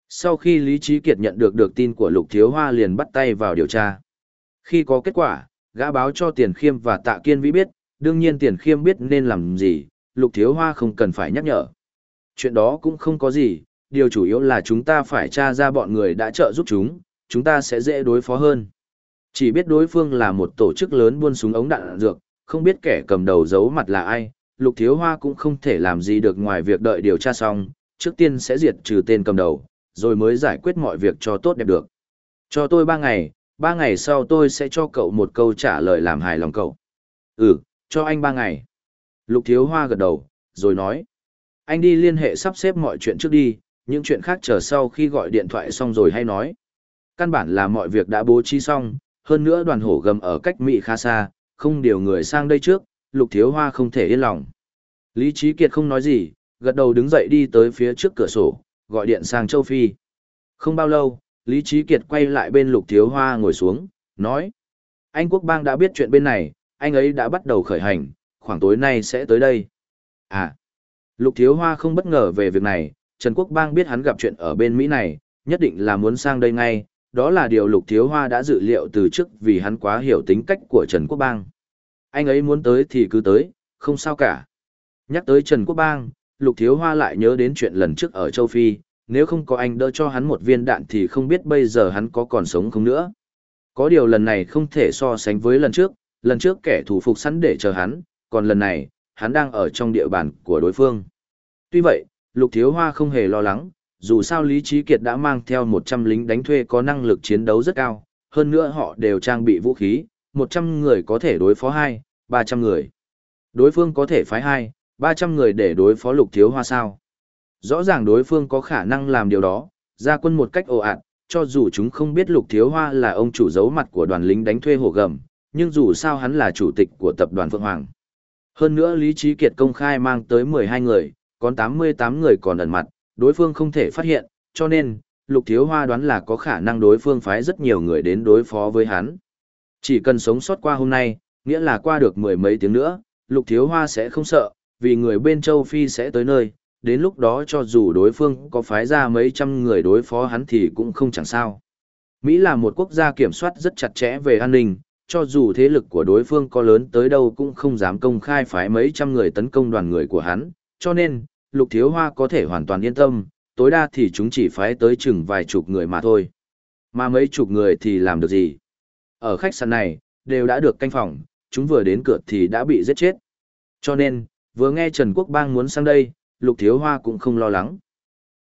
Sau khi Lý Trí Kiệt nhận được được tin của Lục Thiếu Hoa liền bắt tay vào điều tra. Khi có kết quả, gã báo cho Tiền Khiêm và Tạ Kiên Vĩ biết, đương nhiên Tiền Khiêm biết nên làm gì, Lục Thiếu Hoa không cần phải nhắc nhở. Chuyện đó cũng không có gì, điều chủ yếu là chúng ta phải tra ra bọn người đã trợ giúp chúng, chúng ta sẽ dễ đối phó hơn. Chỉ biết đối phương là một tổ chức lớn buôn súng ống đạn dược, không biết kẻ cầm đầu giấu mặt là ai, Lục Thiếu Hoa cũng không thể làm gì được ngoài việc đợi điều tra xong, trước tiên sẽ diệt trừ tên cầm đầu, rồi mới giải quyết mọi việc cho tốt đẹp được. Cho tôi ba ngày, ba ngày sau tôi sẽ cho cậu một câu trả lời làm hài lòng cậu. Ừ, cho anh ba ngày. Lục Thiếu Hoa gật đầu, rồi nói. Anh đi liên hệ sắp xếp mọi chuyện trước đi, những chuyện khác chờ sau khi gọi điện thoại xong rồi hay nói. Căn bản là mọi việc đã bố trí xong, hơn nữa đoàn hổ gầm ở cách Mỹ khá xa, không điều người sang đây trước, Lục Thiếu Hoa không thể yên lòng. Lý Trí Kiệt không nói gì, gật đầu đứng dậy đi tới phía trước cửa sổ, gọi điện sang Châu Phi. Không bao lâu, Lý Trí Kiệt quay lại bên Lục Thiếu Hoa ngồi xuống, nói. Anh Quốc Bang đã biết chuyện bên này, anh ấy đã bắt đầu khởi hành, khoảng tối nay sẽ tới đây. À, Lục Thiếu Hoa không bất ngờ về việc này, Trần Quốc Bang biết hắn gặp chuyện ở bên Mỹ này, nhất định là muốn sang đây ngay, đó là điều Lục Thiếu Hoa đã dự liệu từ trước vì hắn quá hiểu tính cách của Trần Quốc Bang. Anh ấy muốn tới thì cứ tới, không sao cả. Nhắc tới Trần Quốc Bang, Lục Thiếu Hoa lại nhớ đến chuyện lần trước ở châu Phi, nếu không có anh đỡ cho hắn một viên đạn thì không biết bây giờ hắn có còn sống không nữa. Có điều lần này không thể so sánh với lần trước, lần trước kẻ thù phục sẵn để chờ hắn, còn lần này, hắn đang ở trong địa bàn của đối phương. Tuy vậy, Lục Thiếu Hoa không hề lo lắng, dù sao Lý Trí Kiệt đã mang theo một trăm lính đánh thuê có năng lực chiến đấu rất cao, hơn nữa họ đều trang bị vũ khí, một trăm người có thể đối phó hai, ba trăm người. Đối phương có thể phái hai, ba trăm người để đối phó Lục Thiếu Hoa sao? Rõ ràng đối phương có khả năng làm điều đó, ra quân một cách ồ ạt, cho dù chúng không biết Lục Thiếu Hoa là ông chủ giấu mặt của đoàn lính đánh thuê hổ gầm, nhưng dù sao hắn là chủ tịch của tập đoàn Phượng Hoàng. Hơn nữa Lý Trí Kiệt công khai mang tới mười hai người, còn tám mươi tám người còn ẩn mặt, đối phương không thể phát hiện, cho nên, Lục Thiếu Hoa đoán là có khả năng đối phương phái rất nhiều người đến đối phó với hắn. Chỉ cần sống sót qua hôm nay, nghĩa là qua được mười mấy tiếng nữa, Lục Thiếu Hoa sẽ không sợ, vì người bên châu Phi sẽ tới nơi, đến lúc đó cho dù đối phương có phái ra mấy trăm người đối phó hắn thì cũng không chẳng sao. Mỹ là một quốc gia kiểm soát rất chặt chẽ về an ninh, cho dù thế lực của đối phương có lớn tới đâu cũng không dám công khai phái mấy trăm người tấn công đoàn người của hắn, cho nên, Lục Thiếu Hoa có thể hoàn toàn yên tâm, tối đa thì chúng chỉ phái tới chừng vài chục người mà thôi. Mà mấy chục người thì làm được gì? Ở khách sạn này, đều đã được canh phòng, chúng vừa đến cửa thì đã bị giết chết. Cho nên, vừa nghe Trần Quốc Bang muốn sang đây, Lục Thiếu Hoa cũng không lo lắng.